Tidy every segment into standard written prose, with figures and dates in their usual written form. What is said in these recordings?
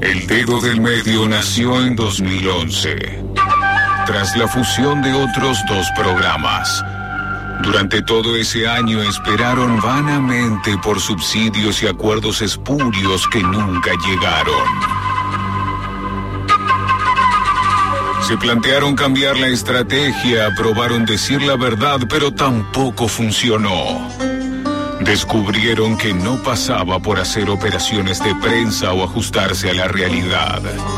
El Dedo del Medio nació en 2011, tras la fusión de otros dos programas. Durante todo ese año esperaron vanamente por subsidios y acuerdos espurios que nunca llegaron. Se plantearon cambiar la estrategia, probaron decir la verdad, pero tampoco funcionó. Descubrieron que no pasaba por hacer operaciones de prensa o ajustarse a la realidad,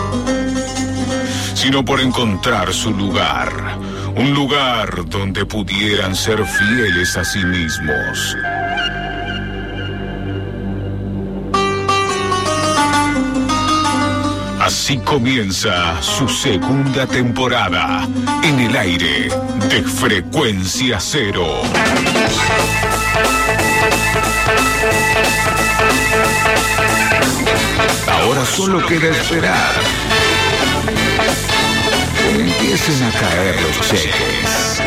sino por encontrar su lugar, un lugar donde pudieran ser fieles a sí mismos. Así comienza su segunda temporada en el aire de Frecuencia Cero. Ahora solo queda esperar que empiecen a caer los cheques.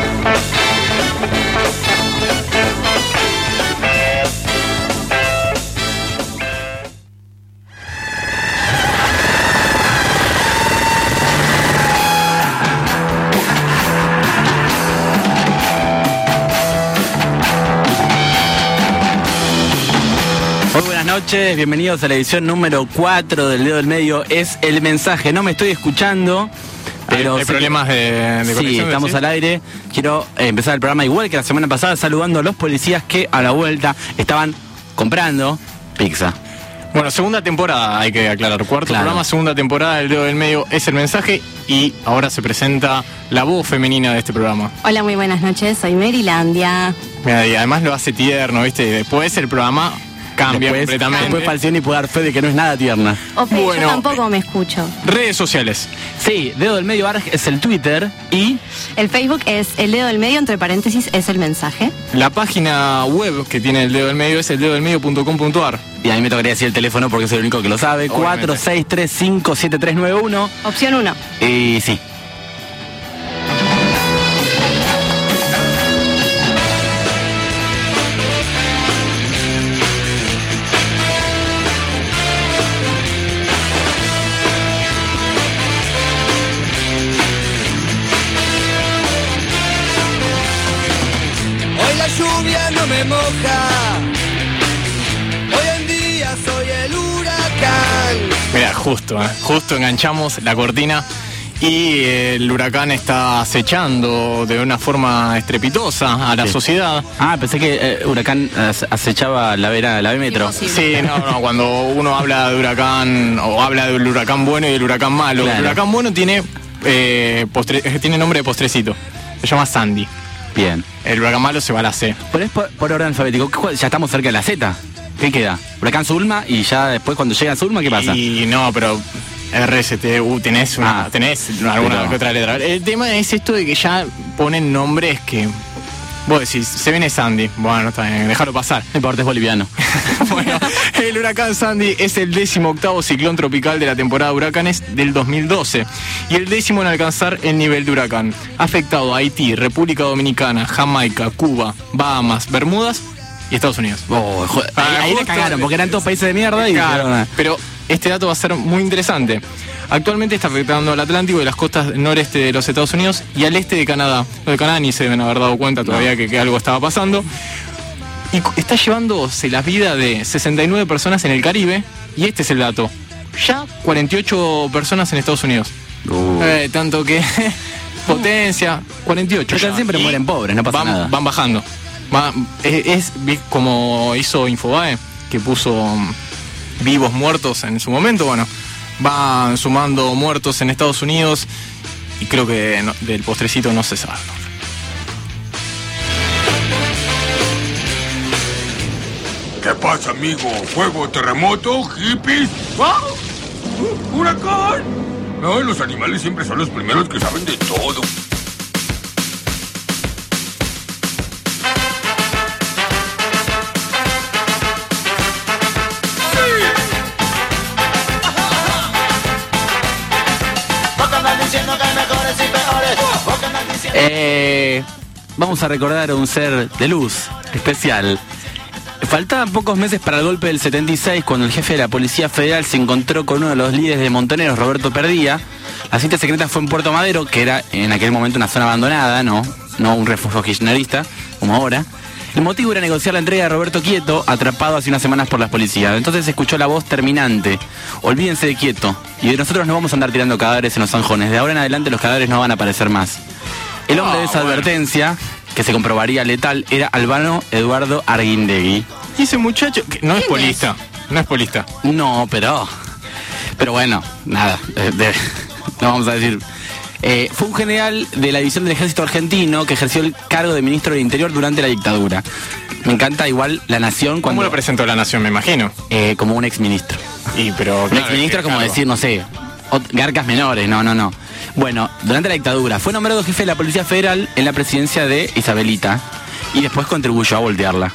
Muy buenas noches, bienvenidos a la edición número 4 del Dedo del Medio. Es el mensaje, no me estoy escuchando, pero hay problemas de conexión. Sí, estamos al aire. Quiero empezar el programa igual que la semana pasada, saludando a los policías que a la vuelta estaban comprando pizza. Bueno, segunda temporada, hay que aclarar. Cuarto programa, segunda temporada del Dedo del Medio es el mensaje. Y ahora se presenta la voz femenina de este programa. Hola, muy buenas noches, soy Merilandia. Mira, y además lo hace tierno, ¿viste? Y después el programa cambia completamente. Después Falcioni puede dar fe de que no es nada tierna. Bueno, yo tampoco me escucho. Redes sociales. Sí, Dedo del Medio Arg es el Twitter y... El Facebook es el Dedo del Medio, entre paréntesis, es el mensaje. La página web que tiene el Dedo del Medio es eldedodelmedio.com.ar. Y a mí me tocaría decir el teléfono porque soy el único que lo sabe. 46357391. Opción 1. Y sí. Lluvia no me moja. Hoy en día soy el huracán. Mira, justo enganchamos la cortina y el huracán está acechando de una forma estrepitosa a la sociedad. Ah, pensé que huracán acechaba la B Metro. Sí, no, cuando uno habla de huracán o habla del huracán bueno y del huracán malo. Claro. El huracán bueno tiene nombre de postrecito. Se llama Sandy. Bien. El huracán malo se va a la C. Pero es por orden alfabético. Ya estamos cerca de la Z. ¿Qué queda? Huracán Zulma y ya después cuando llega a Zulma, ¿qué pasa? Y no, pero RSTU tenés alguna que otra letra. El tema es esto de que ya ponen nombres que... Vos decís, se viene Sandy. Bueno, está bien, déjalo pasar. No importa, es boliviano. Bueno, el huracán Sandy es el 18º ciclón tropical de la temporada de huracanes del 2012 y el 10º en alcanzar el nivel de huracán. Ha afectado a Haití, República Dominicana, Jamaica, Cuba, Bahamas, Bermudas y Estados Unidos. Ahí le cagaron porque eran todos países de mierda y... Claro, pero este dato va a ser muy interesante. Actualmente está afectando al Atlántico y las costas noreste de los Estados Unidos y al este de Canadá. Lo de Canadá ni se deben haber dado cuenta todavía que algo estaba pasando. Y está llevándose la vida de 69 personas en el Caribe. Y este es el dato. Ya 48 personas en Estados Unidos. Tanto que... potencia, 48. Pero siempre mueren pobres, no pasa nada. Van bajando. Es como hizo Infobae, que puso vivos muertos en su momento. Bueno, van sumando muertos en Estados Unidos y creo que del postrecito no se sabe. ¿Qué pasa, amigo? ¿Fuego, terremoto, hippies? ¡Ah! ¡Huracán! No, los animales siempre son los primeros que saben de todo. Vamos a recordar a un ser de luz especial. Faltaban pocos meses para el golpe del 76, cuando el jefe de la Policía Federal se encontró con uno de los líderes de Montoneros, Roberto Perdía. La cita secreta fue en Puerto Madero, que era en aquel momento una zona abandonada, no un refugio kirchnerista, como ahora. El motivo era negociar la entrega de Roberto Quieto, atrapado hace unas semanas por las policías. Entonces se escuchó la voz terminante: olvídense de Quieto, y de nosotros no vamos a andar tirando cadáveres en los zanjones. De ahora en adelante los cadáveres no van a aparecer más. El hombre de esa advertencia, que se comprobaría letal, era Albano Eduardo Arguindegui. Y ese muchacho, que no es polista, no es polista. No, pero bueno, nada, no vamos a decir. Fue un general de la división del ejército argentino que ejerció el cargo de ministro del Interior durante la dictadura. Me encanta igual La Nación cuando... ¿Cómo lo presentó La Nación, me imagino? Como un exministro. Pero un exministro es como decir, no sé, garcas menores, no. Bueno, durante la dictadura fue nombrado jefe de la Policía Federal en la presidencia de Isabelita y después contribuyó a voltearla.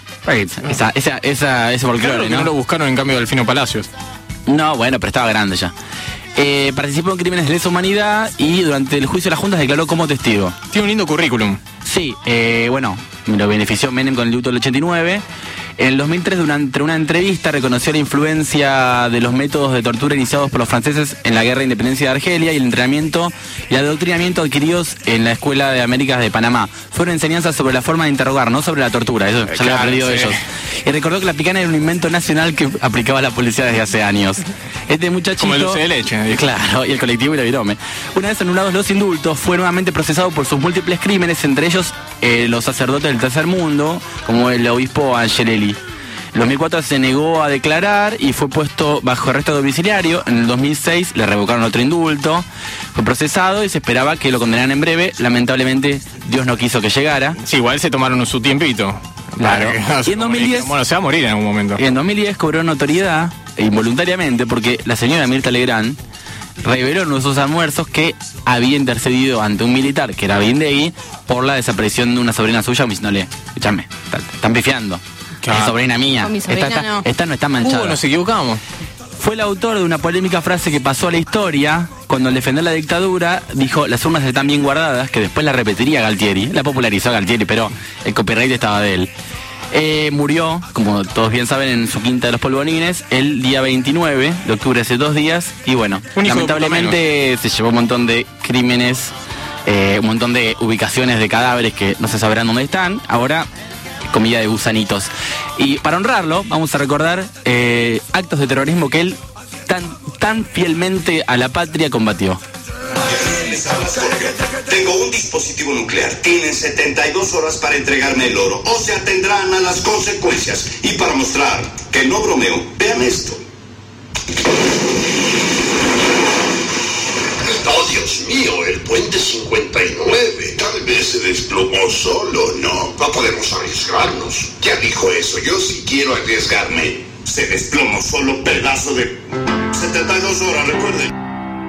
Ese folclore, ¿no? No lo buscaron en cambio Delfino Palacios. No, bueno, pero estaba grande ya. Participó en crímenes de lesa humanidad y durante el juicio de las juntas declaró como testigo. Tiene un lindo currículum. Sí, bueno, lo benefició Menem con el luto del 89. En el 2003, durante una entrevista, reconoció la influencia de los métodos de tortura iniciados por los franceses en la Guerra de Independencia de Argelia y el entrenamiento y adoctrinamiento adquiridos en la Escuela de Américas de Panamá. Fueron enseñanzas sobre la forma de interrogar, no sobre la tortura. Eso ya lo han aprendido ellos. Y recordó que la picana era un invento nacional que aplicaba la policía desde hace años. Este muchachito... Como el dulce de leche. Claro, y el colectivo y la virome. Una vez anulados los indultos, fue nuevamente procesado por sus múltiples crímenes, entre ellos los sacerdotes del tercer mundo, como el obispo Angelelli. En 2004 se negó a declarar y fue puesto bajo arresto domiciliario. En el 2006 le revocaron otro indulto, fue procesado y se esperaba que lo condenaran en breve. Lamentablemente Dios no quiso que llegara. Sí, igual se tomaron su tiempito. Claro. Y en 2010... Bueno, se va a morir en algún momento. Y en 2010 cobró notoriedad involuntariamente porque la señora Mirta Legrand reveló en sus almuerzos que había intercedido ante un militar, que era Arguindegui, por la desaparición de una sobrina suya, diciéndole: escúchame, están pifiando. Claro. Es sobrina mía. Mi sobrina esta no está manchada. Nos equivocamos. Fue el autor de una polémica frase que pasó a la historia cuando al defender la dictadura dijo: las urnas están bien guardadas, que después la repetiría Galtieri. La popularizó Galtieri, pero el copyright estaba de él. Murió, como todos bien saben, en su quinta de los Polvonines el día 29 de octubre, hace 2 días. Y bueno, lamentablemente se llevó un montón de crímenes, un montón de ubicaciones de cadáveres que no se sabrán dónde están. Ahora, comida de gusanitos. Y para honrarlo, vamos a recordar actos de terrorismo que él tan fielmente a la patria combatió. Tengo un dispositivo nuclear. Tienen 72 horas para entregarme el oro, o se atendrán a las consecuencias. Y para mostrar que no bromeo, vean esto. Oh, Dios mío, el puente 59. Tal vez se desplomó solo. No podemos arriesgarnos. Ya dijo eso. Yo sí quiero arriesgarme. Se desplomó solo, pedazo de... 72 horas, recuerden.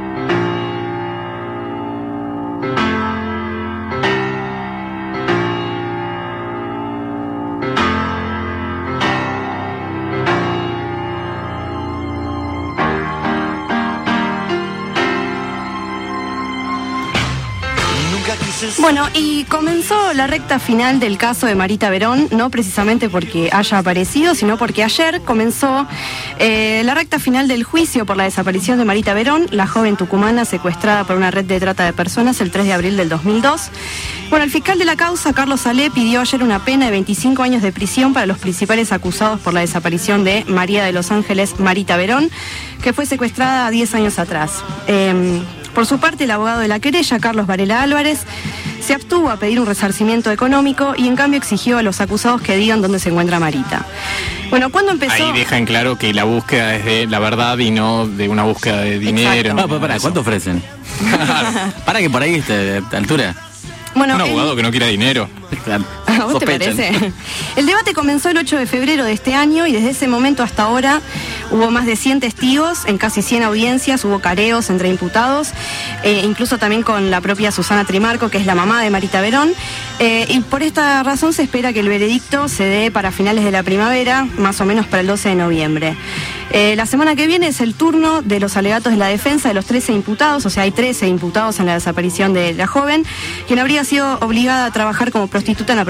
Bueno, y comenzó la recta final del caso de Marita Verón, no precisamente porque haya aparecido, sino porque ayer comenzó la recta final del juicio por la desaparición de Marita Verón, la joven tucumana secuestrada por una red de trata de personas el 3 de abril del 2002. Bueno, el fiscal de la causa, Carlos Salé, pidió ayer una pena de 25 años de prisión para los principales acusados por la desaparición de María de los Ángeles Marita Verón, que fue secuestrada 10 años atrás. Por su parte, el abogado de la querella, Carlos Varela Álvarez, se abstuvo a pedir un resarcimiento económico y en cambio exigió a los acusados que digan dónde se encuentra Marita. Bueno, ¿cuándo empezó? Ahí deja en claro que la búsqueda es de la verdad y no de una búsqueda de dinero. No, pues para, ¿cuánto ofrecen? Para que por ahí esté a altura. Bueno, un abogado que no quiera dinero. ¿A vos te parece? El debate comenzó el 8 de febrero de este año y desde ese momento hasta ahora hubo más de 100 testigos en casi 100 audiencias, hubo careos entre imputados, incluso también con la propia Susana Trimarco, que es la mamá de Marita Verón, y por esta razón se espera que el veredicto se dé para finales de la primavera, más o menos para el 12 de noviembre. La semana que viene es el turno de los alegatos de la defensa de los 13 imputados, o sea, hay 13 imputados en la desaparición de la joven, quien habría sido obligada a trabajar como prostituta en la provincia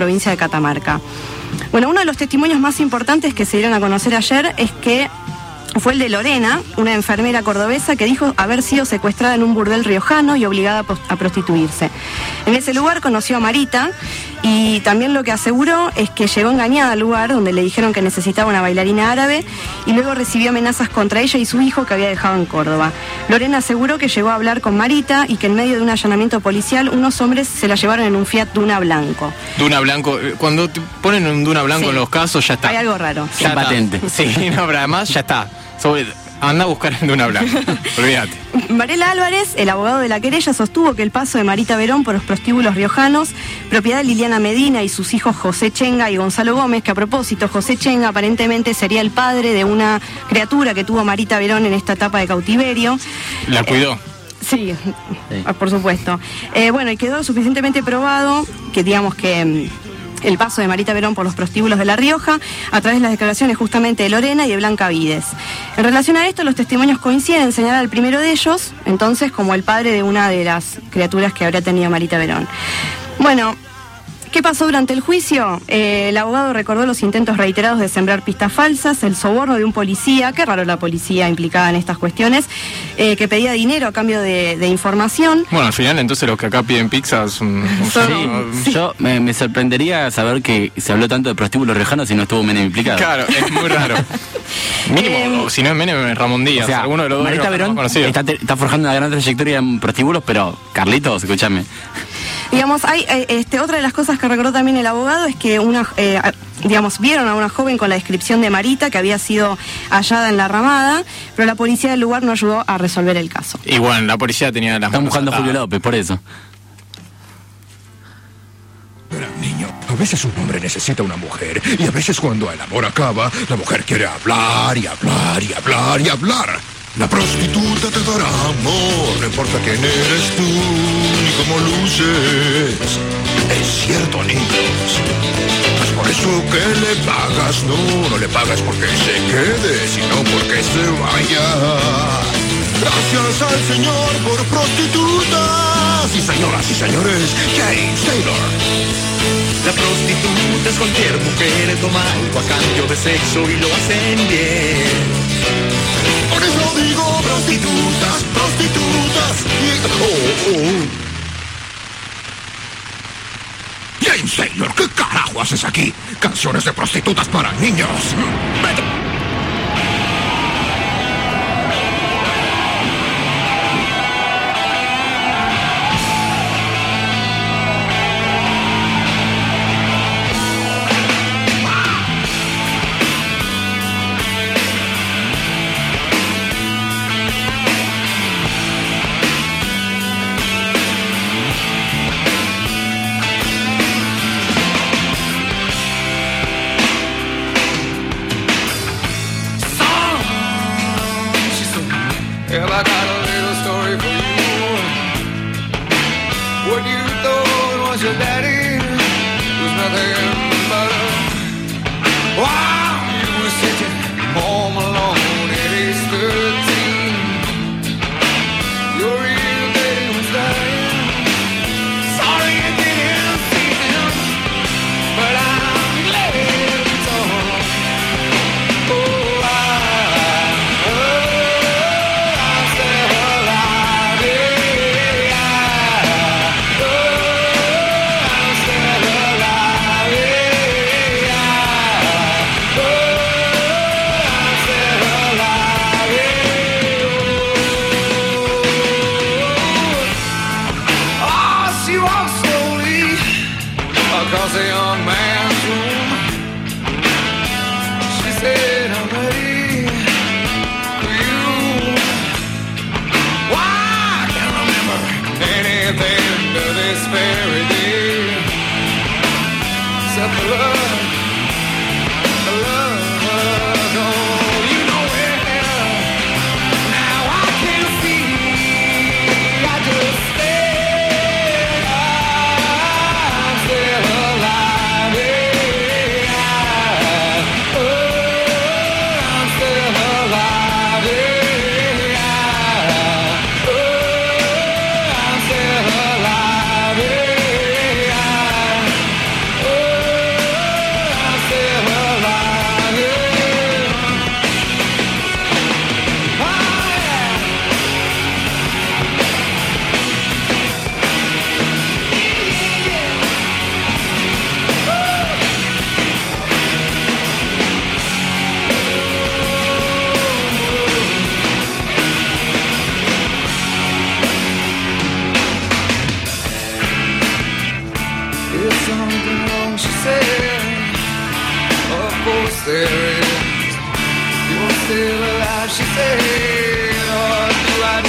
provincia de Catamarca. Bueno, uno de los testimonios más importantes que se dieron a conocer ayer es que fue el de Lorena, una enfermera cordobesa que dijo haber sido secuestrada en un burdel riojano y obligada a prostituirse. En ese lugar conoció a Marita y también lo que aseguró es que llegó engañada al lugar donde le dijeron que necesitaba una bailarina árabe y luego recibió amenazas contra ella y su hijo que había dejado en Córdoba. Lorena aseguró que llegó a hablar con Marita y que en medio de un allanamiento policial unos hombres se la llevaron en un Fiat Duna blanco. Duna blanco, cuando te ponen un Duna blanco en los casos ya está. Hay algo raro. Ya patente. Sí, no, pero además ya está. Anda a buscar el Duna blanco. Olvídate. Varela Álvarez, el abogado de la querella, sostuvo que el paso de Marita Verón por los prostíbulos riojanos, propiedad de Liliana Medina y sus hijos José Chenga y Gonzalo Gómez, que a propósito, José Chenga aparentemente sería el padre de una criatura que tuvo Marita Verón en esta etapa de cautiverio. La cuidó. Sí, por supuesto. Bueno, y quedó suficientemente probado que, digamos que el paso de Marita Verón por los prostíbulos de La Rioja a través de las declaraciones justamente de Lorena y de Blanca Vides. En relación a esto, los testimonios coinciden en señalar al primero de ellos, entonces, como el padre de una de las criaturas que habría tenido Marita Verón. Bueno, ¿qué pasó durante el juicio? El abogado recordó los intentos reiterados de sembrar pistas falsas, el soborno de un policía, qué raro la policía implicada en estas cuestiones, que pedía dinero a cambio de información. Bueno, al final entonces los que acá piden pizza es Sí. Yo me sorprendería saber que se habló tanto de prostíbulos riojanos y no estuvo Menem implicado. Claro, es muy raro. Mínimo, si no es Menem, es Ramón Díaz. O sea, alguno de los dos Marita Verón está forjando una gran trayectoria en prostíbulos, pero Carlitos, escúchame. Digamos, hay otra de las cosas que recordó también el abogado es que vieron a una joven con la descripción de Marita que había sido hallada en la ramada, pero la policía del lugar no ayudó a resolver el caso. Y bueno, la policía tenía las Están buscando a Julio López, por eso. Niño, a veces un hombre necesita una mujer y a veces cuando el amor acaba, la mujer quiere hablar y hablar y hablar y hablar. La prostituta te dará amor, no importa quién eres tú ni cómo luces. Es cierto, niños. Es por eso que le pagas, no le pagas porque se quede, sino porque se vaya. Gracias al Señor por prostitutas y señoras y señores, James Taylor. La prostituta es cualquier mujer, toma algo a cambio de sexo y lo hacen bien. Por eso digo prostitutas, prostitutas y... James Taylor, ¿qué carajo haces aquí? Canciones de prostitutas para niños. Vete. Well, I got a little story for you. What you thought was your daddy was nothing but a... While you were sitting home alone at age 13, your real daddy was dying. Sorry you didn't see him, but I'm glad it's all. Oh,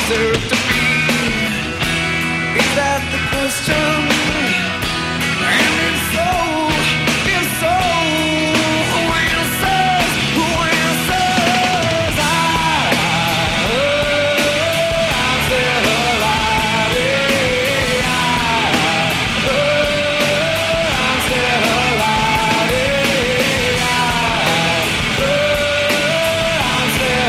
deserve to be? Is that the question? And if so, who answers? I'm still alive, I'm still alive, I'm still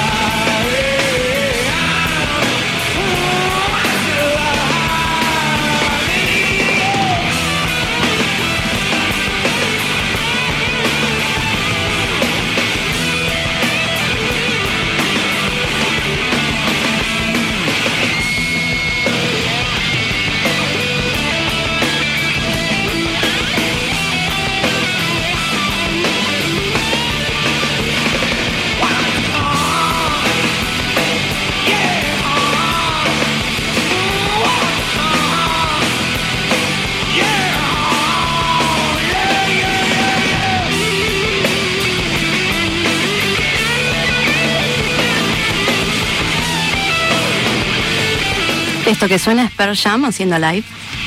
Esto que suena es Pearl Jam haciendo live.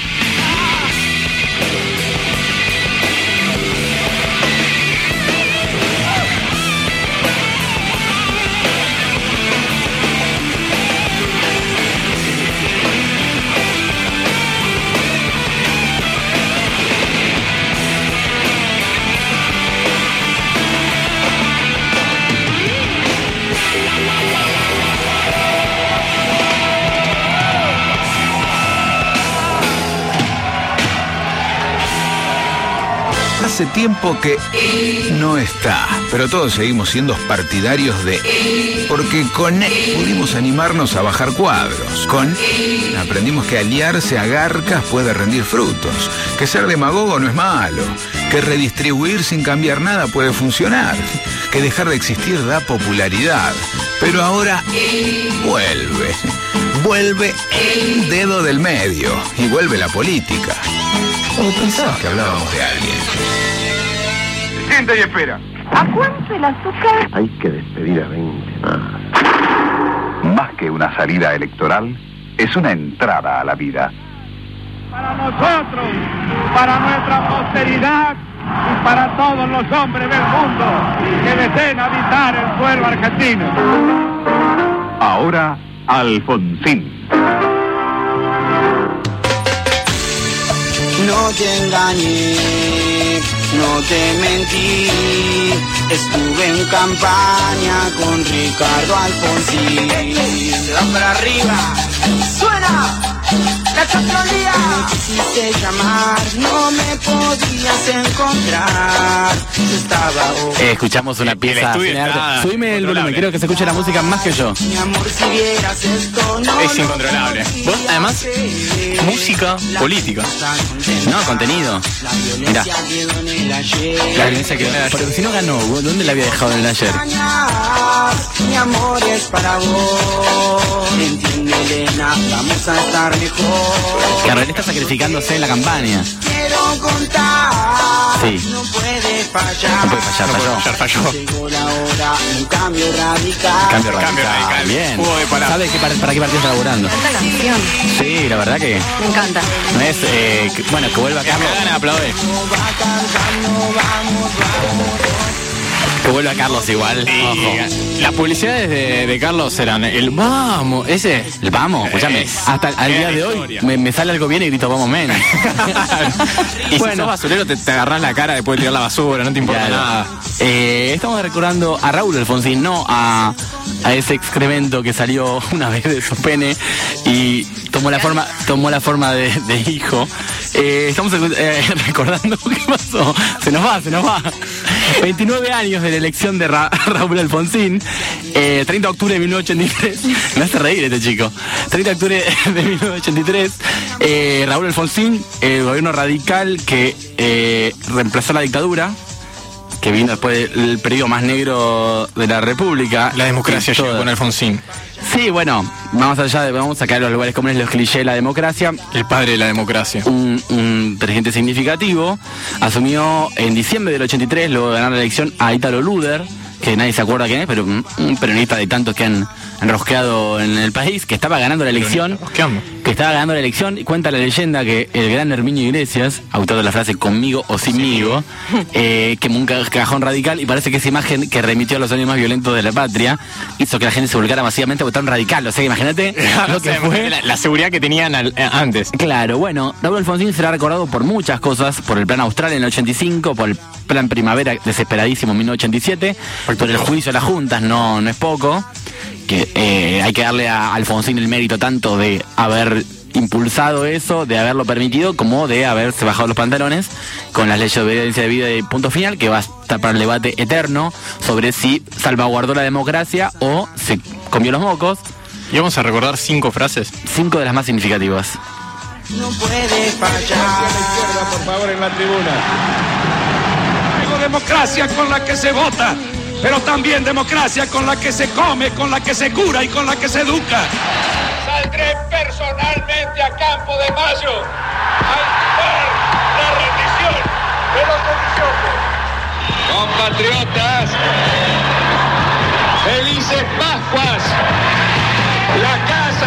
Hace tiempo que no está, pero todos seguimos siendo partidarios de porque con pudimos animarnos a bajar cuadros. Con aprendimos que aliarse a garcas puede rendir frutos, que ser demagogo no es malo, que redistribuir sin cambiar nada puede funcionar, que dejar de existir da popularidad. Pero ahora vuelve el dedo del medio y vuelve la política. ¿O pensabas que hablábamos de alguien? Siente y espera. ¿A cuánto el azúcar? Hay que despedir a 20 más. Más que una salida electoral, es una entrada a la vida. Para nosotros, para nuestra posteridad y para todos los hombres del mundo que deseen habitar el suelo argentino. Ahora, Alfonsín. No te engañé, no te mentí, estuve en campaña con Ricardo Alfonsín. Se va para arriba, suena la chatrolía. Me quisiste llamar, no me podías encontrar. Yo estaba escuchamos una pieza. Subime el volumen, creo que se escucha la música más que yo. Mi amor, si vieras esto, no, es incontrolable. Vos, además, música política. No, contenido. Mirá. La violencia quedó en el ayer. Porque si no ganó, ¿dónde la había dejado en el ayer? Mi amor es para vos. Entiende, Elena, vamos a estar mejor. Carrera está sacrificándose en la campaña. Quiero contar. Sí. No puede fallar. No puede fallar, falló. Llegó la hora, un cambio radical. Cambio radical. Bien. ¿Sabe para qué partido está laburando? Esta canción. Sí, la verdad que Me encanta. no es, bueno, que vuelva Carlos. Aplaude. Que vuelva Carlos igual. Ojo. Las publicidades de Carlos eran el vamos, ese. El vamos, escúchame. Hasta al día de hoy me sale algo bien y grito vamos men. Y bueno, si sos basurero te agarrás la cara después de tirar la basura, no te importa nada. Estamos recordando a Raúl Alfonsín, no a ese excremento que salió una vez de su pene y tomó la forma de hijo. Estamos recordando qué pasó. Se nos va. 29 años de la elección de Raúl Alfonsín. 30 de octubre de 1983. Me hace reír este chico. 30 de octubre de 1983. Raúl Alfonsín, el gobierno radical que reemplazó la dictadura, que vino después del periodo más negro de la República. La democracia llegó con Alfonsín. Sí, bueno, vamos a sacar los lugares comunes, los clichés de la democracia. El padre de la democracia. Un presidente significativo. Asumió en diciembre del 83, luego de ganar la elección, a Ítalo Luder, que nadie se acuerda quién es, pero un peronista de tantos que han enrosqueado en el país, que estaba ganando la elección. Y cuenta la leyenda que el gran Herminio Iglesias, autor de la frase conmigo o sinmigo, quemó un cajón radical, y parece que esa imagen que remitió a los años más violentos de la patria hizo que la gente se volcara masivamente a votar un radical. O sea, imagínate lo que fue la seguridad que tenían antes. Claro, bueno, Raúl Alfonsín será recordado por muchas cosas, por el Plan Austral en el 85, por el Plan Primavera desesperadísimo en 1987, por el juicio a las juntas, no es poco, que hay que darle a Alfonsín el mérito tanto de haber impulsado eso, de haberlo permitido, como de haberse bajado los pantalones con las leyes de obediencia debida y punto final, que va a estar para el debate eterno sobre si salvaguardó la democracia o se comió los mocos. Y vamos a recordar 5 frases. 5 de las más significativas. No puede fallar. A la izquierda, por favor, en la tribuna. Tengo democracia con la que se vota, pero también democracia con la que se come, con la que se cura y con la que se educa. Saldré personalmente a Campo de Mayo a exigir la rendición de los deliciosos. Compatriotas, felices Pascuas. La casa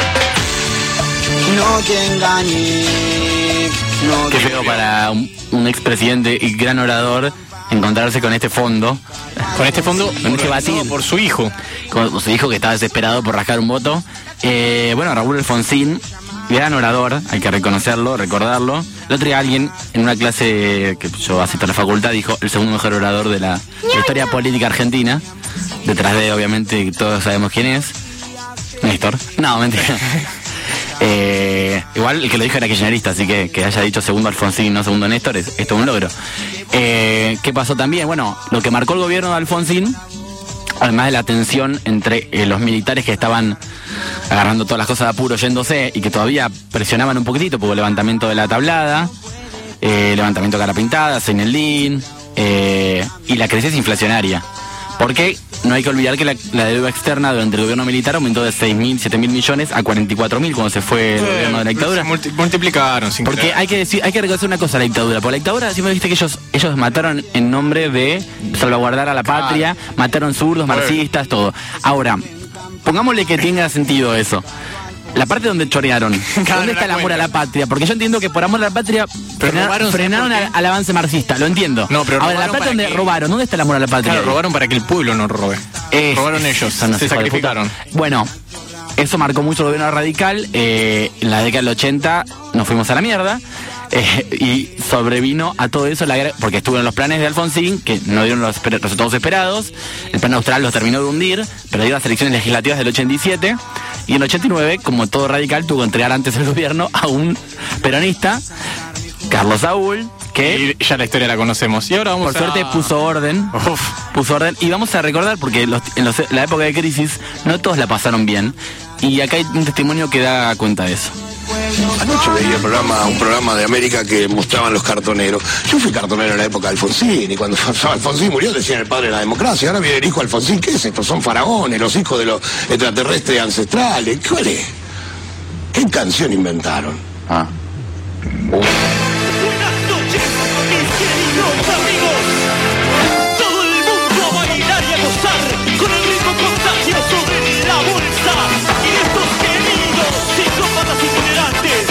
no te engañé. No. Qué feo para un expresidente y gran orador encontrarse con este fondo. Con este batir. Por su hijo. Con su hijo, que estaba desesperado por rascar un voto. Bueno, Raúl Alfonsín, gran orador, hay que reconocerlo, recordarlo. El otro día alguien en una clase que yo asisto a la facultad dijo el segundo mejor orador de la historia política argentina. Detrás de, obviamente, todos sabemos quién es. Néstor. No, mentira. Igual el que lo dijo era kirchnerista, así que haya dicho segundo Alfonsín, no segundo Néstor, es todo un logro. ¿Qué pasó también? Bueno, lo que marcó el gobierno de Alfonsín, además de la tensión entre los militares que estaban agarrando todas las cosas de apuro yéndose y que todavía presionaban un poquitito, porque levantamiento de la tablada, levantamiento de cara pintada, Seineldín, y la crisis inflacionaria. Porque no hay que olvidar que la deuda externa durante el gobierno militar aumentó de 6.000, 7.000 millones a 44.000 cuando se fue el gobierno de la dictadura. Multiplicaron. Sin porque hay que reconocer una cosa a la dictadura. Por la dictadura siempre viste que ellos mataron en nombre de salvaguardar a la patria, mataron zurdos, marxistas, todo. Ahora, pongámosle que tenga sentido eso. La parte donde chorearon, ¿dónde está el amor a la patria? Porque yo entiendo que por amor a la patria frenaron al avance marxista, lo entiendo. No, pero ahora, la parte donde robaron, ¿dónde está el amor a la patria? Claro, robaron para que el pueblo no robe. Robaron ellos, se sacrificaron. Bueno, eso marcó mucho el gobierno radical. En la década del 80 nos fuimos a la mierda. Y sobrevino a todo eso porque estuvieron los planes de Alfonsín, que no dieron los resultados esperados. El plan austral los terminó de hundir, perdió las elecciones legislativas del 87. Y en el 89, como todo radical, tuvo que entregar antes el gobierno a un peronista, Carlos Saúl, que y ya la historia la conocemos. Y ahora por suerte puso orden. Y vamos a recordar, porque la época de crisis no todos la pasaron bien. Y acá hay un testimonio que da cuenta de eso. Anoche veía un programa de América que mostraban los cartoneros. Yo fui cartonero en la época de Alfonsín, y cuando Alfonsín murió decían el padre de la democracia. Ahora viene el hijo de Alfonsín. ¿Qué es esto? Son faraones, los hijos de los extraterrestres ancestrales. ¿Cuál es? ¿Qué canción inventaron? Ah. Buenas noches, mis queridos amigos. Todo el mundo a bailar y a gozar con el ritmo contagio sobre la bolsa y estos queridos psicópatas intolerantes.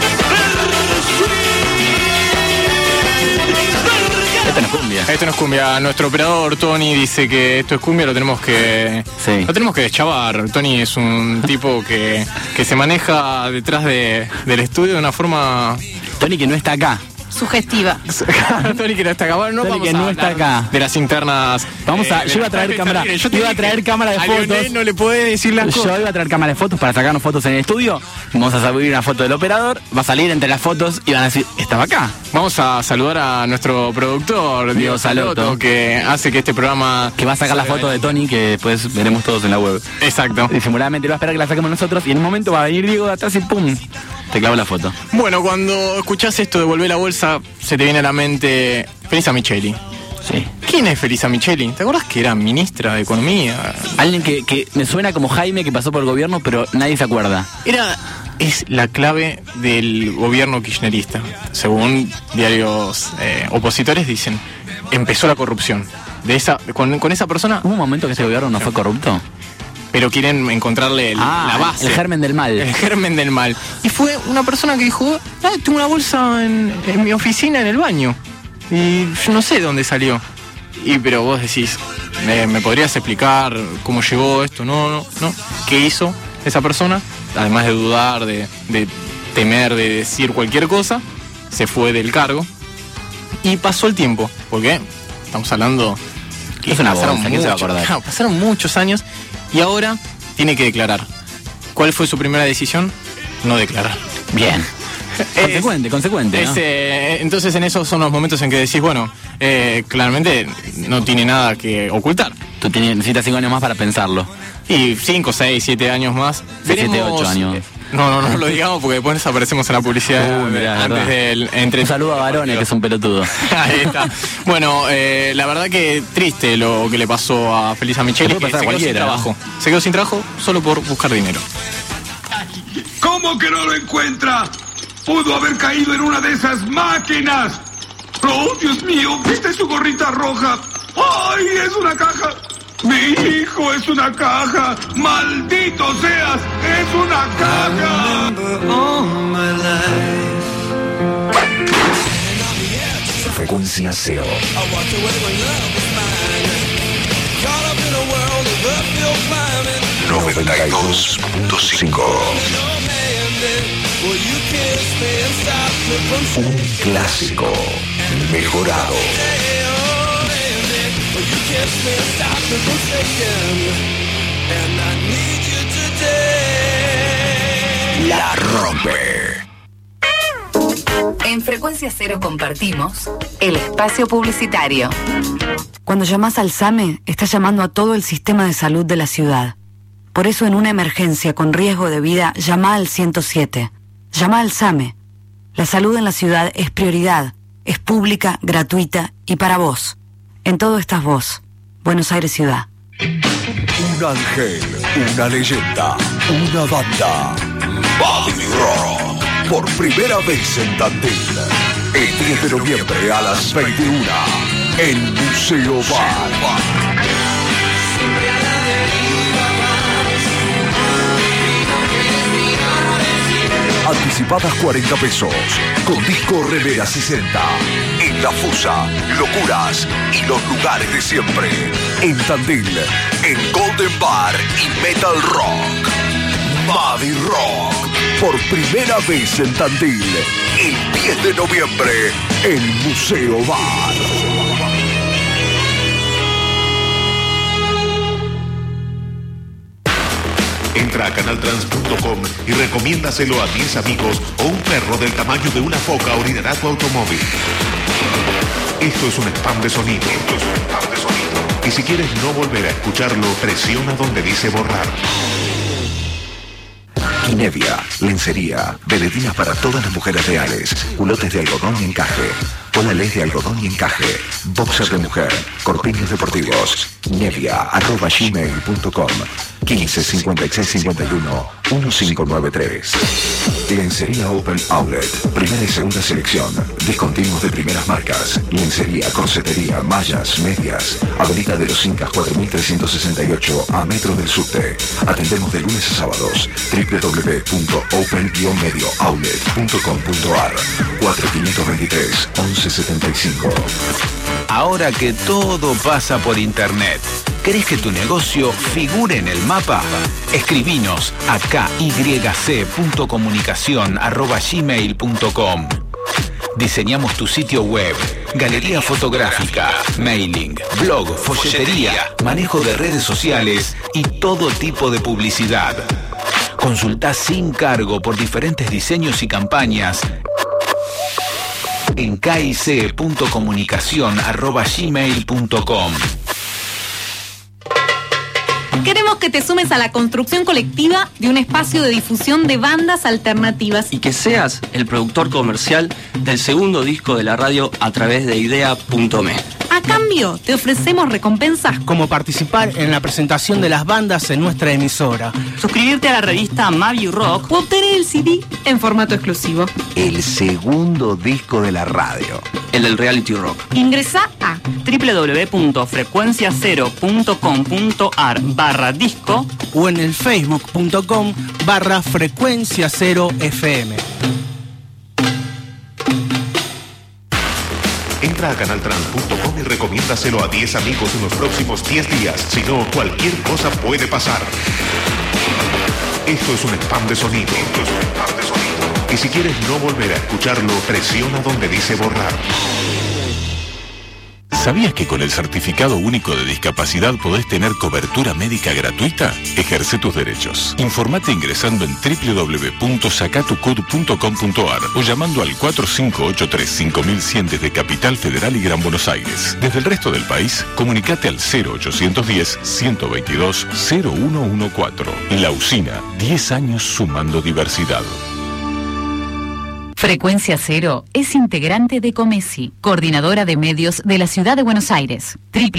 Esto no es cumbia. Nuestro operador Tony dice que esto es cumbia, lo tenemos que deschavar. Tony es un tipo que se maneja detrás del estudio de una forma... Tony que no está acá. Sugestiva. Tony que no está acá. Bueno, Tony que no está acá. De las internas. Yo iba a traer cámara. Yo iba a traer cámara de fotos. Lionel no le puede decir las cosas. Yo iba a traer cámara de fotos para sacarnos fotos en el estudio. Vamos a subir una foto del operador. Va a salir entre las fotos y van a decir, estaba acá. Vamos a saludar a nuestro productor, Diego Salotto, que hace que este programa... Que va a sacar la foto de Tony, que después veremos todos en la web. Exacto. Disimuladamente lo va a esperar que la saquemos nosotros. Y en un momento va a venir Diego de atrás y ¡pum! Te clavo la foto. Bueno, cuando escuchás esto de Volver la Bolsa, se te viene a la mente Felisa Micheli. Sí. ¿Quién es Felisa Micheli? ¿Te acordás que era ministra de Economía? Alguien que me suena como Jaime, que pasó por el gobierno, pero nadie se acuerda. Es la clave del gobierno kirchnerista. Según diarios opositores dicen, empezó la corrupción. con esa persona. ¿Hubo un momento que este gobierno no fue corrupto? Pero quieren encontrarle la base. El germen del mal. El germen del mal. Y fue una persona que dijo, tengo una bolsa en mi oficina, en el baño. Y yo no sé de dónde salió. Pero vos decís, ¿me podrías explicar cómo llegó esto? No. ¿Qué hizo esa persona? Además de dudar, de temer, de decir cualquier cosa, se fue del cargo. Y pasó el tiempo. Porque estamos hablando... Es una bolsa, ¿quién se va a acordar? Pasaron muchos años y ahora tiene que declarar. ¿Cuál fue su primera decisión? No declarar. Bien. Consecuente, ¿no? Entonces en esos son los momentos en que decís, bueno, claramente no tiene nada que ocultar. Tú necesitas 5 años más para pensarlo. Y 5, 6, 7 años más. 7, 8 años. No lo digamos porque después aparecemos en la publicidad antes del... Un saludo a Barone, que es un pelotudo. Ahí está. Bueno, la verdad que triste lo que le pasó a Felisa Micheli, que se quedó sin trabajo. Se quedó sin trabajo solo por buscar dinero. ¿Cómo que no lo encuentra? Pudo haber caído en una de esas máquinas. ¡Oh, Dios mío! ¿Viste su gorrita roja? ¡Ay, es una caja! ¡Mi hijo es una caja! ¡Maldito seas! ¡Es una caja! Frecuencia cero. 92.5. Un clásico mejorado. La rompe. En Frecuencia Cero compartimos el espacio publicitario. Cuando llamas al SAME, estás llamando a todo el sistema de salud de la ciudad. Por eso, en una emergencia con riesgo de vida, llama al 107. Llama al SAME. La salud en la ciudad es prioridad, es pública, gratuita y para vos. En todo estás vos. Buenos Aires Ciudad. Un ángel, una leyenda, una banda. Mavi Rock, por primera vez en Tandil. El 10 de noviembre a las 21 en Museo Bar. Anticipadas 40 pesos, con disco remera 60. En La Fusa, Locuras y los lugares de siempre. En Tandil, en Golden Bar y Metal Rock. Mavi Rock, por primera vez en Tandil, el 10 de noviembre, en Museo Bar. Entra a canaltrans.com y recomiéndaselo a 10 amigos o un perro del tamaño de una foca orinará tu automóvil. Esto es un spam de sonido. Y si quieres no volver a escucharlo, presiona donde dice borrar. Kinevia, lencería, veletinas para todas las mujeres reales, culotes de algodón y encaje, polales de algodón y encaje, boxer de mujer, corpiños deportivos. Nevia@gmail.com 15 56 51 1593. Lencería Open Outlet, primera y segunda selección, discontinuos de primeras marcas, lencería, corsetería, mallas, medias, Avenida de los Incas 4368 a metros del subte. Atendemos de lunes a sábados. www.open-mediooutlet.com.ar 4523 1175. Ahora que todo pasa por internet, ¿querés que tu negocio figure en el mapa? Escribinos a kyc.comunicacion@gmail.com. Diseñamos tu sitio web, galería fotográfica, mailing, blog, folletería, manejo de redes sociales y todo tipo de publicidad. Consultá sin cargo por diferentes diseños y campañas en kyc.comunicacion@gmail.com. Queremos que te sumes a la construcción colectiva de un espacio de difusión de bandas alternativas. Y que seas el productor comercial del segundo disco de la radio a través de idea.me. A cambio, te ofrecemos recompensas como participar en la presentación de las bandas en nuestra emisora, suscribirte a la revista Mavi Rock o obtener el CD en formato exclusivo. El segundo disco de la radio. el del reality rock. Ingresá a www.frecuenciacero.com.ar/disco o en el facebook.com/frecuencia0fm. Entra a canaltrans.com y recomiéndaselo a 10 amigos en los próximos 10 días. Si no, cualquier cosa puede pasar. Esto es un spam de sonido. Y si quieres no volver a escucharlo, presiona donde dice borrar. ¿Sabías que con el Certificado Único de Discapacidad podés tener cobertura médica gratuita? Ejerce tus derechos. Informate ingresando en www.sacatucud.com.ar o llamando al 4583-5100 desde Capital Federal y Gran Buenos Aires. Desde el resto del país, comunicate al 0810-122-0114. La Usina, 10 años sumando diversidad. Frecuencia Cero es integrante de Comesi, coordinadora de medios de la Ciudad de Buenos Aires.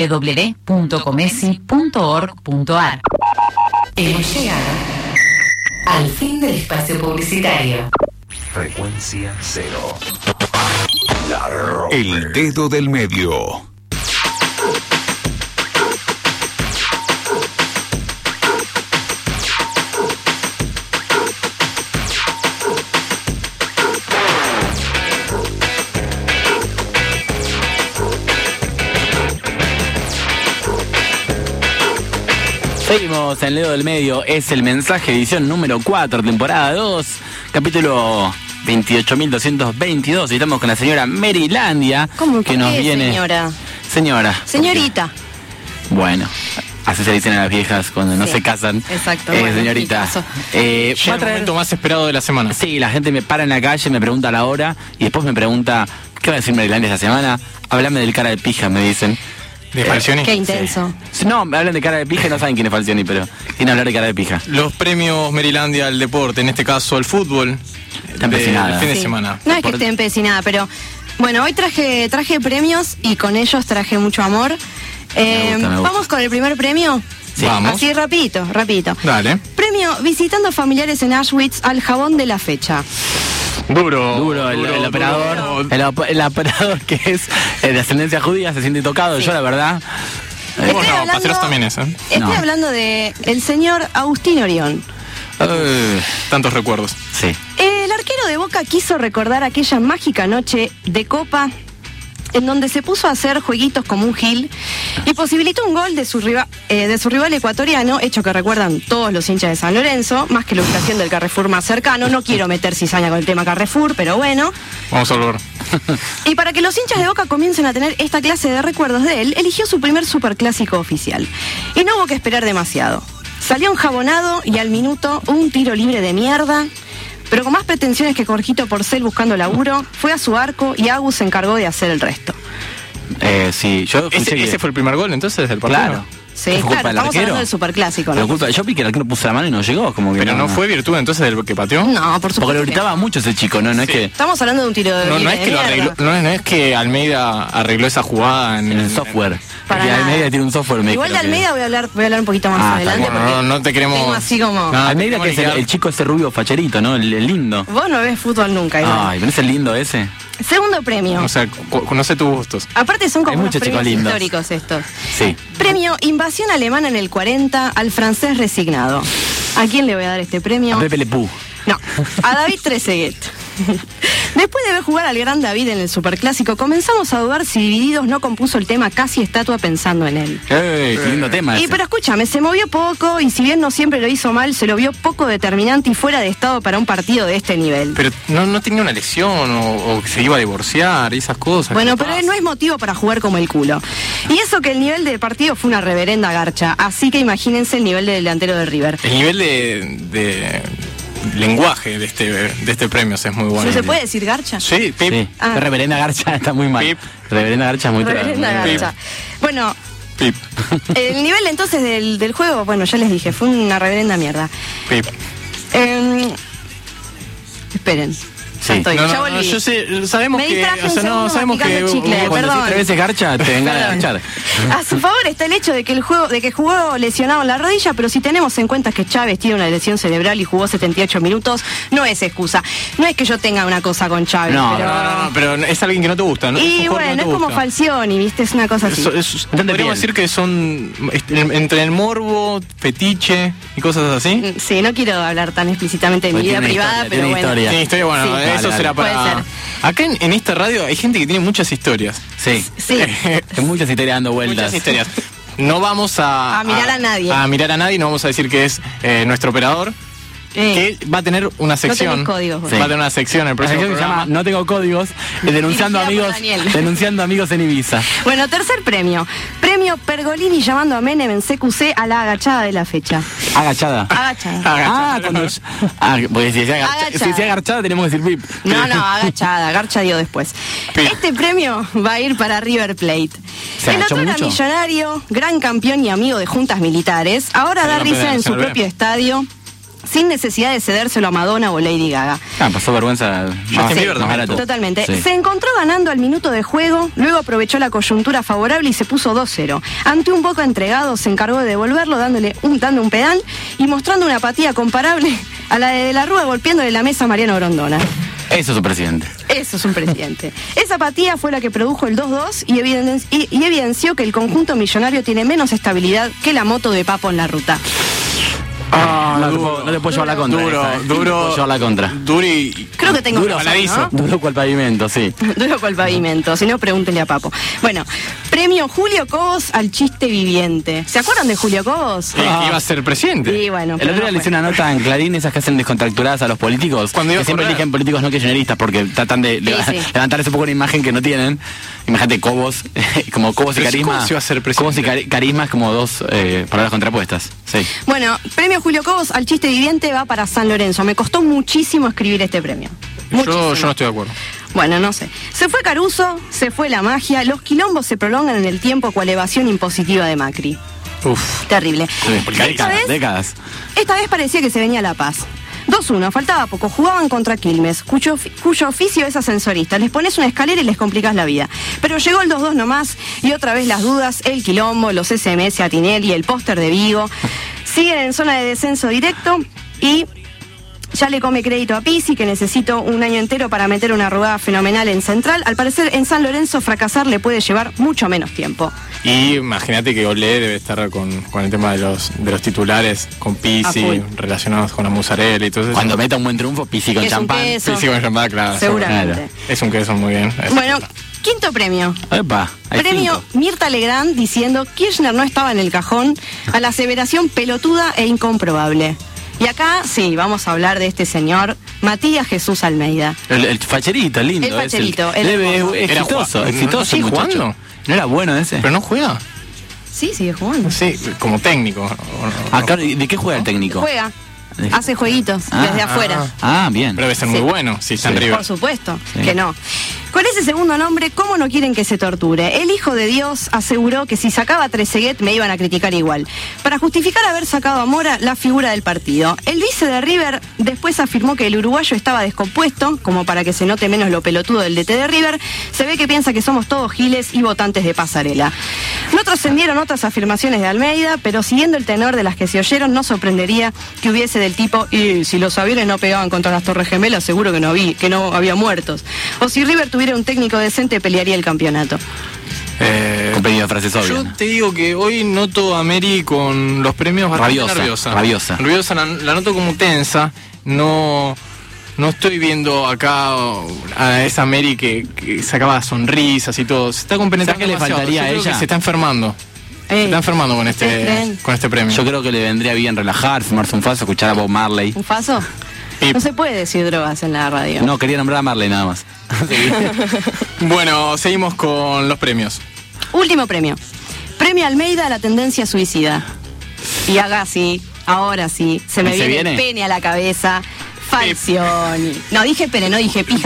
www.comesi.org.ar. Hemos llegado al fin del espacio publicitario. Frecuencia Cero. El dedo del medio. Seguimos en el dedo del medio, es el mensaje, edición número 4, temporada 2, capítulo 28.222. Y estamos con la señora Merilandia, que nos viene... Señorita. Bueno, así se dicen a las viejas cuando no se casan. Exacto. Señorita. Va a traer el momento más esperado de la semana. Sí, la gente me para en la calle, me pregunta la hora y después me pregunta, ¿qué va a decir Merilandia esta semana? Háblame del cara de pija, me dicen. ¿De Falcioni? Qué intenso. Sí. No, me hablan de cara de pija y no saben quién es Falcioni, pero quieren hablar de cara de pija. Los premios Merilandia al deporte, en este caso al fútbol, Está empecinada. del fin de semana. No es que esté empecinada, pero bueno, hoy traje premios y con ellos traje mucho amor. Me gusta. Vamos con el primer premio. Sí. Vamos. Así rapidito. Dale. Premio visitando familiares en Auschwitz al jabón de la fecha. Duro, el operador. El operador que es de ascendencia judía se siente tocado. Yo la verdad. Paseros también es, Estoy hablando de el señor Agustín Orión. Tantos recuerdos. Sí. El arquero de Boca quiso recordar aquella mágica noche de Copa en donde se puso a hacer jueguitos como un gil y posibilitó un gol de su rival ecuatoriano, hecho que recuerdan todos los hinchas de San Lorenzo, más que la ubicación del Carrefour más cercano. No quiero meter cizaña con el tema Carrefour, pero bueno. Vamos a volver. Y para que los hinchas de Boca comiencen a tener esta clase de recuerdos de él, eligió su primer superclásico oficial. Y no hubo que esperar demasiado. Salió enjabonado y al minuto un tiro libre de mierda. Pero con más pretensiones que Jorgito Porcel buscando laburo, fue a su arco y Agus se encargó de hacer el resto. Sí, yo ¿Ese fue el primer gol entonces del partido? Claro. Sí, claro, estamos hablando del superclásico, ¿no? Yo vi que el arquero puso la mano y no llegó, como que. Pero no fue virtud entonces del que pateó. No, por supuesto. Porque lo gritaba mucho ese chico, ¿no? No es que. Estamos hablando de un tiro de No es que lo arregló, no es que Almeida arregló esa jugada en el software. Para porque nada. Almeida tiene un software. Igual de Almeida voy a hablar un poquito más adelante. No te queremos. Tengo así como. Almeida, que es el chico ese rubio facherito, ¿no? El lindo. Vos no ves fútbol nunca, igual. Ay, ¿no es el lindo ese? Segundo premio. O sea, conoce tus gustos. Aparte son como Hay unos muchos premios chicos lindos. históricos estos. Sí. Premio Invasión Alemana en el 40 al francés resignado. ¿A quién le voy a dar este premio? A Pepe Le Pew. No, a David Trezeguet. Después de ver jugar al gran David en el Superclásico, comenzamos a dudar si Divididos no compuso el tema Casi Estatua pensando en él. Qué lindo tema ese. Pero escúchame, se movió poco y si bien no siempre lo hizo mal, se lo vio poco determinante y fuera de estado para un partido de este nivel. Pero no tenía una lesión o se iba a divorciar y esas cosas. Bueno, pero no es motivo para jugar como el culo. Y eso que el nivel del partido fue una reverenda garcha, así que imagínense el nivel del delantero de River. El nivel de lenguaje de este premio es muy bueno. ¿No se puede decir garcha? Sí, Pip. Sí. Reverenda Garcha está muy mal. Pip. Reverenda Garcha es muy Reverenda garcha. Bueno, Pip. el nivel entonces del juego, bueno, ya les dije, fue una reverenda mierda. Pip. Esperen. Ya estoy, No, ya no, volví. yo sé, sabemos Me que, distraje o un sea, no segundo sabemos que masticando chicle, Cuando perdón. decís 3 veces garcha, te vengan a garchar. A su favor está el hecho de que jugó lesionado en la rodilla, pero si tenemos en cuenta que Chávez tiene una lesión cerebral y jugó 78 minutos, no es excusa. No es que yo tenga una cosa con Chávez, No, pero... no, pero es alguien que no te gusta, ¿no? Es un Y jugador que bueno, no es te como gusta. Falcioni, ¿viste? Es una cosa así. Podríamos decir que son entre el morbo, fetiche y cosas así. Sí, no quiero hablar tan explícitamente de mi vida privada, pero bueno. Tiene historia, bueno, Sí. eso Dale, será puede para... ser. Acá en esta radio hay gente que tiene muchas historias. Sí. Sí. Hay muchas historias dando vueltas. Muchas historias. No vamos a mirar a nadie. A mirar a nadie, no vamos a decir que es nuestro operador. Que va a tener una sección. tenés códigos, vos. Va a tener una sección en el La próximo sección que se programa. llama No tengo códigos, denunciando Dirigida por amigos, Daniel. denunciando amigos en Ibiza. Bueno, tercer premio. Premio Pergolini llamando a Menem en CQC a la agachada de la fecha. Agachada. Agachada. Ah, cuando... porque si decía Agachada. agachada tenemos que decir pip. No, agachada. Garcha dio después. Este premio va a ir para River Plate. ¿Se El agachó otro era mucho? millonario, gran campeón y amigo de juntas militares. Ahora da Salve, risa en su salve. propio estadio, sin necesidad de cedérselo a Madonna o Lady Gaga. Pasó vergüenza. Justin Bieber más también. barato. Totalmente. Sí. Se encontró ganando al minuto de juego, luego aprovechó la coyuntura favorable y se puso 2-0. Ante un Boca entregado, se encargó de devolverlo dando un pedal y mostrando una apatía comparable a la de la Rúa golpeándole la mesa a Mariano Grondona. Eso es su presidente. Eso es un presidente. Esa apatía fue la que produjo el 2-2 y evidenció que el conjunto millonario tiene menos estabilidad que la moto de Papo en la ruta. No te puedo llevar la contra. Duro, esa, ¿eh? duro. No te puedo llevar la contra. Duro y... Creo que tengo Duro, razón, ¿no? Duro cual pavimento, sí. Duro con el pavimento, si no pregúntenle a Papo. Bueno, premio Julio Cobos al chiste viviente. ¿Se acuerdan de Julio Cobos? que iba a ser presidente. Sí, bueno. El pero otro día no le hice fue. una nota en Clarín, esas que hacen descontracturadas a los políticos, Cuando iba que a siempre correr. eligen políticos no kirchneristas porque tratan de Sí. levantar ese poco una imagen que no tienen. Imagínate Cobos, como Cobos y Pero carisma. ¿cómo se iba a ser Cobos y presidente? carisma es como dos palabras contrapuestas. Sí. Bueno, premio Julio Cobos al chiste viviente va para San Lorenzo. Me costó muchísimo escribir este premio. Yo Muchísimo. no estoy de acuerdo. Bueno, no sé. Se fue Caruso, se fue la magia, los quilombos se prolongan en el tiempo cual evasión impositiva de Macri. Uf. Terrible. Décadas. Esta vez parecía que se venía la paz. 2-1, faltaba poco, jugaban contra Quilmes, cuyo oficio es ascensorista. Les pones una escalera y les complicas la vida. Pero llegó el 2-2 nomás y otra vez las dudas, el quilombo, los SMS a Tinelli, el póster de Vigo. Siguen en zona de descenso directo y ya le come crédito a Pizzi, que necesito un año entero para meter una arrugada fenomenal en Central. Al parecer en San Lorenzo fracasar le puede llevar mucho menos tiempo. Y imagínate que Olé debe estar con el tema de los titulares, con A Pizzi, full. relacionados con la musarela y todo eso. Cuando meta un buen triunfo, Pizzi con Es un champán. queso. Pizzi con champán, claro. Seguramente. Claro. Es un queso muy bien. Bueno, quinto premio. Epa, hay Premio 5. Mirta Legrand diciendo Kirchner no estaba en el cajón a la aseveración pelotuda e incomprobable. Y acá, sí, vamos a hablar de este señor, Matías Jesús Almeida. El facherito, lindo. El facherito, es el hermoso. es Era exitoso, jugando. exitoso. ¿No sigue el muchacho. jugando? ¿No era bueno ese? Pero no juega. Sí, sigue jugando. Sí, como técnico. Acá, ¿de qué juega el técnico? Juega, hace jueguitos desde afuera. Bien. Pero debe ser Sí. muy bueno si está en River. Por supuesto Sí. que no. Con ese segundo nombre, ¿cómo no quieren que se torture? El Hijo de Dios aseguró que si sacaba a Trezeguet me iban a criticar igual. Para justificar haber sacado a Mora, la figura del partido. El vice de River después afirmó que el uruguayo estaba descompuesto, como para que se note menos lo pelotudo del DT de River. Se ve que piensa que somos todos giles y votantes de pasarela. No trascendieron otras afirmaciones de Almeida, pero siguiendo el tenor de las que se oyeron, no sorprendería que hubiese del tipo, y si los aviones no pegaban contra las Torres Gemelas, seguro que no había muertos. O si River tuviera un técnico decente, pelearía el campeonato. Comprendido frases obvias. Yo te digo que hoy noto a Mary con los premios bastante nerviosa. Rabiosa, la noto como tensa. No estoy viendo acá a esa Mary que sacaba sonrisas y todo. Se está compenetrando. ¿Sabes qué le demasiado. faltaría Yo a creo ella? que se está enfermando. Se está enfermando con este premio. Yo creo que le vendría bien relajar, fumarse un faso, escuchar a Bob Marley. ¿Un faso? No se puede decir drogas en la radio. No, quería nombrar a Marley nada más. Bueno, seguimos con los premios. Último premio. Premio Almeida a la tendencia suicida. Y haga así, ahora sí, se me ¿Se viene el viene? pene a la cabeza. Falcioni. No, dije pene, no dije pija.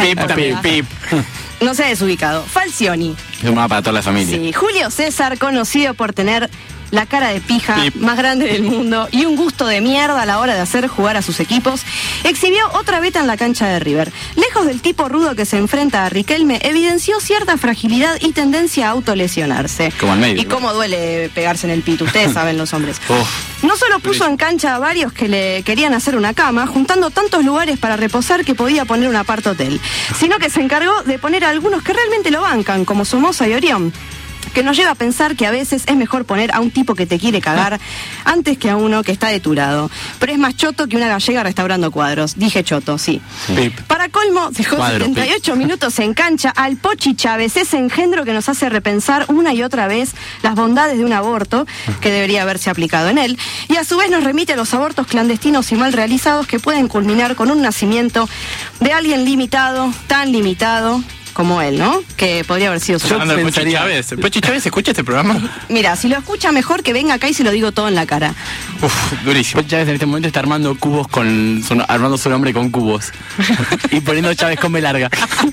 No se ha desubicado. Falcioni. Es un mapa para toda la familia. Sí, Julio César, conocido por tener la cara de pija más grande del mundo y un gusto de mierda a la hora de hacer jugar a sus equipos, exhibió otra beta en la cancha de River. Lejos del tipo rudo que se enfrenta a Riquelme, evidenció cierta fragilidad y tendencia a autolesionarse. Como al medio. Y cómo duele pegarse en el pito, ustedes saben los hombres. Uf. No solo puso en cancha a varios que le querían hacer una cama, juntando tantos lugares para reposar que podía poner un apart hotel, sino que se encargó de poner a algunos que realmente lo bancan, como Somoza y Orión, que nos lleva a pensar que a veces es mejor poner a un tipo que te quiere cagar antes que a uno que está de tu lado. Pero es más choto que una gallega restaurando cuadros. Dije choto, sí. Para colmo, dejó 78 minutos en cancha al Pochi Chávez, ese engendro que nos hace repensar una y otra vez las bondades de un aborto que debería haberse aplicado en él, y a su vez nos remite a los abortos clandestinos y mal realizados que pueden culminar con un nacimiento de alguien limitado, tan limitado como él, ¿no? Que podría haber sido su... Hablando de Pochi Chávez. ¿Pochi Chávez escucha este programa? Mira, si lo escucha mejor que venga acá y se lo digo todo en la cara. Uf, durísimo. Pochi Chávez en este momento está armando cubos armando su nombre con cubos. Y poniendo Chávez con B larga.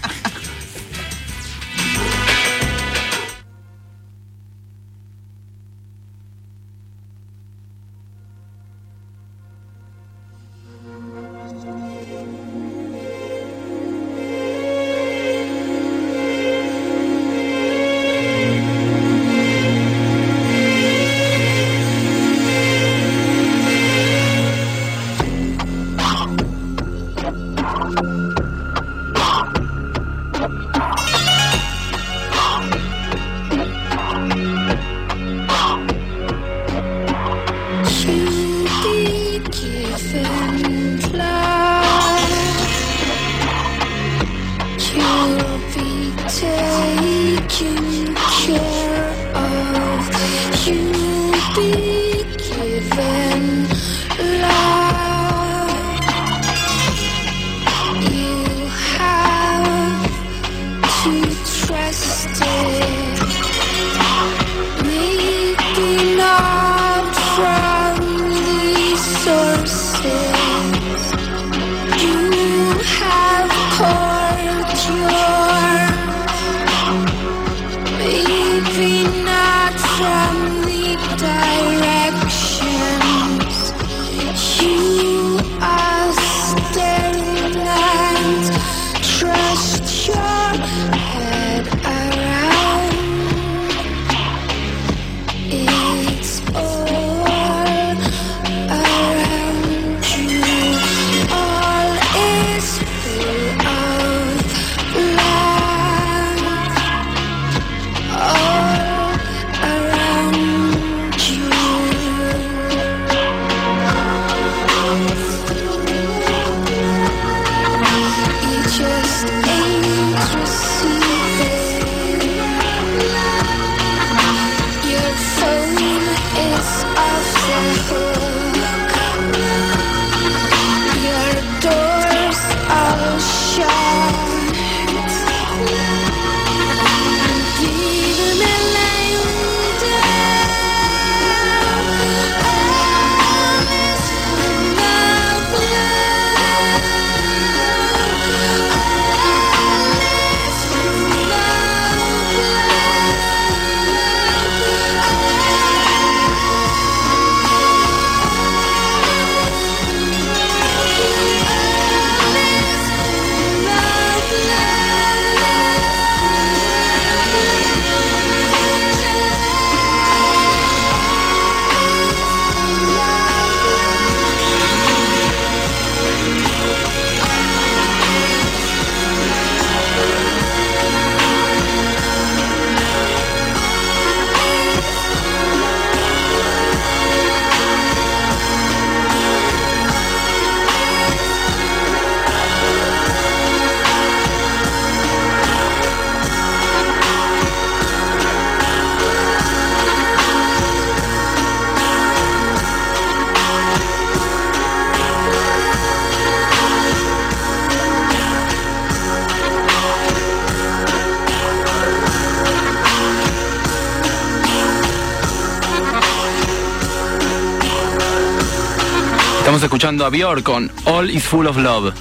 Estamos escuchando a Björk con All is Full of Love.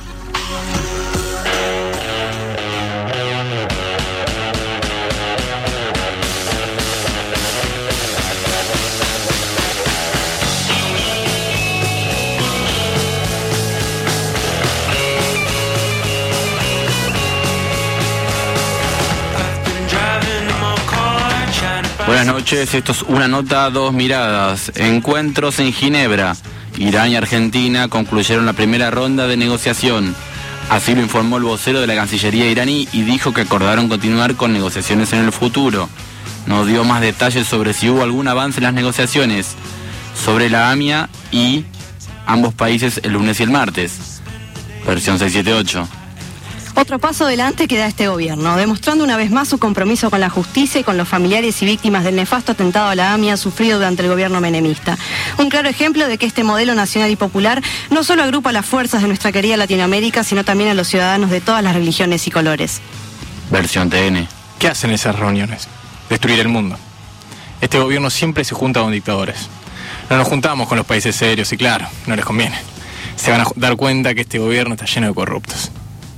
Buenas noches, esto es Una Nota, Dos Miradas. Encuentros en Ginebra. Irán y Argentina concluyeron la primera ronda de negociación. Así lo informó el vocero de la Cancillería iraní y dijo que acordaron continuar con negociaciones en el futuro. No dio más detalles sobre si hubo algún avance en las negociaciones sobre la AMIA y ambos países el lunes y el martes. Versión 678. Otro paso adelante que da este gobierno, demostrando una vez más su compromiso con la justicia y con los familiares y víctimas del nefasto atentado a la AMIA sufrido durante el gobierno menemista. Un claro ejemplo de que este modelo nacional y popular no solo agrupa las fuerzas de nuestra querida Latinoamérica, sino también a los ciudadanos de todas las religiones y colores. Versión TN. ¿Qué hacen esas reuniones? Destruir el mundo. Este gobierno siempre se junta con dictadores. No nos juntamos con los países serios y claro, no les conviene. Se van a dar cuenta que este gobierno está lleno de corruptos.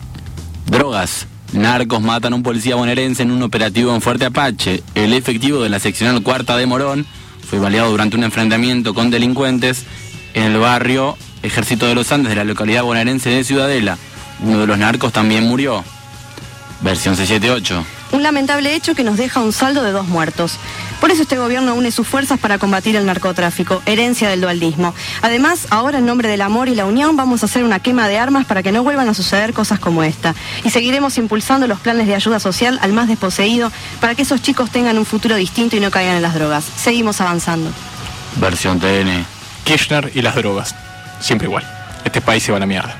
Drogas. Narcos matan a un policía bonaerense en un operativo en Fuerte Apache. El efectivo de la seccional Cuarta de Morón fue baleado durante un enfrentamiento con delincuentes en el barrio Ejército de los Andes de la localidad bonaerense de Ciudadela. Uno de los narcos también murió. Versión 678. Un lamentable hecho que nos deja un saldo de 2 muertos. Por eso este gobierno une sus fuerzas para combatir el narcotráfico, herencia del dualdismo. Además, ahora en nombre del amor y la unión vamos a hacer una quema de armas para que no vuelvan a suceder cosas como esta. Y seguiremos impulsando los planes de ayuda social al más desposeído para que esos chicos tengan un futuro distinto y no caigan en las drogas. Seguimos avanzando. Versión TN. Kirchner y las drogas. Siempre igual. Este país se va a la mierda.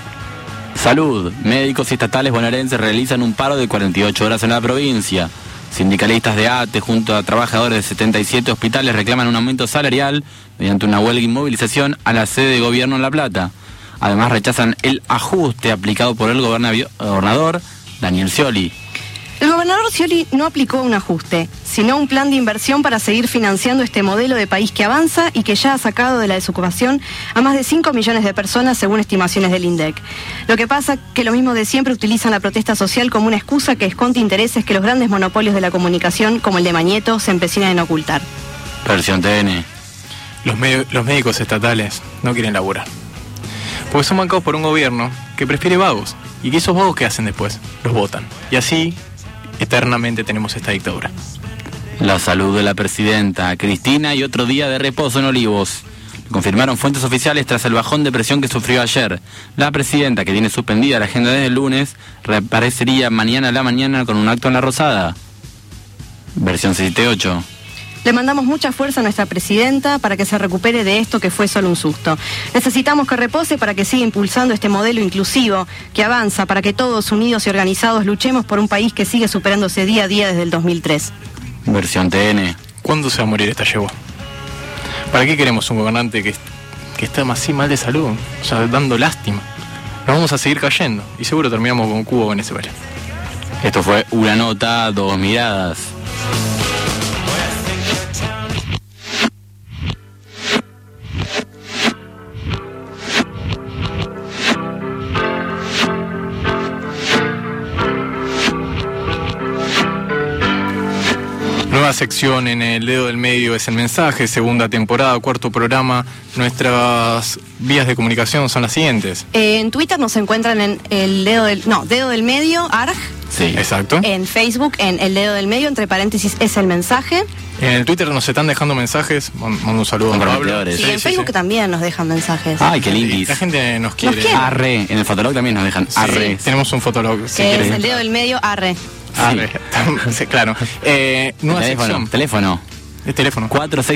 Salud. Médicos estatales bonaerenses realizan un paro de 48 horas en la provincia. Sindicalistas de ATE junto a trabajadores de 77 hospitales reclaman un aumento salarial mediante una huelga y movilización a la sede de gobierno en La Plata. Además rechazan el ajuste aplicado por el gobernador Daniel Scioli. El gobernador Scioli no aplicó un ajuste, sino un plan de inversión para seguir financiando este modelo de país que avanza y que ya ha sacado de la desocupación a más de 5 millones de personas según estimaciones del INDEC. Lo que pasa que lo mismo de siempre utilizan la protesta social como una excusa que esconde intereses que los grandes monopolios de la comunicación, como el de Mañeto, se empecinan en ocultar. Versión TN. Los médicos estatales no quieren laburar. Porque son bancados por un gobierno que prefiere vagos. Y que esos vagos, ¿qué hacen después? Los votan. Y así eternamente tenemos esta dictadura. La salud de la presidenta Cristina y otro día de reposo en Olivos. Confirmaron fuentes oficiales tras el bajón de presión que sufrió ayer. La presidenta, que tiene suspendida la agenda desde el lunes, reaparecería mañana a la mañana con un acto en La Rosada. Versión 78. Le mandamos mucha fuerza a nuestra presidenta para que se recupere de esto que fue solo un susto. Necesitamos que repose para que siga impulsando este modelo inclusivo, que avanza para que todos unidos y organizados luchemos por un país que sigue superándose día a día desde el 2003. Versión TN. ¿Cuándo se va a morir esta yegua? ¿Para qué queremos un gobernante que está así mal de salud? O sea, dando lástima. Nos vamos a seguir cayendo y seguro terminamos con Cuba o Venezuela. Esto fue Una Nota, Dos Miradas. Nueva sección en El Dedo del Medio es el mensaje, segunda temporada, cuarto programa. Nuestras vías de comunicación son las siguientes. En Twitter nos encuentran en Dedo del Medio, ARG. Sí, exacto. En Facebook, en El Dedo del Medio, entre paréntesis, es el mensaje. En el Twitter nos están dejando mensajes. Mando un saludo a Pablo. Sí, en Facebook también nos dejan mensajes. Ay, qué lindis. La gente nos quiere. Arre. En el Fotolog también nos dejan arre. Sí, tenemos un Fotolog. Si es El Dedo del Medio, arre. Sí, claro. Nueva sección. Teléfono. El teléfono.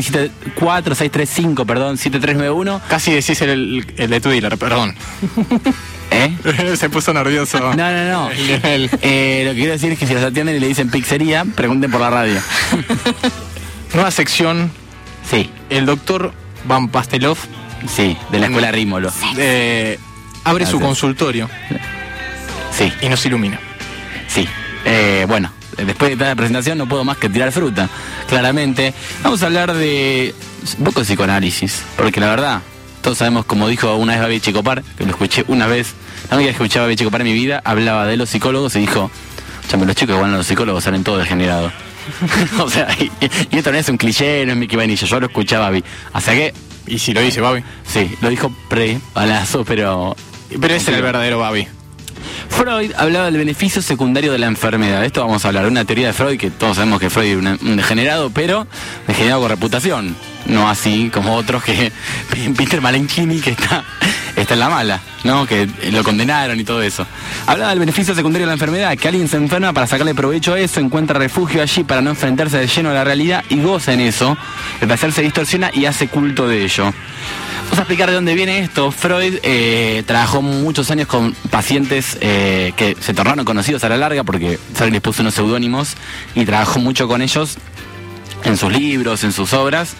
4635, perdón, 7391. Casi decís el de tu dealer, perdón. Se puso nervioso. No. Lo que quiero decir es que si los atienden y le dicen pizzería, pregunten por la radio. Nueva sección. Sí. El doctor Van Pastelov. Sí, de la escuela Rímolo. Abre su consultorio. Sí. Y nos ilumina. Sí. Bueno, después de toda la presentación no puedo más que tirar fruta, claramente. Vamos a hablar de un poco de psicoanálisis, porque la verdad, todos sabemos, como dijo una vez Babi Checopar, que lo escuché una vez, la única vez que escuchaba a Babi Checopar en mi vida, hablaba de los psicólogos y dijo, chame, los chicos que van a los psicólogos salen todos degenerados. O sea, y esto no es un cliché, no es Mickey Vainilla, yo lo escuchaba Babi. O sea que... ¿Y si lo dice Babi? Sí, lo dijo pre-balazo, pero... Pero ese era el verdadero Babi. Freud hablaba del beneficio secundario de la enfermedad. De esto vamos a hablar, una teoría de Freud que todos sabemos que Freud es un degenerado, pero degenerado con reputación. No así como otros que Peter Malenchini, que está en la mala, ¿no? Que lo condenaron y todo eso. Hablaba del beneficio secundario de la enfermedad, que alguien se enferma para sacarle provecho a eso, encuentra refugio allí para no enfrentarse de lleno a la realidad y goza en eso. El placer se distorsiona y hace culto de ello. Vamos a explicar de dónde viene esto. Freud trabajó muchos años con pacientes que se tornaron conocidos a la larga porque Freud les puso unos seudónimos y trabajó mucho con ellos en sus libros, en sus obras.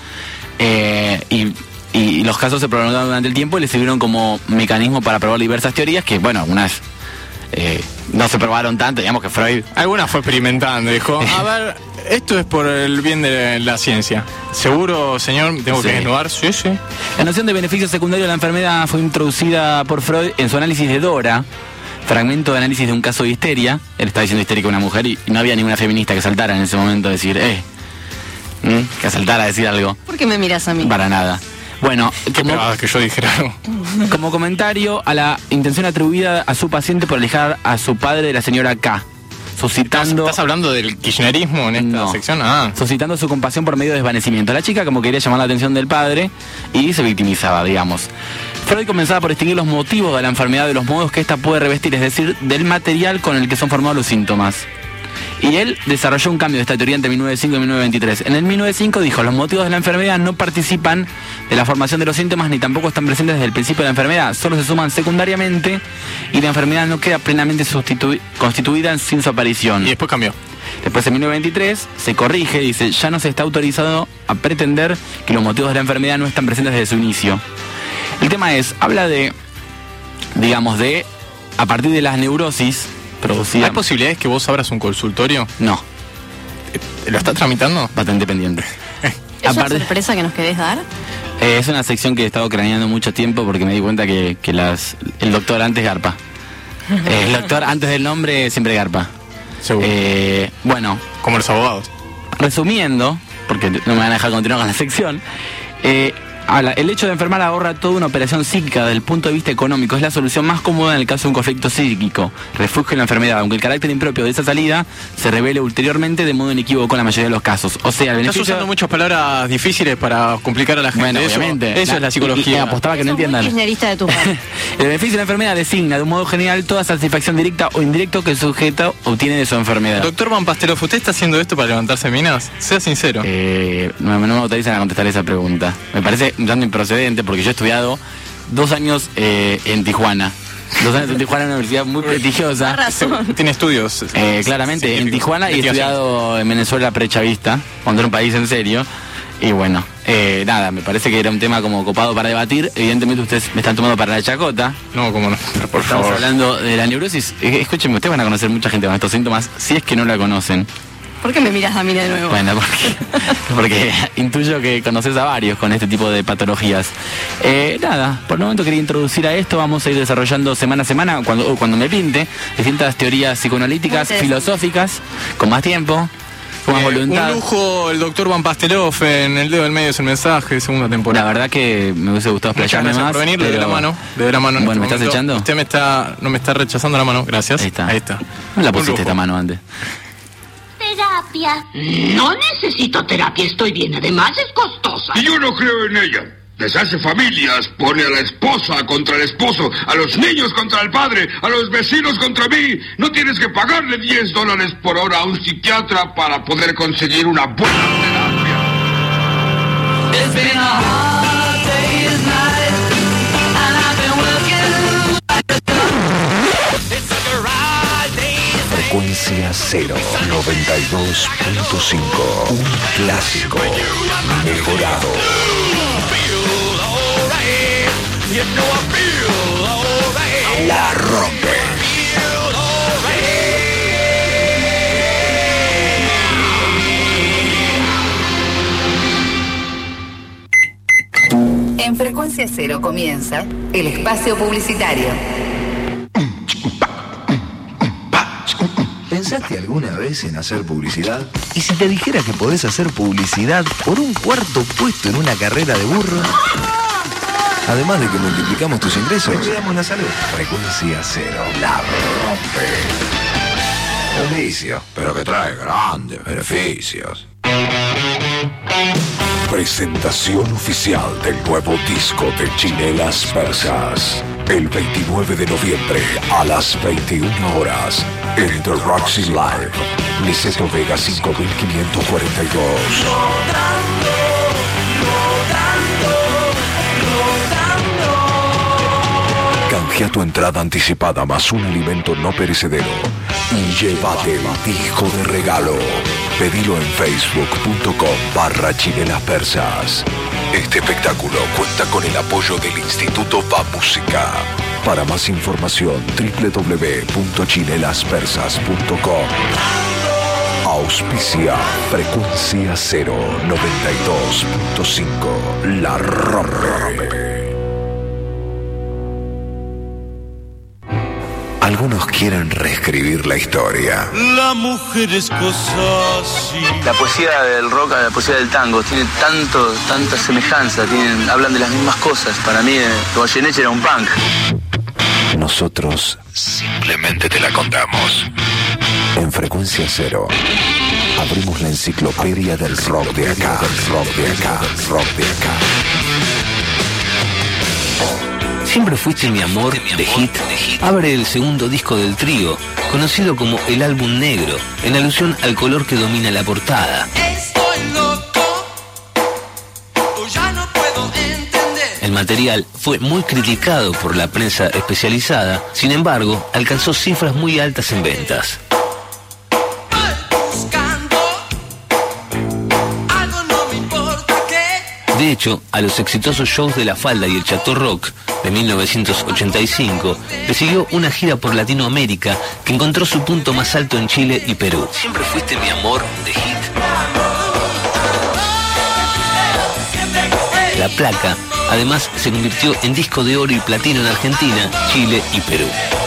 Y los casos se prolongaron durante el tiempo y le sirvieron como mecanismo para probar diversas teorías que, bueno, algunas no se probaron tanto, digamos que Freud... Algunas fue experimentando, dijo, a ver, esto es por el bien de la ciencia. ¿Seguro, señor? ¿Tengo que desnudar? Sí, sí. La noción de beneficio secundario de la enfermedad fue introducida por Freud en su análisis de Dora, fragmento de análisis de un caso de histeria. Él estaba diciendo histérica a una mujer y no había ninguna feminista que saltara en ese momento a decir, que saltara a decir algo. ¿Por qué me miras a mí? Para nada. Bueno, que yo dijera algo. Como comentario a la intención atribuida a su paciente por alejar a su padre de la señora K, suscitando... ¿Estás hablando del kirchnerismo en esta sección? Suscitando su compasión por medio de desvanecimiento. La chica como quería llamar la atención del padre y se victimizaba, digamos. Freud comenzaba por distinguir los motivos de la enfermedad de los modos que ésta puede revestir, es decir, del material con el que son formados los síntomas. Y él desarrolló un cambio de esta teoría entre 1905 y 1923. En el 1905 dijo, los motivos de la enfermedad no participan de la formación de los síntomas ni tampoco están presentes desde el principio de la enfermedad, solo se suman secundariamente y la enfermedad no queda plenamente constituida sin su aparición. Y después cambió. Después en 1923 se corrige, dice, ya no se está autorizado a pretender que los motivos de la enfermedad no están presentes desde su inicio. El tema es, habla de, digamos, de, a partir de las neurosis producida. ¿Hay posibilidades que vos abras un consultorio? No. ¿Lo estás tramitando? Patente pendiente. ¿Es una sorpresa que nos querés dar? Es una sección que he estado craneando mucho tiempo porque me di cuenta que el doctor antes garpa. El doctor antes del nombre siempre garpa. Seguro. Bueno. Como los abogados. Resumiendo, porque no me van a dejar continuar con la sección, el hecho de enfermar ahorra toda una operación psíquica desde el punto de vista económico. Es la solución más cómoda en el caso de un conflicto psíquico. Refugio en la enfermedad, aunque el carácter impropio de esa salida se revele ulteriormente de modo inequívoco en la mayoría de los casos. O sea, el beneficio... Estás usando muchas palabras difíciles para complicar a la gente. Bueno, obviamente. Eso es la psicología. Y apostaba que no entiendan. De tu parte. El beneficio de la enfermedad designa de un modo general toda satisfacción directa o indirecta que el sujeto obtiene de su enfermedad. Doctor Van Pastelov, ¿usted está haciendo esto para levantarse minas? Sea sincero. No me autorizan a contestar esa pregunta. Me parece un tanto improcedente porque yo he estudiado 2 años en Tijuana. 2 años en Tijuana, una universidad muy prestigiosa. Tiene estudios. Claramente, en Tijuana, y he estudiado en Venezuela prechavista, cuando era un país en serio. Y bueno, nada, me parece que era un tema como copado para debatir. Evidentemente ustedes me están tomando para la chacota. No, cómo no, pero por favor. Estamos hablando de la neurosis. Escúchenme, ustedes van a conocer mucha gente con estos síntomas, si es que no la conocen. ¿Por qué me miras a mí de nuevo? Bueno, porque intuyo que conoces a varios con este tipo de patologías. Nada, por el momento quería introducir a esto. Vamos a ir desarrollando semana a semana, cuando me pinte, distintas teorías psicoanalíticas, filosóficas, con más tiempo, con más voluntad. Un lujo el doctor Van Pastelov en El Dedo del Medio es el mensaje, segunda temporada. La verdad que me hubiese gustado explayarme más. Por venir, pero... le doy la mano. Bueno, ¿me estás echando? Usted no me está rechazando la mano, gracias. Ahí está. No la pusiste esta mano antes. Terapia. No necesito terapia, estoy bien. Además es costosa. Y yo no creo en ella. Deshace familias, pone a la esposa contra el esposo, a los niños contra el padre, a los vecinos contra mí. No tienes que pagarle $10 por hora a un psiquiatra para poder conseguir una buena terapia. It's been a hard day's night, and I've been working. It's like a ride day. Frecuencia 0, 92.5. Un clásico mejorado. La rompe. En Frecuencia Cero comienza el espacio publicitario. ¿Pensaste alguna vez en hacer publicidad? ¿Y si te dijera que podés hacer publicidad por un cuarto puesto en una carrera de burro? Además de que multiplicamos tus ingresos, cuidamos la salud. Frecuencia Cero, la rompe. Un vicio, pero que trae grandes beneficios. Presentación oficial del nuevo disco de Chinelas Persas. El 29 de noviembre a las 21 horas en The Roxy Live. Niceto Vega 5542. Canjea tu entrada anticipada más un alimento no perecedero y llévate el disco de regalo. Pedilo en facebook.com/Chinelas Persas. Este espectáculo cuenta con el apoyo del Instituto Va Música. Para más información, www.chinelaspersas.com. Auspicia Frecuencia 092.5. La rompe. Algunos quieren reescribir la historia. La mujer es cosa así. La poesía del rock a la poesía del tango tiene tanta semejanza, hablan de las mismas cosas. Para mí, Goyeneche era un punk. Nosotros simplemente te la contamos. En Frecuencia Cero abrimos la enciclopedia del rock de acá, rock de acá, rock de acá. Siempre fuiste mi amor, de Hit, abre el segundo disco del trío, conocido como el álbum negro, en alusión al color que domina la portada. Estoy loco, ya no puedo entender. El material fue muy criticado por la prensa especializada, sin embargo, alcanzó cifras muy altas en ventas. De hecho, a los exitosos shows de La Falda y el Chateau Rock de 1985 le siguió una gira por Latinoamérica que encontró su punto más alto en Chile y Perú. Siempre fuiste mi amor, de Hit. La placa, además, se convirtió en disco de oro y platino en Argentina, Chile y Perú.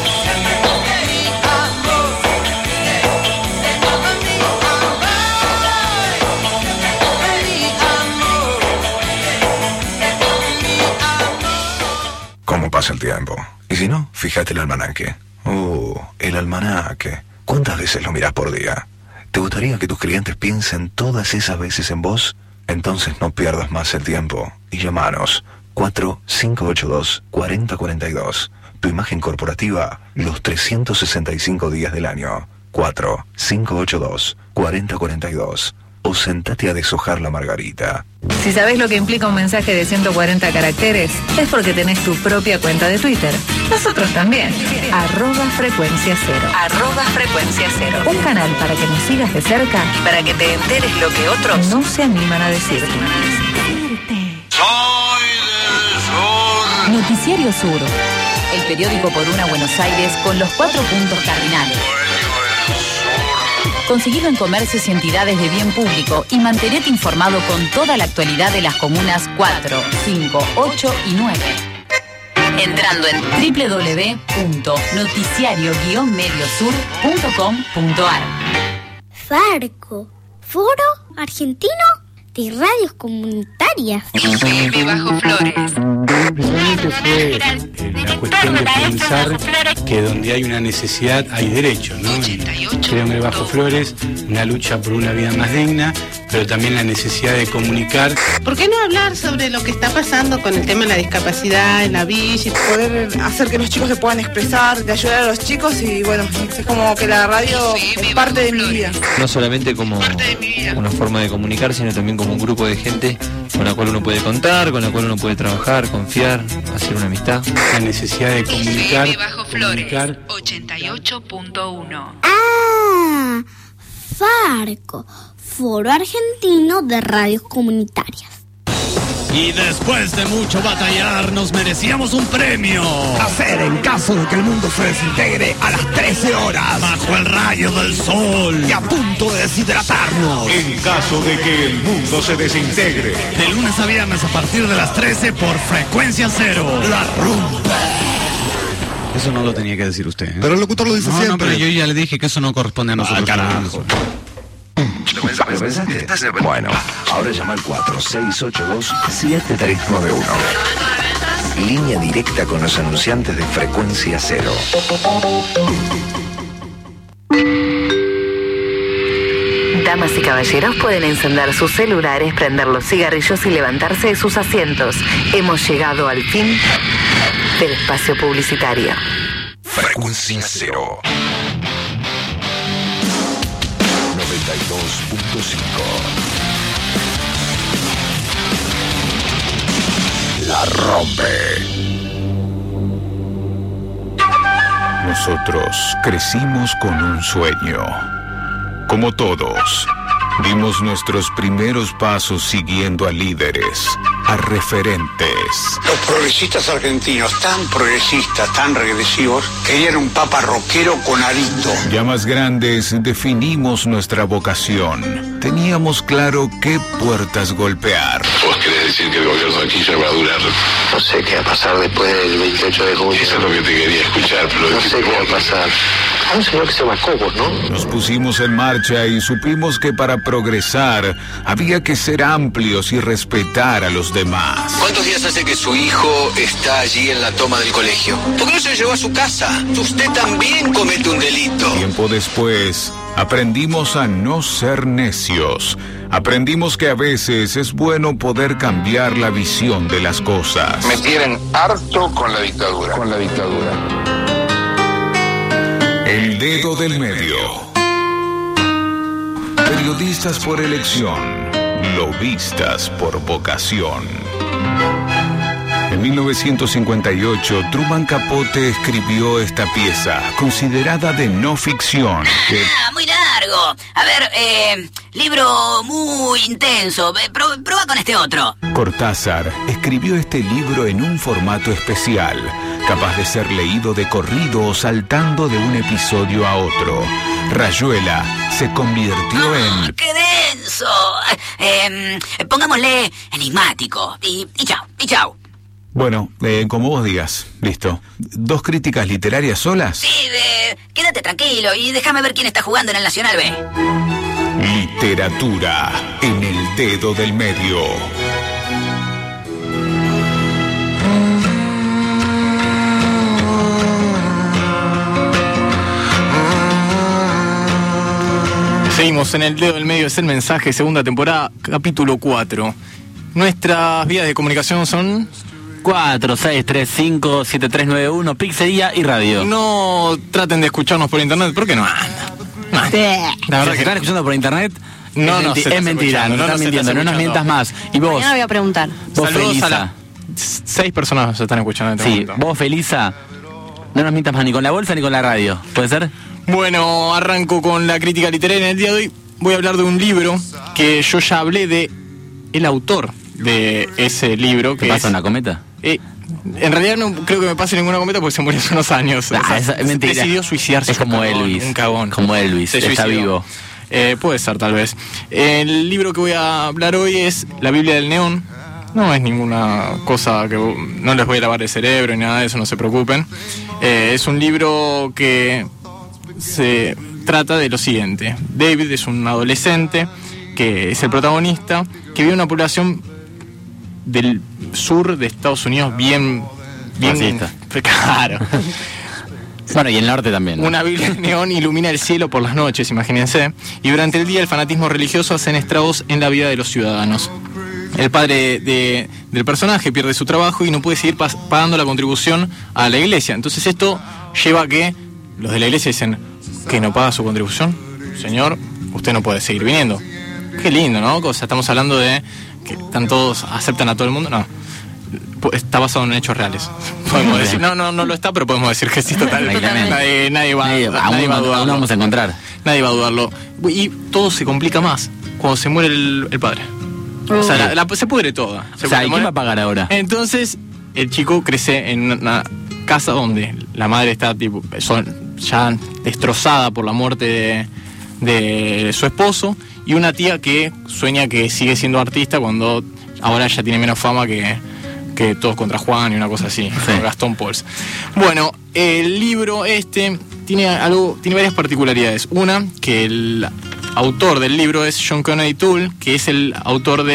¿Cómo pasa el tiempo? Y si no, fíjate el almanaque. El almanaque. ¿Cuántas veces lo mirás por día? ¿Te gustaría que tus clientes piensen todas esas veces en vos? Entonces no pierdas más el tiempo y llamanos 4582-4042. Tu imagen corporativa los 365 días del año. 4582-4042. O sentate a deshojar la margarita. Si sabés lo que implica un mensaje de 140 caracteres, es porque tenés tu propia cuenta de Twitter. Nosotros también. @Frecuencia Cero. @Frecuencia Cero. Un canal para que nos sigas de cerca y para que te enteres lo que otros no se animan a decirte. Noticiario Sur, el periódico por una Buenos Aires con los 4 puntos cardinales. Conseguilo en comercios y entidades de bien público y mantenete informado con toda la actualidad de las comunas 4, 5, 8 y 9. Entrando en www.noticiario-mediosur.com.ar. Farco, Foro Argentino de Radios Comunitarias. FM Bajo Flores. Precisamente fue la cuestión de pensar que donde hay una necesidad hay derecho, ¿no? Creo que Bajo Flores, una lucha por una vida más digna, pero también la necesidad de comunicar. ¿Por qué no hablar sobre lo que está pasando con el tema de la discapacidad en la villa? Poder hacer que los chicos se puedan expresar, de ayudar a los chicos y bueno, es como que la radio es parte de mi vida. No solamente como una forma de comunicar, sino también como un grupo de gente con la cual uno puede contar, con la cual uno puede trabajar, confiar, hacer una amistad. La necesidad de comunicar. FM Bajo Flores, 88.1. Ah, Farco, Foro Argentino de Radios Comunitarias. Y después de mucho batallar, nos merecíamos un premio. Hacer en caso de que el mundo se desintegre a las 13 horas. Bajo el rayo del sol. Y a punto de deshidratarnos. En caso de que el mundo se desintegre. De lunes a viernes a partir de las 13 por Frecuencia Cero. La rompe. Eso no lo tenía que decir usted, ¿eh? Pero el locutor lo dice siempre. No, pero yo ya le dije que eso no corresponde a nosotros. Carajo. ¿Lo pensaste? Bueno, ahora llama al 4682-7391. Línea directa con los anunciantes de Frecuencia Cero. Damas y caballeros pueden encender sus celulares, prender los cigarrillos y levantarse de sus asientos. Hemos llegado al fin del espacio publicitario. Frecuencia Cero. 92.5. La rompe. Nosotros crecimos con un sueño. Como todos, dimos nuestros primeros pasos siguiendo a líderes, a referentes. Los progresistas argentinos, tan progresistas, tan regresivos, querían un papa rockero con arito. Ya más grandes, definimos nuestra vocación. Teníamos claro qué puertas golpear. ¿Vos querés decir que el gobierno aquí ya va a durar? No sé qué va a pasar después del 28 de junio. Eso es lo que te quería escuchar, pero... No sé qué va a pasar. Hay un señor que se llama Cobos, ¿no? Nos pusimos en marcha y supimos que para progresar había que ser amplios y respetar a los demás. ¿Cuántos días hace que su hijo está allí en la toma del colegio? ¿Por qué no se lo llevó a su casa? Usted también comete un delito. Tiempo después, aprendimos a no ser necios. Aprendimos que a veces es bueno poder cambiar la visión de las cosas. Me tienen harto con la dictadura. Con la dictadura. El dedo del medio. Periodistas por elección, lobistas por vocación. En 1958, Truman Capote escribió esta pieza, considerada de no ficción. Muy largo. A ver, libro muy intenso. Prueba con este otro. Cortázar escribió este libro en un formato especial, capaz de ser leído de corrido o saltando de un episodio a otro. Rayuela se convirtió en... ¡Qué denso! Pongámosle enigmático. Y chao, y chao. Bueno, como vos digas, listo. ¿2 críticas literarias solas? Sí, quédate tranquilo y déjame ver quién está jugando en el Nacional B. Literatura en el dedo del medio. Seguimos en el dedo del medio, es el mensaje, segunda temporada, capítulo 4. Nuestras vías de comunicación son... 4-6-3-5-7-3-9-1, pizzería y radio. No traten de escucharnos por internet, ¿por qué no? La verdad que están escuchando por internet. No, es mentira, no están mintiendo, no nos mientas más. Y vos, mañana voy a preguntar. Vos, saludos Felisa. 6 personas nos están escuchando en este momento. Vos, Felisa, no nos mientas más ni con la bolsa ni con la radio. ¿Puede ser? Bueno, arranco con la crítica literaria. En el día de hoy voy a hablar de un libro que yo ya hablé de el autor de ese libro. ¿Qué pasa, una cometa? En realidad no creo que me pase ninguna cometa porque se murió hace unos años. Es mentira. Decidió suicidarse. Es como Elvis. Un cagón. Como Elvis, está vivo. Puede ser, tal vez. El libro que voy a hablar hoy es La Biblia del Neón. No es ninguna cosa que... No les voy a lavar el cerebro ni nada de eso, no se preocupen. Es un libro que se trata de lo siguiente. David es un adolescente que es el protagonista, que vive en una población del sur de Estados Unidos bien claro. Bueno, y el norte también, ¿no? Una Biblia de neón ilumina el cielo por las noches, imagínense, y durante el día el fanatismo religioso hace estragos en la vida de los ciudadanos. El padre del personaje pierde su trabajo y no puede seguir pagando la contribución a la iglesia. Entonces esto lleva a que los de la iglesia dicen que no paga su contribución. Señor, usted no puede seguir viniendo. Qué lindo, ¿no? O sea, estamos hablando de que están todos, aceptan a todo el mundo. No, está basado en hechos reales. Podemos decir, no lo está, pero podemos decir que sí, total. Nadie va a dudarlo. No vamos a encontrar. Nadie va a dudarlo. Y todo se complica más cuando se muere el padre. O sea, se pudre toda. ¿Y quién va a pagar ahora? Entonces, el chico crece en una casa donde la madre está ya destrozada por la muerte de su esposo, y una tía que sueña que sigue siendo artista cuando ahora ya tiene menos fama que Todos contra Juan y una cosa así, sí. Gastón Pauls. Bueno, el libro tiene varias particularidades. Una, que el autor del libro es John Kennedy Toole, que es el autor de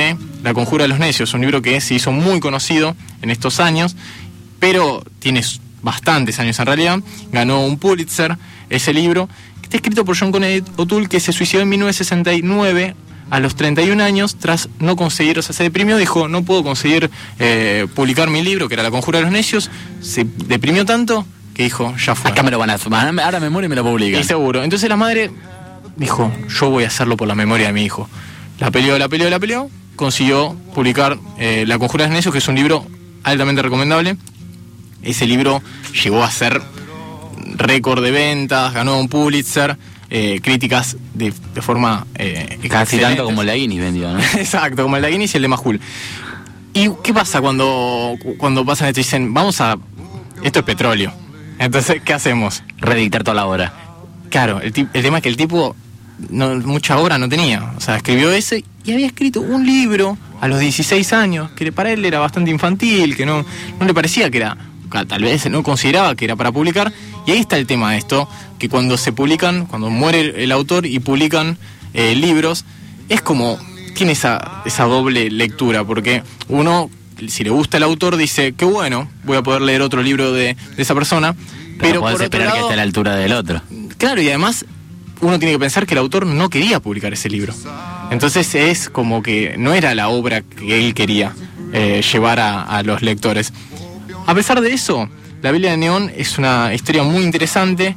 La Conjura de los Necios, un libro que se hizo muy conocido en estos años, pero tiene bastantes años en realidad. Ganó un Pulitzer ese libro, que está escrito por John Conan O'Toole, que se suicidó en 1969 a los 31 años tras no conseguir, o sea, se deprimió, dijo, no puedo conseguir publicar mi libro, que era La Conjura de los Necios. Se deprimió tanto que dijo, ya fue. Acá me lo van a sumar, ahora me muero y me lo publican. Y seguro. Entonces la madre dijo, yo voy a hacerlo por la memoria de mi hijo. La peleó, consiguió publicar La Conjura de los Necios, que es un libro altamente recomendable. Ese libro llegó a ser récord de ventas, ganó un Pulitzer, críticas de forma casi tanto como el de Guinness vendió, ¿no? Exacto, como el de Guinness y el de Majul. ¿Y qué pasa cuando pasan esto y dicen, esto es petróleo? Entonces, ¿qué hacemos? Redictar toda la obra. Claro, el tema es que el tipo mucha obra no tenía. O sea, escribió ese y había escrito un libro a los 16 años, que para él era bastante infantil, que no le parecía que era, tal vez no consideraba que era para publicar. Y ahí está el tema de esto, que cuando se publican, cuando muere el autor y publican libros, es como, tiene esa doble lectura, porque uno, si le gusta el autor, dice, qué bueno, voy a poder leer otro libro de esa persona, pero podés esperar que esté a la altura del otro. Claro, y además uno tiene que pensar que el autor no quería publicar ese libro. Entonces es como que no era la obra que él quería llevar a los lectores. A pesar de eso, La Biblia de Neón es una historia muy interesante,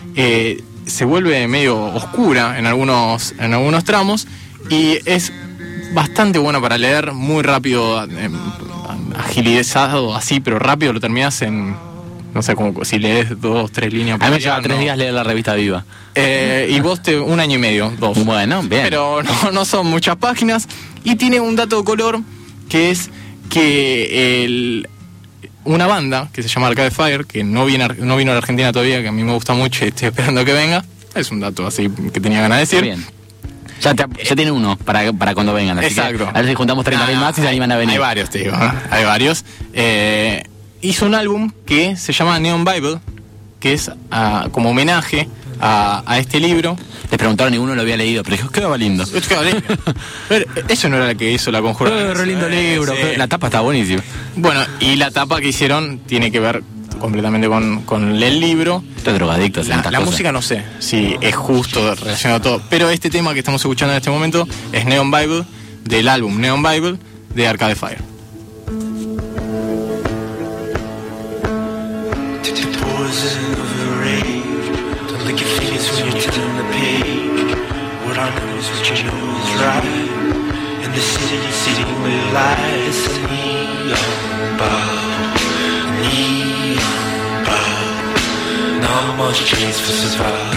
se vuelve medio oscura en algunos tramos y es bastante buena para leer, muy rápido, agilizado así, pero rápido lo terminas en, no sé, como si lees 2, 3 líneas. A mí me lleva 3 días leer la revista Viva. Y vos 1 año y medio, 2. Bueno, bien. Pero no son muchas páginas. Y tiene un dato de color, que es que una banda que se llama Arcade Fire, que no vino a la Argentina todavía, que a mí me gusta mucho y estoy esperando que venga. Es un dato así que tenía ganas de decir. Bien. Ya tiene uno para cuando vengan. Así exacto. Que a ver si juntamos 30.000 más y se animan a venir. Hay varios, te digo. Hay varios. Hizo un álbum que se llama Neon Bible, que es como homenaje a este libro. Les preguntaron y uno lo había leído, pero dijo, quedaba lindo. Pero eso no era la que hizo La Conjura. Re lindo libro. La tapa está buenísima. Bueno, y la tapa que hicieron tiene que ver completamente con el libro. Estos drogadictos. La música no sé si es justo relacionado a todo, pero este tema que estamos escuchando en este momento es Neon Bible, del álbum Neon Bible de Arcade Fire. Not much chance for survival.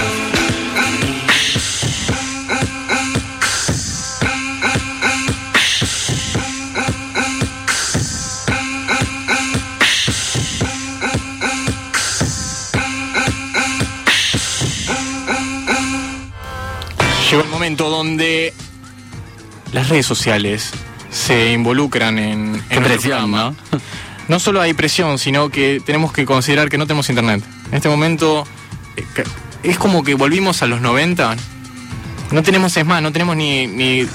Llegó el momento donde las redes sociales se involucran en presión, ¿no? No solo hay presión, sino que tenemos que considerar que no tenemos internet. En este momento es como que volvimos a los 90. No tenemos ni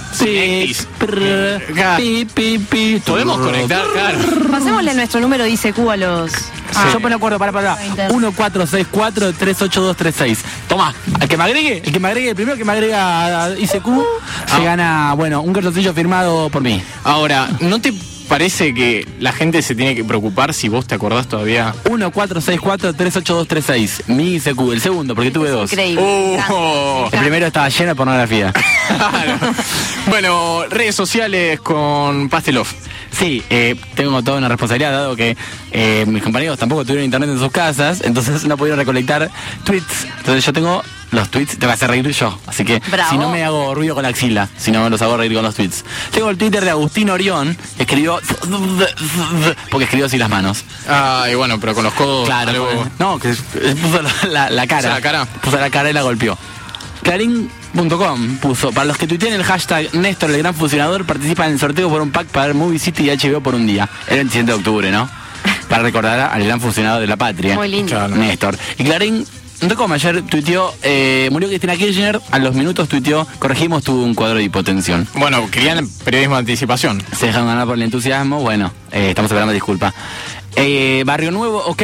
podemos conectar, claro. Pasémosle nuestro número de ICQ a los... Yo me acuerdo, para 1464-38236. Toma, el que me agregue, el primero que me agrega a ICQ se gana, un cartoncillo firmado por mí. Ahora, ¿no te parece que la gente se tiene que preocupar si vos te acordás todavía? 1464-38236. Mi ICQ, el segundo, porque tuve 2. Increíble. El primero estaba lleno de pornografía. Claro. Bueno, redes sociales con Pastelov. Sí, tengo toda una responsabilidad, dado que mis compañeros tampoco tuvieron internet en sus casas, entonces no pudieron recolectar tweets. Entonces yo tengo los tweets, te voy a hacer reír yo. Así que bravo. Si no me hago ruido con la axila, si no me los hago reír con los tweets. Tengo el Twitter de Agustín Orión, que escribió porque escribió así las manos. Y bueno, pero con los codos. Claro, no, que puso la cara. La cara. Puso la cara y la golpeó. Clarín.com puso, para los que tuiteen el hashtag Néstor, el gran funcionador, participa en el sorteo por un pack para ver Movie City y HBO por un día. Era el 27 de octubre, ¿no? Para recordar al gran funcionador de la patria. Muy lindo. Néstor. Y Clarín Recom ayer tuiteó, murió Cristina Kirchner, a los minutos tuiteó, corregimos, tuvo un cuadro de hipotensión. Bueno, querían periodismo de anticipación. Se dejaron ganar por el entusiasmo, bueno, estamos esperando disculpa. Barrio Nuevo, ok.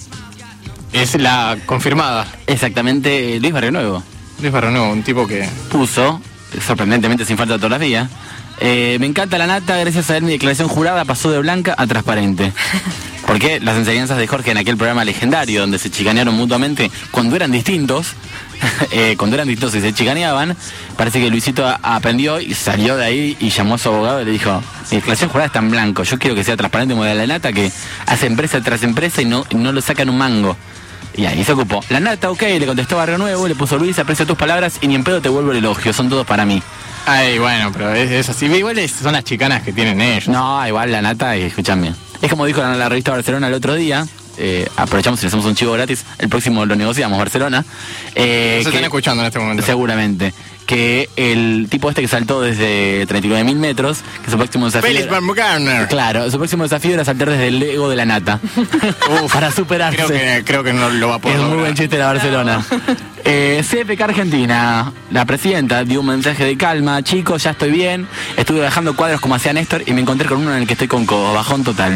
Es la confirmada. Exactamente, Luis Barrio Nuevo. Luis Barrio Nuevo, un tipo que... Puso, sorprendentemente sin falta de ortografía, me encanta la nata, gracias a él mi declaración jurada pasó de blanca a transparente. Porque las enseñanzas de Jorge en aquel programa legendario donde se chicanearon mutuamente cuando eran distintos, y se chicaneaban, parece que Luisito aprendió y salió de ahí y llamó a su abogado y le dijo, mi declaración jurada está en blanco, yo quiero que sea transparente como la nata que hace empresa tras empresa y no lo sacan un mango. Y ahí se ocupó. La nata, ok, le contestó Barrio Nuevo, le puso Luis, aprecio tus palabras y ni en pedo te vuelvo el elogio, son todos para mí. Ay, bueno, pero es así, igual son las chicanas que tienen ellos. No, igual la nata, escúchame. Es como dijo la revista Barcelona el otro día, aprovechamos y le hacemos un chivo gratis, el próximo lo negociamos, Barcelona. Se están escuchando en este momento. Seguramente. Que el tipo este que saltó desde 39.000 metros, que su próximo desafío... Felix Baumgartner. Claro, su próximo desafío era saltar desde el ego de la nata. Para superarse. Creo que no lo va a poder. Es muy buen chiste de la Barcelona. CFK Argentina, la presidenta dio un mensaje de calma. Chicos, ya estoy bien. Estuve bajando cuadros como hacía Néstor y me encontré con uno en el que estoy con codo. Bajón total.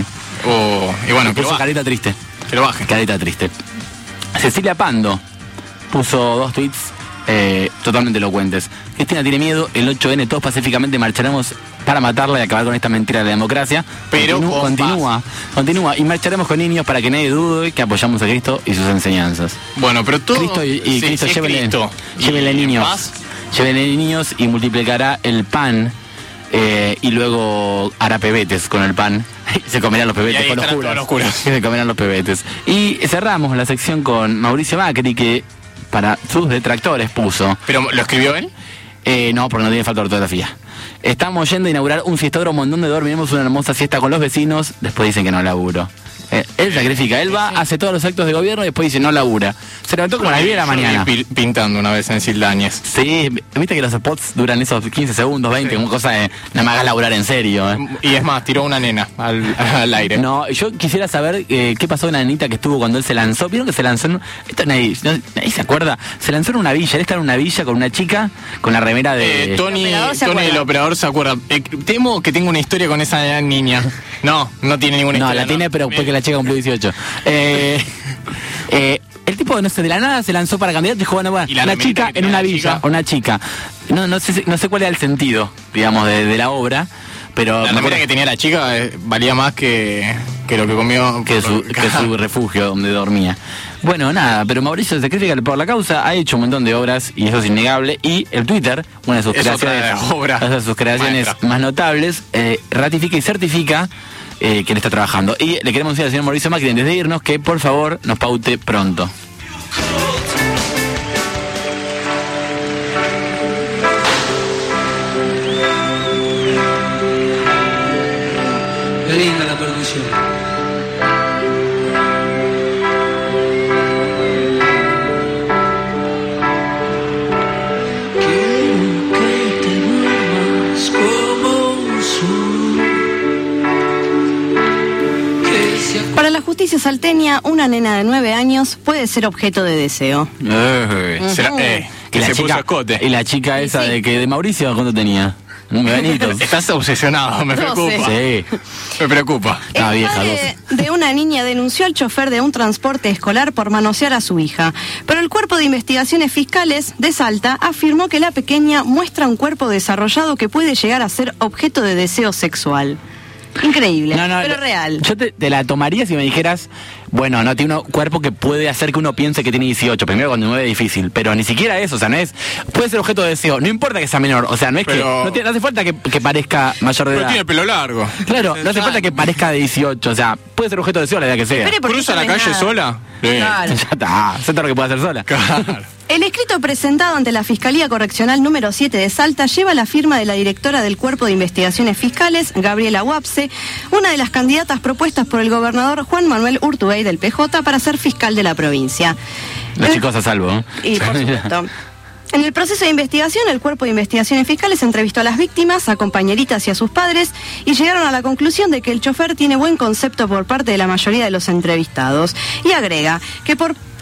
Y bueno, puso carita triste. Que lo baje. Carita triste. Cecilia Pando puso 2 tweets totalmente elocuentes. Cristina tiene miedo, el 8N todos pacíficamente marcharemos para matarla y acabar con esta mentira de la democracia. Pero continúa y marcharemos con niños para que nadie dude que apoyamos a Cristo y sus enseñanzas. Bueno, pero todo Cristo y Cristo llévenle niños. Llévenle niños y multiplicará el pan y luego hará pebetes con el pan. Se comerán los pebetes con los curas. Se comerán los pebetes. Y cerramos la sección con Mauricio Macri, que para sus detractores puso... ¿Pero lo escribió él? No, porque no tiene falta de ortografía. Estamos yendo a inaugurar un siestódromo en donde dormiremos una hermosa siesta con los vecinos. Después dicen que no laburo. Él sacrifica, él va, hace todos los actos de gobierno y después dice no labura. Se levantó como a las 10 de la mañana. Pintando una vez en Sildañez. Sí, viste que los spots duran esos 15 segundos, 20, como cosa de no me hagas laburar en serio. Y es más, tiró una nena al aire. No, yo quisiera saber qué pasó con la nenita que estuvo cuando él se lanzó. ¿Vieron que se lanzó en... Esto nadie se acuerda. Se lanzó en una villa, él estaba en una villa con una chica con la remera de... Tony el operador se acuerda. Temo que tenga una historia con esa niña. No tiene ninguna historia. No, la tiene, pero porque la chica cumplió 18. El tipo, no sé, de la nada se lanzó para candidato y dijo, bueno, una chica en una villa, una chica. No sé cuál era el sentido, digamos, de la obra, pero... La remera que tenía la chica valía más que lo que comió... Que su refugio donde dormía. Bueno, nada, pero Mauricio se critica por la causa, ha hecho un montón de obras y eso es innegable. Y el Twitter, una de sus creaciones más notables, ratifica y certifica que él está trabajando. Y le queremos decir al señor Mauricio Macri, antes de irnos, que por favor nos paute pronto. Qué linda la percusión. Para la justicia salteña, una nena de 9 años puede ser objeto de deseo. Y la chica esa de Mauricio, ¿cuánto tenía? 9 añitos. Estás obsesionado, me preocupa. Sí. Me preocupa. El padre de una niña denunció al chofer de un transporte escolar por manosear a su hija. Pero el Cuerpo de Investigaciones Fiscales de Salta afirmó que la pequeña muestra un cuerpo desarrollado que puede llegar a ser objeto de deseo sexual. Increíble, pero real. Yo te la tomaría si me dijeras, bueno, no tiene un cuerpo que puede hacer que uno piense que tiene 18. Primero, cuando 9 es difícil, pero ni siquiera eso, o sea, no es... Puede ser objeto de deseo, no importa que sea menor, o sea, no es pero... que... No hace falta que parezca mayor de edad. Pero tiene pelo largo. Claro, no hace falta que parezca de 18, o sea, puede ser objeto de deseo la edad que sea. ¿Cruza la calle sola? Claro. Ya está, sé todo lo que puede hacer sola. Claro. El escrito presentado ante la Fiscalía Correccional número 7 de Salta lleva la firma de la directora del Cuerpo de Investigaciones Fiscales, Gabriela Huapse, una de las candidatas propuestas por el gobernador Juan Manuel Urtubey del PJ para ser fiscal de la provincia. Los chicos a salvo. Y por supuesto. En el proceso de investigación, el Cuerpo de Investigaciones Fiscales entrevistó a las víctimas, a compañeritas y a sus padres, y llegaron a la conclusión de que el chofer tiene buen concepto por parte de la mayoría de los entrevistados. Y agrega que por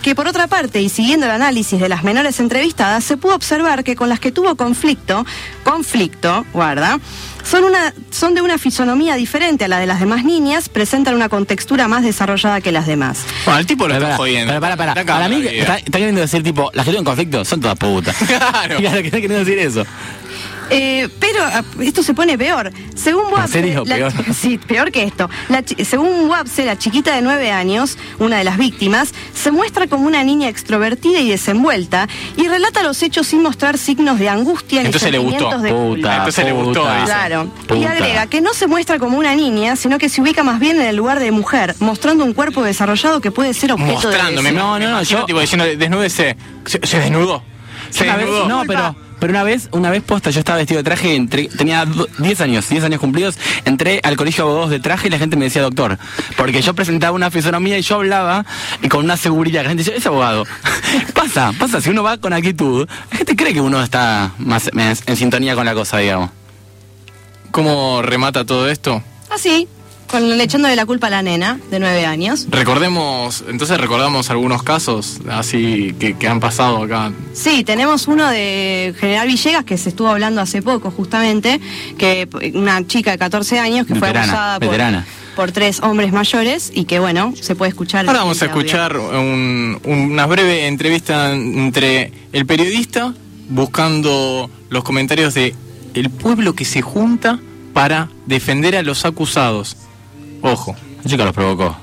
que por otra parte, y siguiendo el análisis de las menores entrevistadas, se pudo observar que con las que tuvo conflicto, guarda, son de una fisonomía diferente a la de las demás niñas, presentan una contextura más desarrollada que las demás. Bueno, el tipo lo está jodiendo. Para mí, está queriendo decir, tipo, las que tienen conflicto son todas putas. Claro. Claro, que está queriendo decir eso. Pero esto se pone peor. Según Wapse, ¿en serio? Peor. Sí, peor que esto. Según Wapse, la chiquita de 9 años, una de las víctimas, se muestra como una niña extrovertida y desenvuelta y relata los hechos sin mostrar signos de angustia ni sentimientos de culpa. Entonces le gustó. Claro. Puta. Y agrega que no se muestra como una niña, sino que se ubica más bien en el lugar de mujer, mostrando un cuerpo desarrollado que puede ser objeto de deseo. Yo tipo diciendo, desnúdese. Se desnudó. Se desnudó. No, pero una vez posta, yo estaba vestido de traje, tenía 10 años cumplidos, entré al colegio de abogados de traje y la gente me decía doctor, porque yo presentaba una fisonomía y yo hablaba y con una seguridad, que la gente decía, es abogado. pasa, si uno va con actitud, la gente cree que uno está más en sintonía con la cosa, digamos. ¿Cómo remata todo esto? Así, echándole la culpa a la nena de 9 años. Recordamos algunos casos así que han pasado acá. Sí, tenemos uno de General Villegas que se estuvo hablando hace poco justamente, que una chica de 14 años que fue abusada por 3 hombres mayores y que bueno, se puede escuchar. Ahora vamos a escuchar una breve entrevista entre el periodista buscando los comentarios de el pueblo que se junta para defender a los acusados. Ojo, la chica los provocó.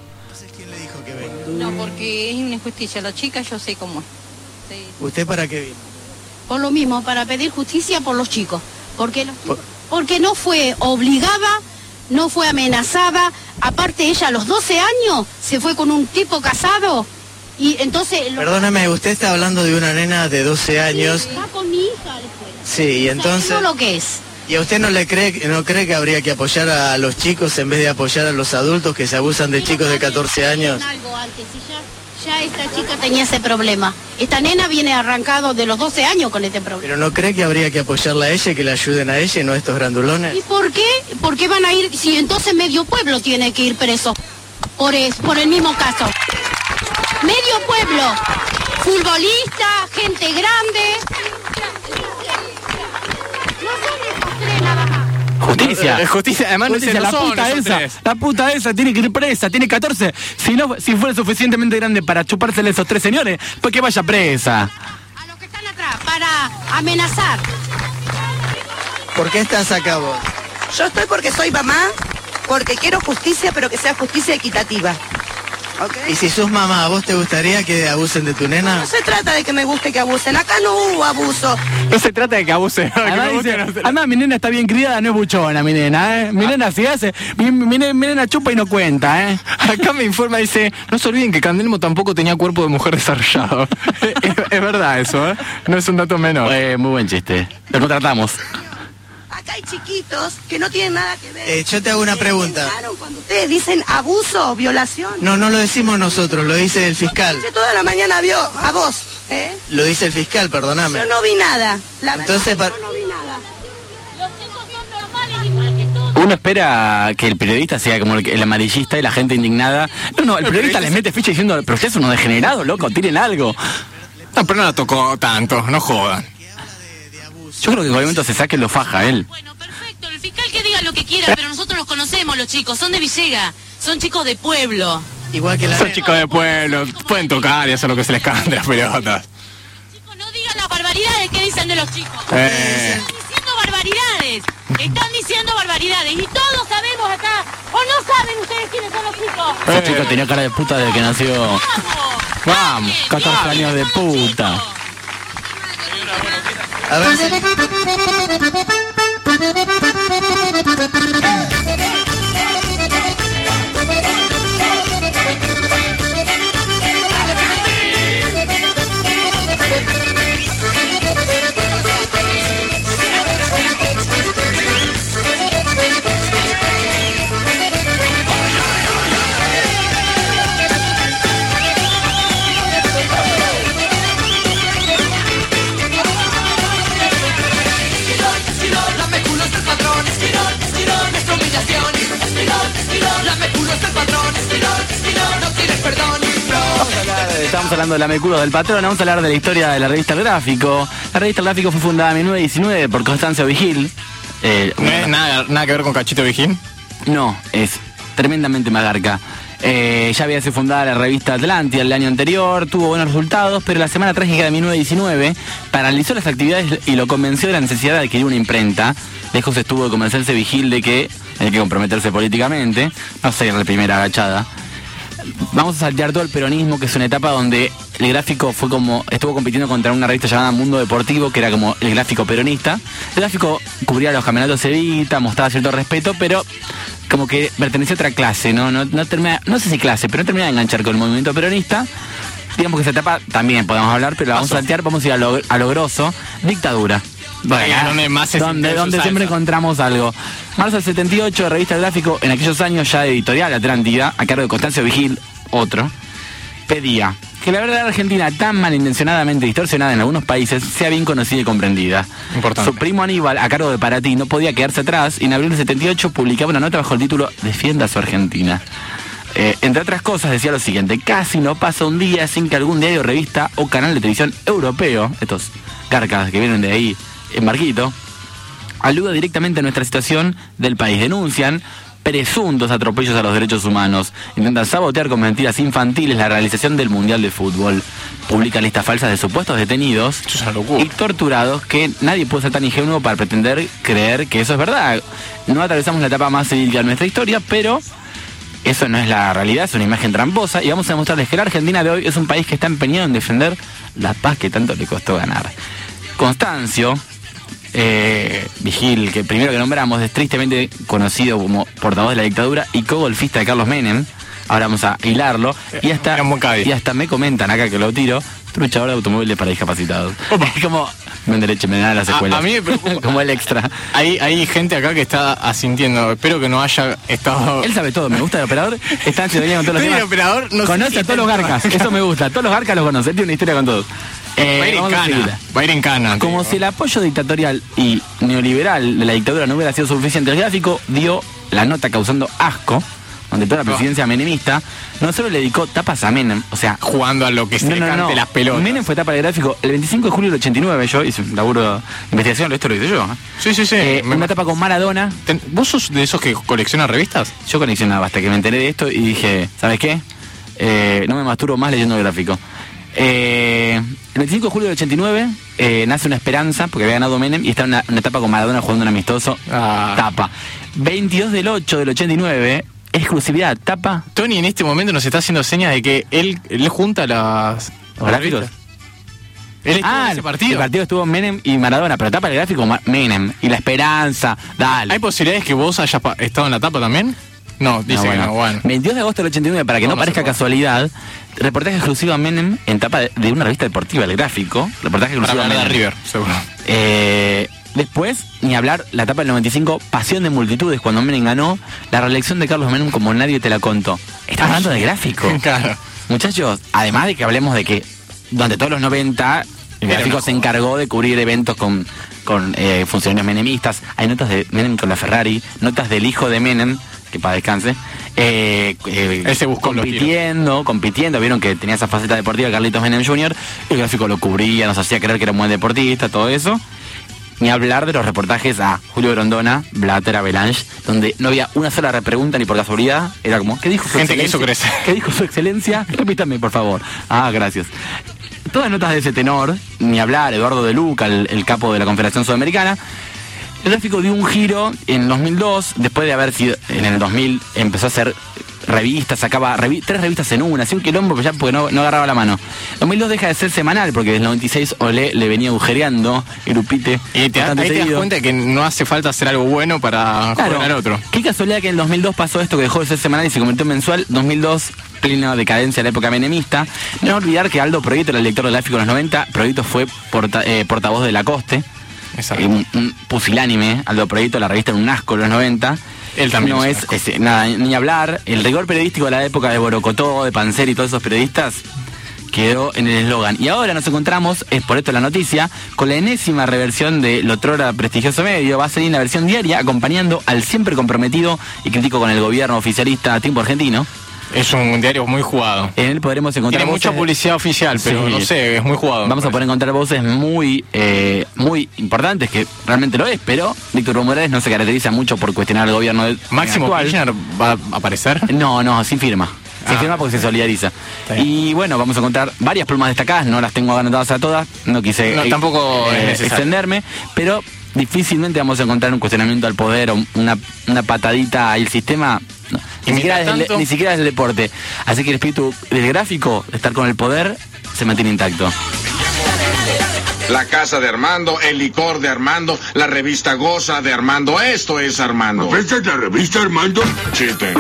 No, porque es una injusticia. La chica yo sé cómo es. Sí. ¿Usted para qué vino? Por lo mismo, para pedir justicia por los chicos. Porque no fue obligada, no fue amenazada. Aparte ella a los 12 años se fue con un tipo casado. Y entonces... Perdóname, usted está hablando de una nena de 12 años. Sí, está con mi hija después. Sí, y entonces... No lo que es. ¿Y a usted no cree que habría que apoyar a los chicos en vez de apoyar a los adultos que se abusan de chicos de 14 años? Algo antes, y ya esta chica tenía ese problema. Esta nena viene arrancado de los 12 años con este problema. ¿Pero no cree que habría que apoyarla a ella y que le ayuden a ella y no a estos grandulones? ¿Y por qué? ¿Por qué van a ir? Si entonces medio pueblo tiene que ir preso por el mismo caso. Medio pueblo, futbolista, gente grande. Justicia, además justicia, la puta esa tiene que ir presa, tiene 14. Si fuera suficientemente grande para chupársele a esos 3 señores, pues que vaya presa. A los que están atrás, para amenazar. ¿Por qué estás acá vos? Yo estoy porque soy mamá, porque quiero justicia, pero que sea justicia equitativa. ¿Okay? Y si sos mamá, ¿a vos te gustaría que abusen de tu nena? No se trata de que me guste que abusen, acá no hubo abuso. No se trata de que abusen. Además, mi nena está bien criada, no es buchona, mi nena, ¿eh? Mi nena sí hace, mi nena chupa y no cuenta, ¿eh? Acá me informa, dice, no se olviden que Candelmo tampoco tenía cuerpo de mujer desarrollado. es verdad eso, ¿eh? No es un dato menor. Muy buen chiste, lo contratamos. Acá hay chiquitos que no tienen nada que ver. Yo te hago una pregunta. Cuando ustedes dicen abuso o violación. No lo decimos nosotros, lo dice el fiscal. Yo toda la mañana vio a vos, ¿eh? Lo dice el fiscal, perdóname. Yo no vi nada. Entonces, yo no vi nada. Uno espera que el periodista sea como el amarillista y la gente indignada. No, el periodista les mete ficha diciendo, pero ustedes son unos degenerados, loco, tiren algo. No, pero no la tocó tanto, no jodan. Yo creo que en algún momento se saque lo faja él. Bueno, perfecto, el fiscal que diga lo que quiera, pero nosotros los conocemos, los chicos, son de Villegas, son chicos de pueblo. Igual que son chicos de pueblo, pueden tocar y hacer lo que se les cante las pelotas. Chicos, no digan las barbaridades que dicen de los chicos. Están diciendo barbaridades, y todos sabemos acá, o no saben ustedes quiénes son los chicos. Ese chico tenía cara de puta desde que nació. Vamos, 14 años de puta. A ver si... estamos hablando de la Mercurio del Patrón, vamos a hablar de la historia de la revista El Gráfico. La revista El Gráfico fue fundada en 1919 por Constancio Vigil. ¿No es nada que ver con Cachito Vigil? No, es tremendamente más garca. Ya había sido fundada la revista Atlántida el año anterior, tuvo buenos resultados, pero la Semana Trágica de 1919 paralizó las actividades y lo convenció de la necesidad de adquirir una imprenta. Lejos estuvo de convencerse Vigil de que hay que comprometerse políticamente, no sé, la primera agachada. Vamos a saltear todo el peronismo, que es una etapa donde el Gráfico estuvo compitiendo contra una revista llamada Mundo Deportivo, que era como el Gráfico peronista. El Gráfico cubría los campeonatos Evita, mostraba cierto respeto, pero como que pertenecía a otra clase, no sé si clase, pero no terminaba de enganchar con el movimiento peronista. Digamos que esa etapa también podemos hablar, pero la vamos a saltear, vamos a ir a lo grosso. Dictadura. Bueno, donde siempre encontramos algo. Marzo del 78, revista El Gráfico, en aquellos años ya de Editorial Atlántida, a cargo de Constancio Vigil, otro, pedía que la verdad argentina, tan malintencionadamente distorsionada en algunos países, sea bien conocida y comprendida. Importante. Su primo Aníbal, a cargo de Paraty, no podía quedarse atrás y en abril del 78 publicaba una nota bajo el título Defienda a su Argentina. Entre otras cosas decía lo siguiente: casi no pasa un día sin que algún diario, revista o canal de televisión europeo, estos carcas que vienen de ahí en barquito, aluda directamente a nuestra situación del país. Denuncian presuntos atropellos a los derechos humanos, intentan sabotear con mentiras infantiles la realización del Mundial de Fútbol, publican listas falsas de supuestos detenidos y torturados, que nadie puede ser tan ingenuo para pretender creer que eso es verdad. No atravesamos la etapa más civil de nuestra historia, pero eso no es la realidad, es una imagen tramposa, y vamos a demostrarles que la Argentina de hoy es un país que está empeñado en defender la paz que tanto le costó ganar. Constancio Vigil, que primero que nombramos, es tristemente conocido como portavoz de la dictadura y co-golfista de Carlos Menem. Ahora vamos a hilarlo. Y hasta me comentan acá que lo tiro, truchador de automóviles para discapacitados. Es como me dan las escuelas. A mí me preocupa. Como el extra. Hay gente acá que está asintiendo. Espero que no haya estado. Él sabe todo, me gusta el operador. Está en sintonía con todos los temas. El operador no conoce a todos los garcas. Eso me gusta. Todos los garcas los conoce. Él tiene una historia con todos. Va a ir en cana. Como si el apoyo dictatorial y neoliberal de la dictadura no hubiera sido suficiente, El Gráfico dio la nota causando asco, donde toda la presidencia menemista no solo le dedicó tapas a Menem, o sea, jugando a lo que se cante las pelotas. Menem fue tapa del Gráfico el 25 de julio del 89, yo hice un laburo de investigación, esto lo hice yo. Sí. Una tapa con Maradona. ¿Vos sos de esos que coleccionan revistas? Yo coleccionaba hasta que me enteré de esto y dije, ¿sabes qué? No me masturbo más leyendo El Gráfico. El 25 de julio del 89 nace una esperanza, porque había ganado Menem, y está una etapa con Maradona jugando un amistoso. Tapa. 22 del 8 del 89, exclusividad, tapa. Tony en este momento nos está haciendo señas de que él junta los gráficos. Él estuvo en ese partido. El partido estuvo Menem y Maradona, pero tapa el Gráfico Menem y la esperanza. Dale. ¿Hay posibilidades que vos hayas estado en la tapa también? No, dice que no, bueno. 22 de agosto del 89, para que no parezca casualidad, reportaje exclusivo a Menem en tapa de una revista deportiva, El Gráfico. Reportaje exclusivo a Menem. De River, seguro. Después, ni hablar, la etapa del 95, Pasión de Multitudes, cuando Menem ganó la reelección de Carlos Menem como nadie te la contó. Estás hablando de Gráfico. Claro. Muchachos, además de que hablemos de que durante todos los 90 el Gráfico se encargó de cubrir eventos con funcionarios menemistas. Hay notas de Menem con la Ferrari, notas del hijo de Menem, que para descanse, él se buscó compitiendo, vieron que tenía esa faceta deportiva Carlitos Menem Jr., el Gráfico lo cubría, nos hacía creer que era un buen deportista, todo eso. Ni hablar de los reportajes a Julio Grondona, Blatter, Avalanche, donde no había una sola repregunta ni por casualidad, era como, ¿qué dijo su excelencia? Que hizo crecer. ¿Qué dijo su excelencia? Repítame, por favor. Gracias. Todas notas de ese tenor, ni hablar, Eduardo De Luca, el capo de la Confederación Sudamericana. El Gráfico dio un giro en 2002, después de haber sido, en el 2000 empezó a hacer revistas, sacaba 3 revistas en una, hacía un quilombo ya porque no agarraba la mano. 2002 deja de ser semanal porque desde el 96 Olé le venía agujereando el Upite. Y ahí te das cuenta de que no hace falta hacer algo bueno para jugar al otro. Qué casualidad que en el 2002 pasó esto, que dejó de ser semanal y se convirtió en mensual. 2002, plena decadencia de la época menemista. No olvidar que Aldo Proieto era el lector del Gráfico en los 90, Proieto fue portavoz de Lacoste. Un pusilánime, Aldo Proieto, la revista en un asco en los 90. Él también no es nada, ni hablar. El rigor periodístico de la época de Borocotó, de Panseri y todos esos periodistas quedó en el eslogan. Y ahora nos encontramos, es por esto la noticia, con la enésima reversión del otrora prestigioso medio. Va a ser en la versión diaria, acompañando al siempre comprometido y crítico con el gobierno oficialista Tiempo Argentino. Es un diario muy jugado. En él podremos encontrar Tiene mucha publicidad oficial, pero Sí. no sé, es muy jugado. Vamos a poder encontrar voces muy importantes, que realmente lo es, pero Víctor Hugo Morales no se caracteriza mucho por cuestionar al gobierno ¿Máximo actual. Kirchner va a aparecer? No, sin firma. Sin firma porque se solidariza. Y bueno, vamos a encontrar varias plumas destacadas, no las tengo anotadas a todas, no quise tampoco es necesario. extenderme, pero difícilmente vamos a encontrar un cuestionamiento al poder o una patadita al sistema. No, ni siquiera desde el deporte. Así que el espíritu del gráfico, de estar con el poder, se mantiene intacto. La casa de Armando, el licor de Armando, la revista Goza de Armando. Esto es Armando. ¿Esta es la revista Armando? Chiste.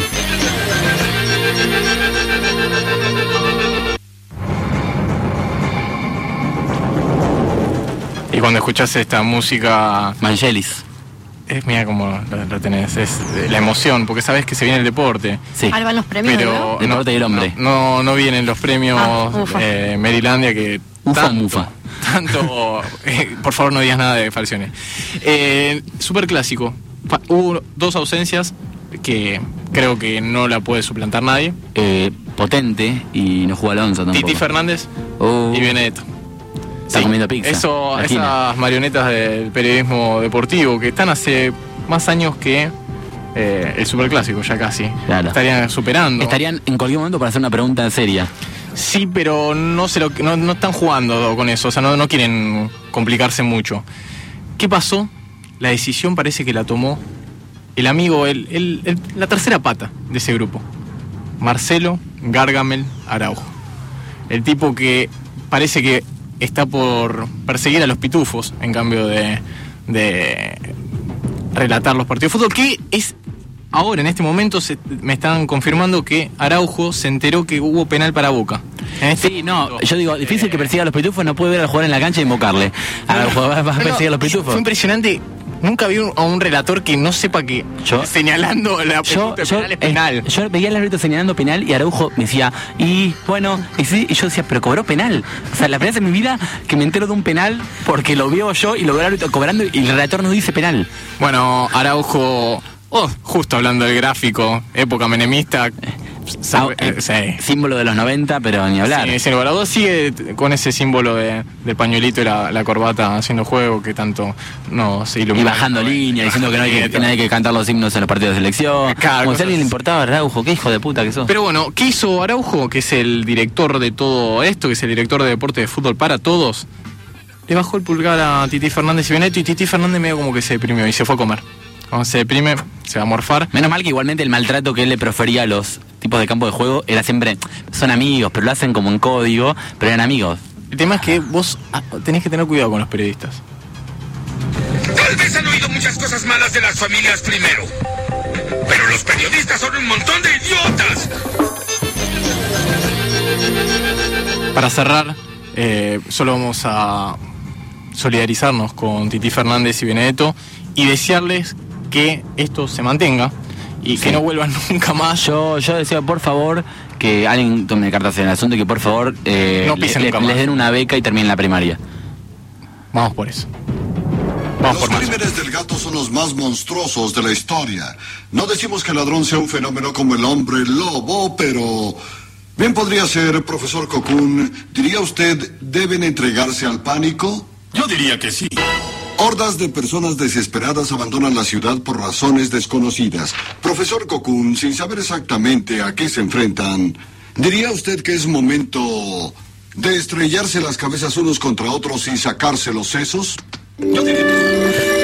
Y cuando escuchas esta música... Vangelis. Mira cómo lo tenés, es la emoción, porque sabes que se viene el deporte. Sí. Ahí van los premios, Pero ¿no? Deporte y el hombre. No vienen los premios Marylandia que... Mufa. Tanto... por favor, no digas nada de falsiones. Super clásico. Hubo 2 ausencias que creo que no la puede suplantar nadie. Potente, y no jugó Alonso tampoco. Titi Fernández y Benedetto. Está comiendo pizza. Esas marionetas del periodismo deportivo que están hace más años que el superclásico, ya casi. Claro. Estarían superando. Estarían en cualquier momento para hacer una pregunta seria. Sí, pero no están jugando con eso, o sea, no quieren complicarse mucho. ¿Qué pasó? La decisión parece que la tomó el amigo, la tercera pata de ese grupo. Marcelo Gargamel Araujo. El tipo que parece que está por perseguir a los pitufos en cambio de relatar los partidos de fútbol, que es ahora, en este momento, me están confirmando que Araujo se enteró que hubo penal para Boca. Yo digo, difícil que persiga a los pitufos, no puede ver al jugador en la cancha y invocarle. Araujo va a perseguir a los pitufos. Fue impresionante. Nunca vi a un relator que no sepa que señalando la pelota penal es penal. Yo veía al árbitro señalando penal y Araujo me decía, y yo decía, pero cobró penal. O sea, la primera vez en mi vida que me entero de un penal porque lo veo yo y lo veo al árbitro cobrando y el relator no dice penal. Bueno, Araujo, justo hablando del gráfico, época menemista. Símbolo de los 90, pero ni hablar. Sí, sin lugar a dudas sigue con ese símbolo del pañuelito y la corbata haciendo juego que tanto nos ilumina. Y bajando línea, diciendo que no hay que cantar los himnos en los partidos de selección. Claro, como si a alguien le importaba Araujo, qué hijo de puta que sos. Pero bueno, ¿qué hizo Araujo, que es el director de todo esto, que es el director de deporte de fútbol para todos? Le bajó el pulgar a Titi Fernández y Benedetto, y Titi Fernández medio como que se deprimió y se fue a comer. Cuando se deprime, se va a morfar. Menos mal que igualmente el maltrato que él le profería a los tipos de campo de juego era siempre, son amigos, pero lo hacen como en código, pero eran amigos. El tema es que vos tenés que tener cuidado con los periodistas. Tal vez han oído muchas cosas malas de las familias primero, pero los periodistas son un montón de idiotas. Para cerrar, solo vamos a solidarizarnos con Titi Fernández y Benedetto y desearles que esto se mantenga y que no vuelvan nunca más. Yo deseo, por favor, que alguien tome cartas en el asunto y que por favor no pisen nunca más. Les den una beca y terminen la primaria. Vamos por eso. Los crímenes del gato son los más monstruosos de la historia. No decimos que el ladrón sea un fenómeno como el hombre lobo, pero bien podría ser, profesor Cocoon. ¿Diría usted, deben entregarse al pánico? Yo diría que sí. Hordas de personas desesperadas abandonan la ciudad por razones desconocidas. Profesor Cocoon, sin saber exactamente a qué se enfrentan, ¿diría usted que es momento de estrellarse las cabezas unos contra otros y sacarse los sesos? Yo diría que...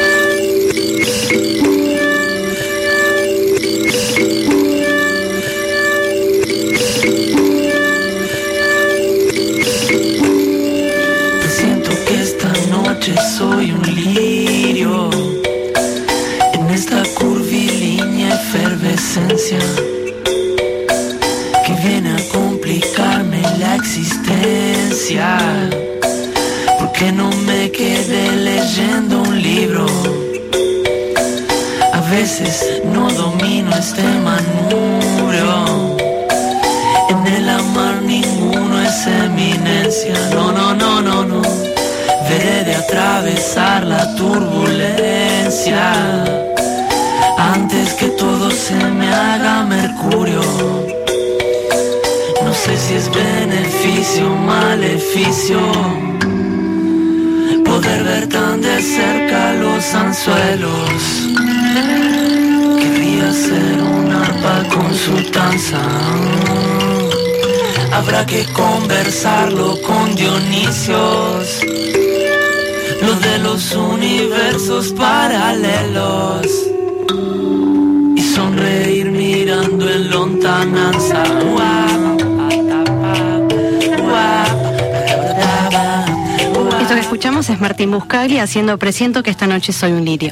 Soy un lirio en esta curvilínea efervescencia que viene a complicarme la existencia, porque no me quedé leyendo un libro. A veces no domino este manubrio. En el amar ninguno es eminencia. No. Veré de atravesar la turbulencia antes que todo se me haga mercurio. si es beneficio o maleficio poder ver tan de cerca los anzuelos. Querría ser un arpa con su danza. Habrá que conversarlo con Dionisios, lo de los universos paralelos, y sonreír mirando en lontananza. Esto que escuchamos es Martín Buscaglia haciendo Presiento que esta noche soy un lirio.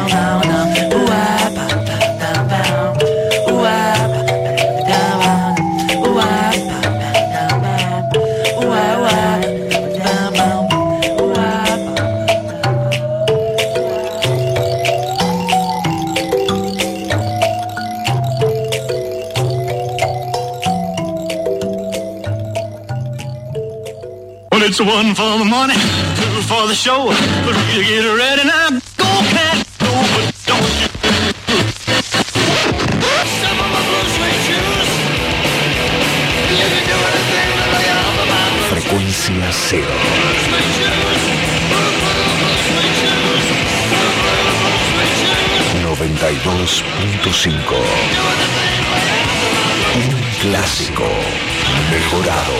It's one for the money, two for the show, but we get ready now. Go, cat, go, but don't you. Some of my blue suede shoes. You can do anything but lay off of my Frecuencia cero. 92.5. Un clásico mejorado.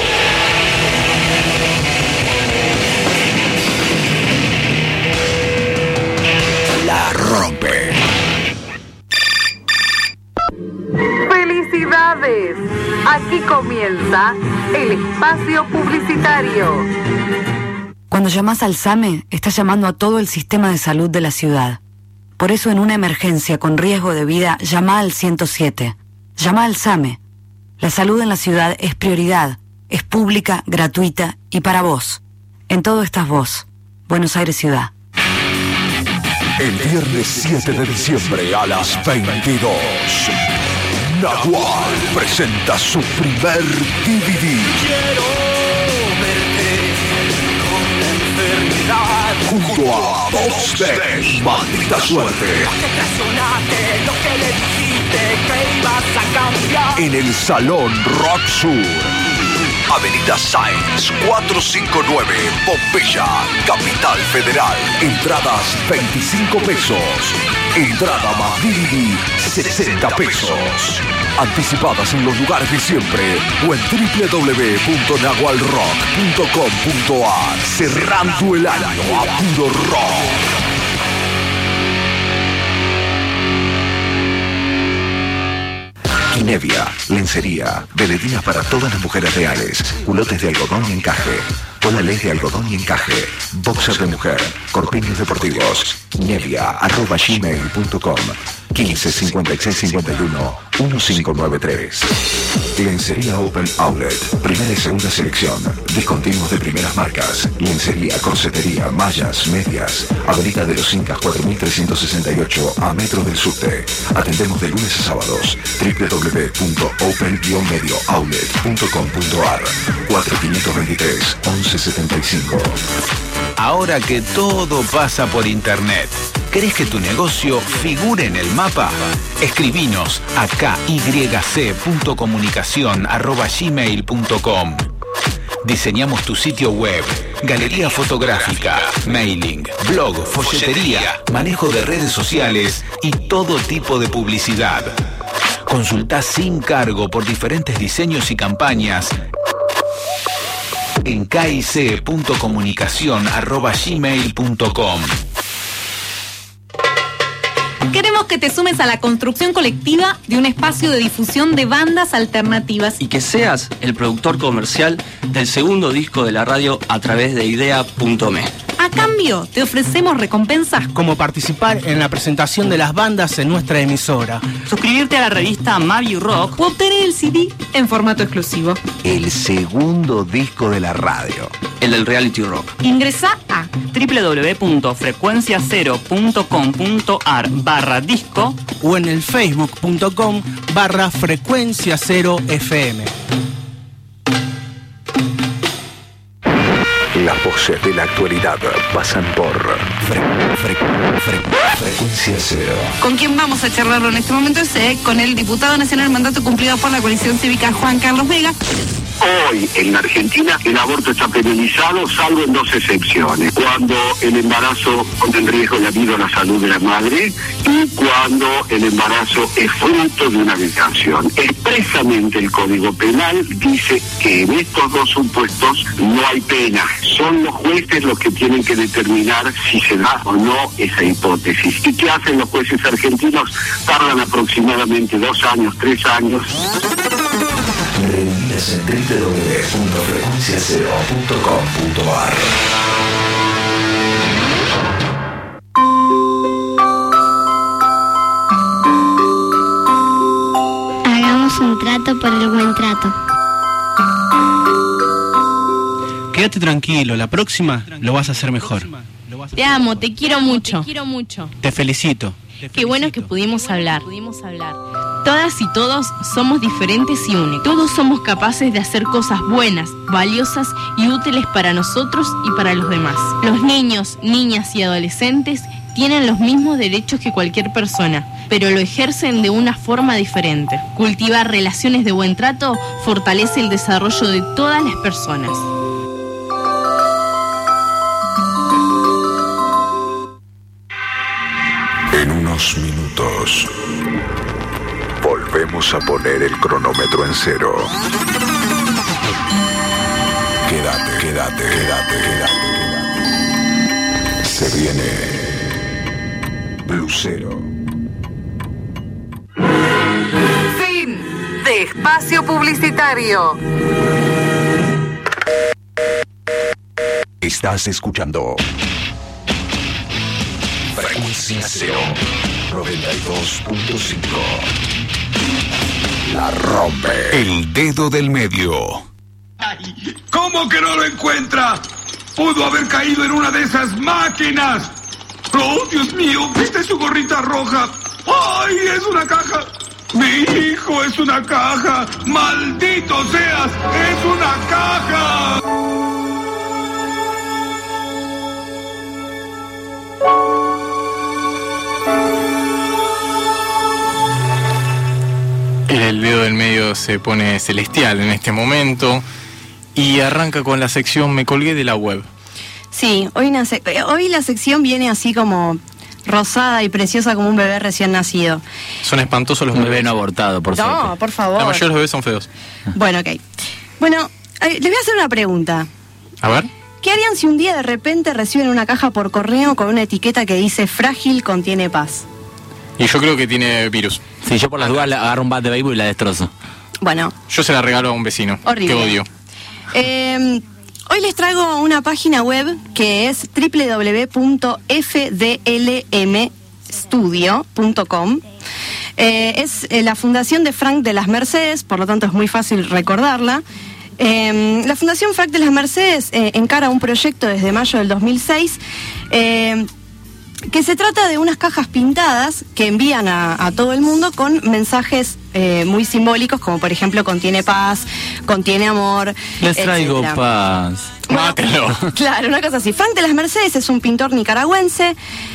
La rompe. ¡Felicidades! Aquí comienza el espacio publicitario. Cuando llamas al SAME, estás llamando a todo el sistema de salud de la ciudad. Por eso, en una emergencia con riesgo de vida, llama al 107. Llama al SAME. La salud en la ciudad es prioridad, es pública, gratuita y para vos. En todo estás vos. Buenos Aires Ciudad. El viernes 7 de diciembre a las 22. Nahual presenta su primer DVD. Junto a Box Day, Maldita Suerte. En el Salón Rock Sur. Avenida Sáenz 459, Pompeya, Capital Federal. Entradas 25 pesos. Entrada más DVD 60 pesos. Anticipadas en los lugares de siempre o en www.nahualrock.com.ar. Cerrando el año a puro rock. Nevia, lencería, veledinas para todas las mujeres reales, culotes de algodón y encaje, polales de algodón y encaje, boxers de mujer, corpiños deportivos. Nevia@gmail.com 15 56 51 1593. Lencería Open Outlet, primera y segunda selección, discontinuos de primeras marcas, lencería, corsetería, mallas, medias, Avenida de los Incas 4368 a metros del subte. Atendemos de lunes a sábados. www.open-mediooutlet.com.ar 4523 1175. Ahora que todo pasa por internet, ¿querés que tu negocio figure en el mapa? Escribinos a kyc.comunicacion@gmail.com. Diseñamos tu sitio web, galería fotográfica, mailing, blog, folletería, manejo de redes sociales y todo tipo de publicidad. Consultá sin cargo por diferentes diseños y campañas en kyc.comunicacion@gmail.com. Queremos que te sumes a la construcción colectiva de un espacio de difusión de bandas alternativas. Y que seas el productor comercial del segundo disco de la radio a través de idea.me. A cambio, te ofrecemos recompensas como participar en la presentación de las bandas en nuestra emisora, suscribirte a la revista Mavi Rock o obtener el CD en formato exclusivo. El segundo disco de la radio. El del reality rock. Ingresá a www.frecuenciacero.com.ar/disco o en el facebook.com/frecuencia0fm. Las voces de la actualidad pasan por Frecuencia Cero. ¿Con quién vamos a charlarlo en este momento? Con el diputado nacional mandato cumplido por la coalición cívica Juan Carlos Vega. Hoy en la Argentina el aborto está penalizado, salvo en 2 excepciones. Cuando el embarazo pone en riesgo la vida o la salud de la madre y cuando el embarazo es fruto de una violación. Expresamente el Código Penal dice que en estos 2 supuestos no hay pena. Son los jueces los que tienen que determinar si se da o no esa hipótesis. ¿Y qué hacen los jueces argentinos? Tardan aproximadamente 2 años, 3 años. Revivís en www.frecuenciacero.com.ar. Hagamos un trato por el buen trato. Quédate tranquilo, la próxima lo vas a hacer mejor. Te amo, te quiero mucho. Te felicito. Qué bueno que pudimos hablar. Todas y todos somos diferentes y únicos. Todos somos capaces de hacer cosas buenas, valiosas y útiles para nosotros y para los demás. Los niños, niñas y adolescentes tienen los mismos derechos que cualquier persona, pero lo ejercen de una forma diferente. Cultivar relaciones de buen trato fortalece el desarrollo de todas las personas. En unos minutos volvemos a poner el cronómetro en cero. Quédate. Se viene Blue Cero. Fin de espacio publicitario. Estás escuchando Frecuencia Cero 92.5. La rompe. El dedo del medio. Ay, ¿cómo que no lo encuentra? Pudo haber caído en una de esas máquinas. ¡Oh, Dios mío! ¿Viste su gorrita roja? ¡Ay, es una caja! ¡Mi hijo es una caja! ¡Maldito seas! ¡Es una caja! El dedo del medio se pone celestial en este momento y arranca con la sección Me colgué de la web. Sí, hoy la sección viene así como rosada y preciosa como un bebé recién nacido. Son espantosos los bebés no abortados, por suerte. No, por favor. La mayoría de los bebés son feos. Bueno, ok. Bueno, les voy a hacer una pregunta. A ver. ¿Qué harían si un día de repente reciben una caja por correo con una etiqueta que dice frágil, contiene paz? Y yo creo que tiene virus. Sí, yo por las dudas agarro un bat de béisbol y la destrozo. Bueno. Yo se la regalo a un vecino. Horrible. Que odio. Hoy les traigo una página web que es www.fdlmstudio.com. Es la fundación de Frank de las Mercedes, por lo tanto es muy fácil recordarla. La Fundación Frank de las Mercedes encara un proyecto desde mayo del 2006 que se trata de unas cajas pintadas que envían a todo el mundo con mensajes muy simbólicos, como por ejemplo contiene paz, contiene amor. Les traigo paz. Mátelo. Claro, una cosa así. Frank de las Mercedes es un pintor nicaragüense.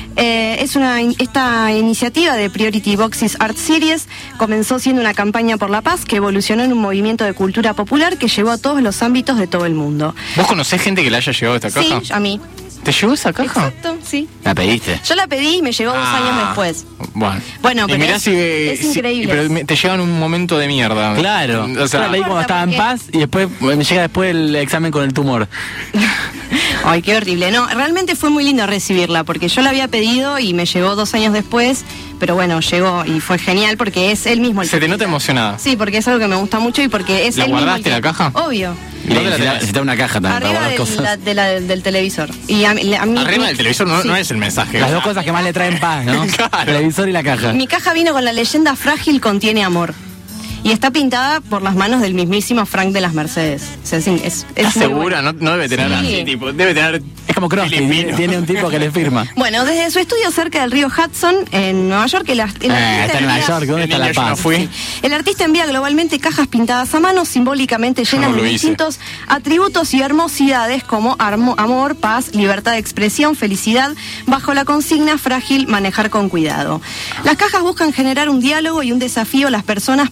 Esta iniciativa de Priority Boxes Art Series comenzó siendo una campaña por la paz que evolucionó en un movimiento de cultura popular que llegó a todos los ámbitos de todo el mundo. ¿Vos conocés gente que le haya llegado esta caja? Sí, a mí. ¿Te llegó esa caja? Exacto, sí. ¿La pediste? Yo la pedí y me llegó 2 años después. Bueno, pero mirá es increíble. Pero te llega en un momento de mierda. Claro. O sea, yo la pedí cuando estaba en paz y después me llega después el examen con el tumor. Ay, qué horrible. No, realmente fue muy lindo recibirla porque yo la había pedido y me llegó 2 años después, pero bueno, llegó y fue genial porque es él mismo el Se te nota emocionada. Sí, porque es algo que me gusta mucho y porque es ¿La él mismo guardaste el la caja? Obvio. Necesita una caja también para Arriba guardar cosas. del televisor. Y a mí, Arriba del televisor sí. no es el mensaje. Las 2 cosas que más le traen paz, ¿no? Claro. El televisor y la caja. Mi caja vino con la leyenda frágil contiene amor. Y está pintada por las manos del mismísimo Frank de las Mercedes. O sea, ¿estás segura? No debe tener así, tipo, debe tener... Es como Crosby, tiene un tipo que le firma. Bueno, desde su estudio cerca del río Hudson, en Nueva York, está en Nueva York, ¿dónde está la paz? El artista envía globalmente cajas pintadas a mano, simbólicamente llenas de distintos atributos y hermosidades como amor, paz, libertad de expresión, felicidad, bajo la consigna frágil, manejar con cuidado. Las cajas buscan generar un diálogo y un desafío a las personas para que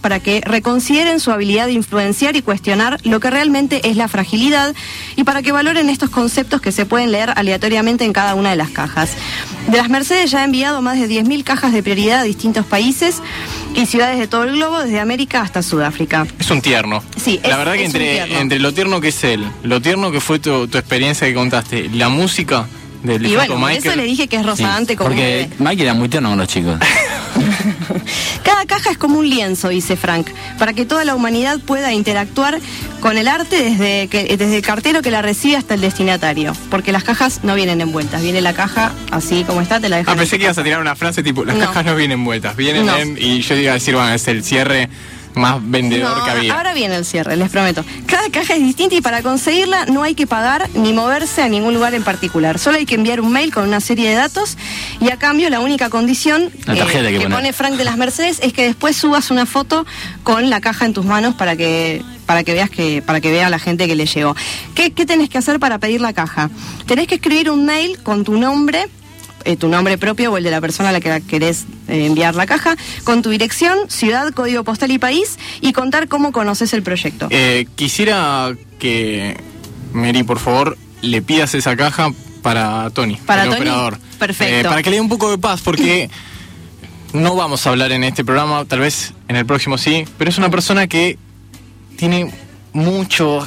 reconsideren su habilidad de influenciar y cuestionar lo que realmente es la fragilidad y para que valoren estos conceptos que se pueden leer aleatoriamente en cada una de las cajas. De las Mercedes ya ha enviado más de 10.000 cajas de prioridad a distintos países y ciudades de todo el globo, desde América hasta Sudáfrica. Es un tierno. Sí, la verdad que entre lo tierno que es él, lo tierno que fue tu experiencia que contaste, la música del y bueno, Michael. por eso le dije que es rozagante como porque Michael era muy tierno con los chicos. Cada caja es como un lienzo, dice Frank, para que toda la humanidad pueda interactuar con el arte desde el cartero que la recibe hasta el destinatario. Porque las cajas no vienen envueltas, viene la caja así como está, te la dejan. Pensé que ibas a tirar una frase tipo, las cajas no vienen envueltas, vienen y yo iba a decir, bueno, es el cierre más vendedor que había. Ahora viene el cierre, les prometo. Cada caja es distinta y para conseguirla no hay que pagar ni moverse a ningún lugar en particular. Solo hay que enviar un mail con una serie de datos y a cambio la única condición que pone Frank de las Mercedes es que después subas una foto con la caja en tus manos para que vea la gente que le llegó. ¿Qué tenés que hacer para pedir la caja? Tenés que escribir un mail con tu nombre propio o el de la persona a la que querés enviar la caja, con tu dirección, ciudad, código postal y país, y contar cómo conoces el proyecto. Quisiera que, Mary, por favor, le pidas esa caja para Tony, el operador. Perfecto. Para que le dé un poco de paz, porque no vamos a hablar en este programa, tal vez en el próximo sí, pero es una persona que tiene muy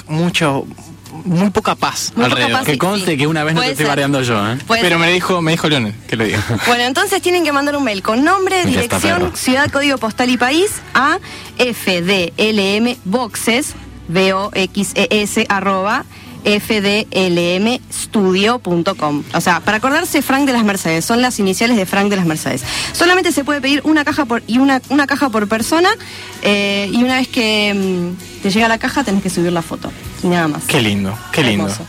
poca paz alrededor. Que conste que una vez no te estoy bardeando yo, Pero me dijo Leonel que lo diga. Bueno, entonces tienen que mandar un mail con nombre, dirección, ciudad, código postal y país a fdlmboxes, boxes, fdlmstudio.com. O sea, para acordarse, Frank de las Mercedes, son las iniciales de Frank de las Mercedes. Solamente se puede pedir una caja una caja por persona, y una vez que te llega la caja tenés que subir la foto. Y nada más. Qué lindo, qué lindo. Hermoso.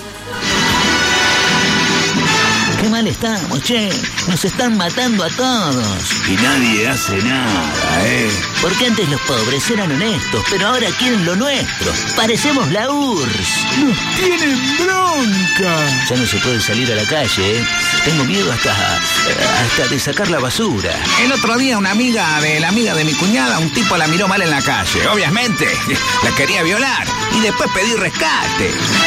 Qué mal estamos, che. Nos están matando a todos. Y nadie hace nada, Porque antes los pobres eran honestos, pero ahora quieren lo nuestro. Parecemos la URSS. ¡Nos tienen bronca! Ya no se puede salir a la calle, Tengo miedo hasta de sacar la basura. El otro día una amiga de mi cuñada, un tipo la miró mal en la calle. Obviamente, la quería violar. Y después pedí rescate.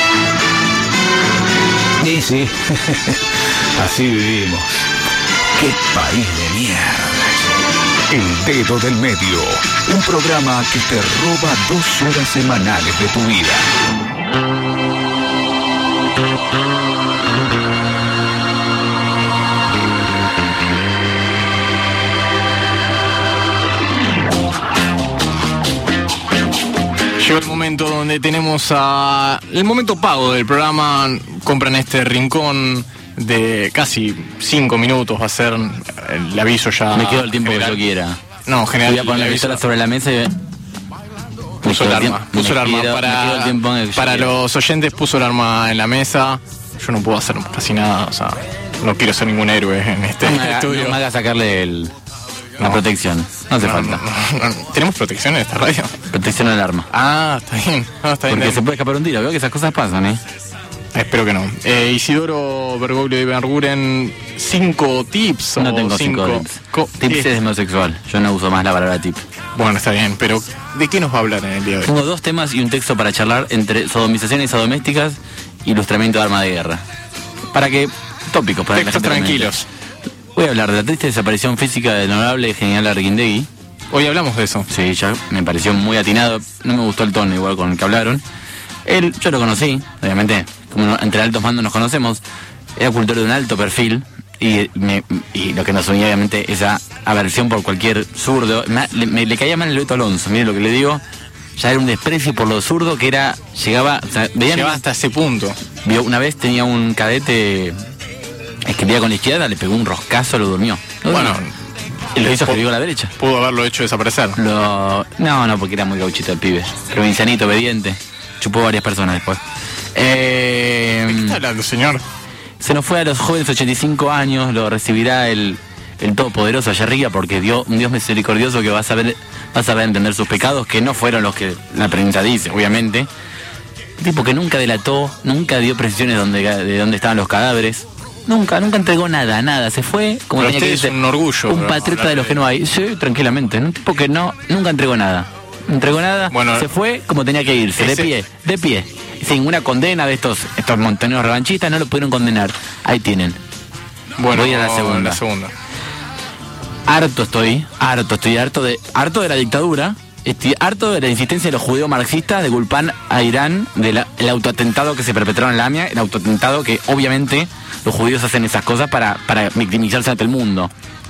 Sí. Así vivimos. ¡Qué país de mierda! El Dedo del Medio, un programa que te roba 2 horas semanales de tu vida. Llegó el momento donde tenemos el momento pago del programa. Compran este rincón de casi 5 minutos. Va a ser el aviso ya. Me quedo el tiempo general. que yo quiera. No, general. Voy a poner la pistola sobre la mesa y... Puso el arma. Para los oyentes puso el arma en la mesa. Yo no puedo hacer casi nada. O sea, no quiero ser ningún héroe en este estudio. No me haga sacarle la protección. No hace falta. No. ¿Tenemos protección en esta radio? Protección al arma. Ah, está bien. No, está bien. Porque se puede escapar un tiro. Veo que esas cosas pasan, Espero que no. Isidoro Bergoglio de Ibarguren, 5 tips. No tengo 5 tips. Tips es homosexual. Yo no uso más la palabra tip. Bueno, está bien, pero ¿de qué nos va a hablar en el día de hoy? Tengo 2 temas y un texto para charlar entre sodomizaciones domésticas y ilustramiento de arma de guerra. Para que... Tópicos para textos tranquilos. Voy a hablar de la triste desaparición física del honorable general Arguindegui. Hoy hablamos de eso. Sí, ya me pareció muy atinado. No me gustó el tono igual con el que hablaron. Yo lo conocí, obviamente, como entre altos mandos nos conocemos. Era cultor de un alto perfil y lo que nos unía, obviamente, esa aversión por cualquier zurdo. Le caía mal el Beto Alonso, mire lo que le digo. Ya era un desprecio por lo zurdo que era... Llegaba hasta ese punto. Una vez tenía un cadete... Escribía con la izquierda, le pegó un roscazo, lo durmió. Bueno, y lo hizo escribir con la derecha. Pudo haberlo hecho desaparecer. No, porque era muy gauchito el pibe. Provincianito, obediente. Chupó varias personas después. ¿De qué está hablando, señor? Se nos fue a los jóvenes 85 años, lo recibirá el Todopoderoso allá arriba, porque un Dios misericordioso que va a saber entender sus pecados, que no fueron los que la prensa dice, obviamente. Un tipo que nunca delató, nunca dio precisiones de dónde estaban los cadáveres. Nunca entregó nada, se fue como tenía que ser un orgullo. Un patriota de los que no hay. Sí, tranquilamente, un tipo que nunca entregó nada. no entregó nada, Bueno, se fue como tenía que irse, de pie. Sin una condena de estos montoneros revanchistas, no lo pudieron condenar. Ahí tienen. Bueno, voy a la segunda. Harto de la dictadura. Estoy harto de la insistencia de los judíos marxistas de culpar a Irán del autoatentado que se perpetró en la AMIA, el autoatentado que obviamente los judíos hacen esas cosas para victimizarse ante el mundo.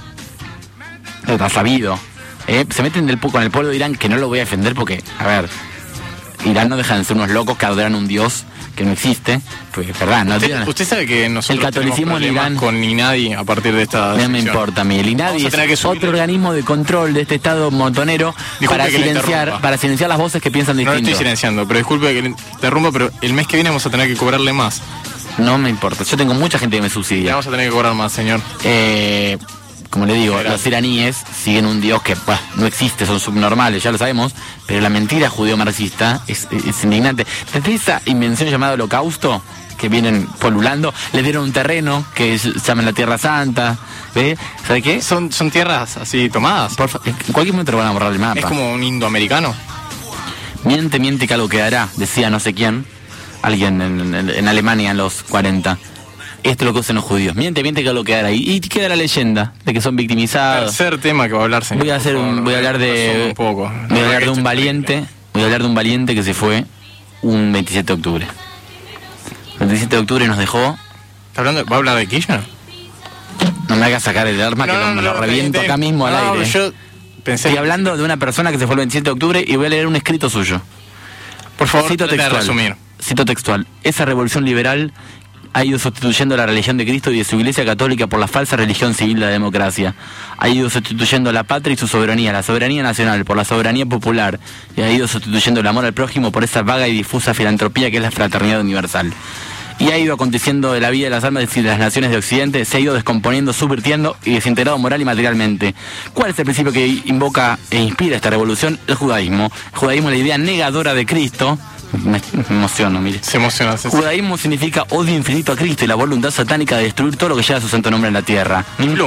Está sabido. Se meten con el pueblo de Irán, que no lo voy a defender porque, a ver, Irán no dejan de ser unos locos que adoran un dios que no existe, pues es verdad. Usted sabe que nosotros el catolicismo en Irán con INADI a partir de esta no me importa a mí. El INADI es otro organismo de control de este estado montonero para silenciar las voces que piensan distinto. No lo estoy silenciando, pero disculpe que le interrumpa, pero el mes que viene vamos a tener que cobrarle más. No me importa, yo tengo mucha gente que me subsidia. Le vamos a tener que cobrar más, señor. Como le digo, los iraníes siguen un dios que no existe, son subnormales, ya lo sabemos, pero la mentira judío-marxista es indignante. Desde esa invención llamada holocausto, que vienen polulando, le dieron un terreno que se llama la Tierra Santa, ¿ve? ¿Sabe qué? Son tierras así tomadas. En cualquier momento lo van a borrar el mapa. Es como un indoamericano. Miente que algo quedará, decía no sé quién, alguien en Alemania en los 40. Esto es lo que usan los judíos. Miente que lo quedará ahí. Y queda la leyenda de que son victimizados. Tercer tema que va a hablar, señor. Voy a hablar de un valiente que se fue un 27 de octubre. El 27 de octubre nos dejó. ¿Va a hablar de Kirchner? No me hagas sacar el arma, me lo reviento acá mismo al aire. Yo pensé. Estoy hablando de una persona que se fue el 27 de octubre y voy a leer un escrito suyo. Por favor, cito textual. Esa revolución liberal ha ido sustituyendo la religión de Cristo y de su Iglesia Católica por la falsa religión civil de la democracia. Ha ido sustituyendo la patria y su soberanía, la soberanía nacional, por la soberanía popular. Y ha ido sustituyendo el amor al prójimo por esa vaga y difusa filantropía que es la fraternidad universal. Y ha ido aconteciendo de la vida de las almas de las naciones de Occidente, se ha ido descomponiendo, subvirtiendo y desintegrado moral y materialmente. ¿Cuál es el principio que invoca e inspira esta revolución? El judaísmo. El judaísmo es la idea negadora de Cristo. Me emociono, mire. Se emociona. Judaísmo significa odio infinito a Cristo y la voluntad satánica de destruir todo lo que lleva su santo nombre en la tierra.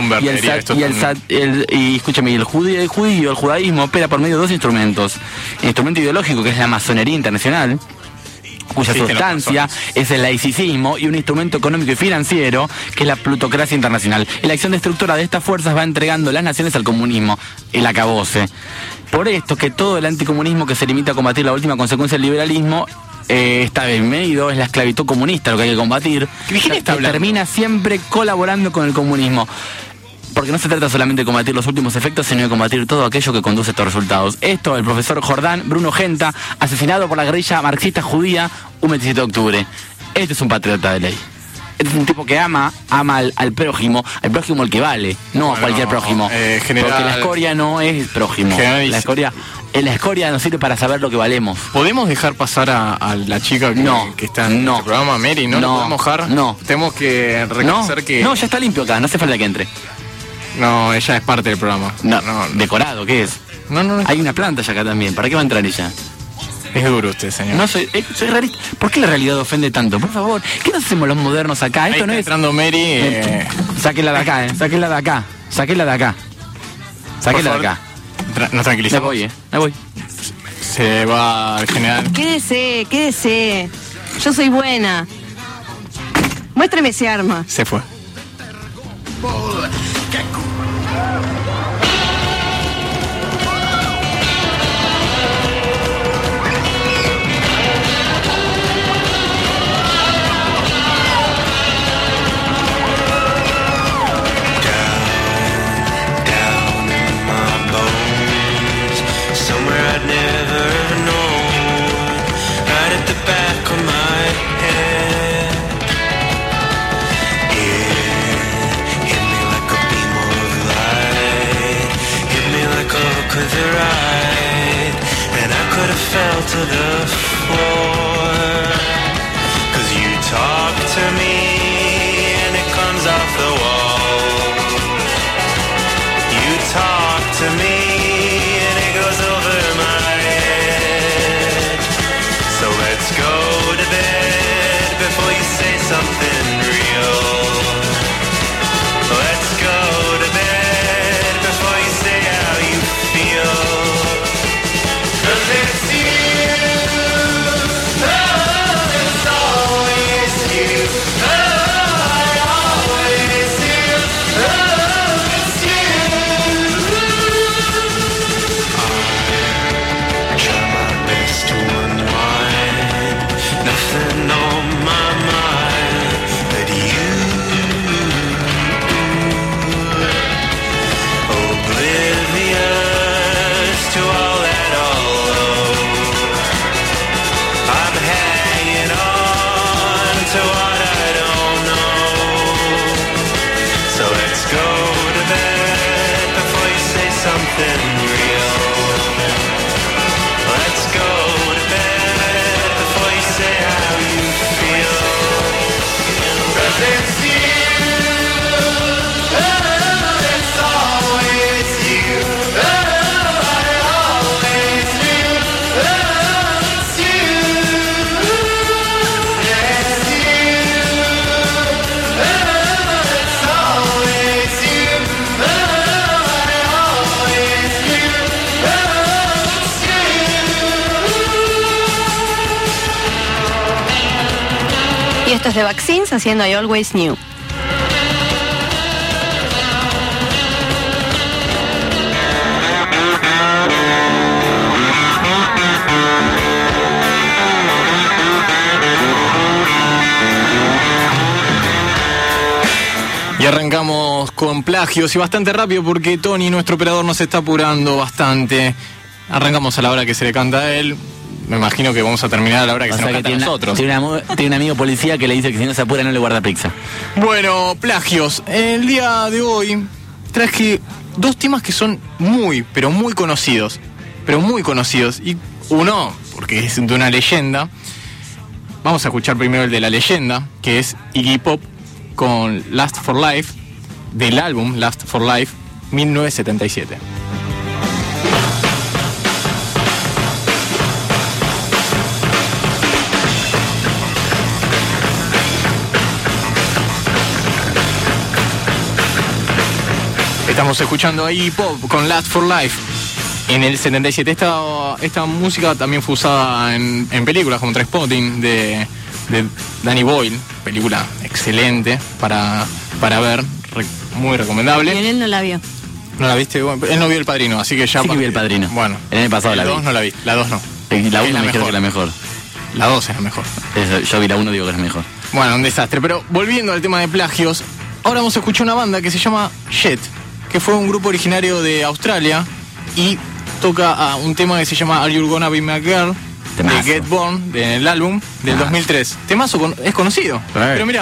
Y escúchame, el judaísmo opera por medio de dos instrumentos. El instrumento ideológico, que es la masonería internacional, cuya sustancia es el laicismo, y un instrumento económico y financiero que es la plutocracia internacional. Y la acción destructora de estas fuerzas va entregando las naciones al comunismo, el acabose. Por esto que todo el anticomunismo que se limita a combatir la última consecuencia del liberalismo está bienvenido, es la esclavitud comunista lo que hay que combatir. Que termina siempre colaborando con el comunismo. Porque no se trata solamente de combatir los últimos efectos, sino de combatir todo aquello que conduce a estos resultados. Esto, el profesor Jordán Bruno Genta, asesinado por la guerrilla marxista judía un 27 de octubre. Este es un patriota de ley. Este es un tipo que ama al prójimo el que vale, no a cualquier prójimo. Porque la escoria no es prójimo. La escoria nos sirve para saber lo que valemos. ¿Podemos dejar pasar a la chica que está en el programa, Mary? ¿No la podemos dejar? No. Tenemos que reconocer que... No, ya está limpio acá, no hace falta que entre. No, ella es parte del programa. No. ¿Decorado? ¿Qué es? No. Hay una planta ya acá también. ¿Para qué va a entrar ella? Es duro usted, señor. No, soy realista. ¿Por qué la realidad ofende tanto? Por favor, ¿qué nos hacemos los modernos acá? Ahí esto no está es... entrando Mary. Sáquela de acá, Sáquela de acá. Sáquela de acá. Nos tranquilizamos. Me voy. Se va al general. Quédese. Yo soy buena. Muéstrame ese arma. Se fue. Right at the back of my head. The Vaccines haciendo I Always Knew. Y arrancamos con plagios y bastante rápido porque Tony, nuestro operador, nos está apurando bastante. Arrancamos a la hora que se le canta a él. Me imagino que vamos a terminar a la hora que se nos canta a nosotros. Tiene un amigo policía que le dice que si no se apura no le guarda pizza. Bueno, plagios. El día de hoy traje dos temas que son muy, pero muy conocidos. Pero muy conocidos. Y uno, porque es de una leyenda. Vamos a escuchar primero el de la leyenda, que es Iggy Pop con Last for Life, del álbum Last for Life, 1977. Estamos escuchando ahí Pop con Last for Life en el 77. Esta música también fue usada en películas como Trainspotting de Danny Boyle, película excelente para ver, muy recomendable. Y él no la vio. ¿No la viste? Bueno, él no vio El Padrino, así que ya... Sí que vi El Padrino. Bueno. El año pasado la vi. La 2 no la vi, la 2 no. La 1 me dijeron que es la mejor. La 2 es la mejor. Yo vi la 1, digo que es la mejor. Bueno, un desastre. Pero volviendo al tema de plagios, ahora vamos a escuchar una banda que se llama Jet, que fue un grupo originario de Australia y toca un tema que se llama Are You Gonna Be My Girl, Temazo. de Get Born, del álbum del 2003. Temazo es conocido, pero mira.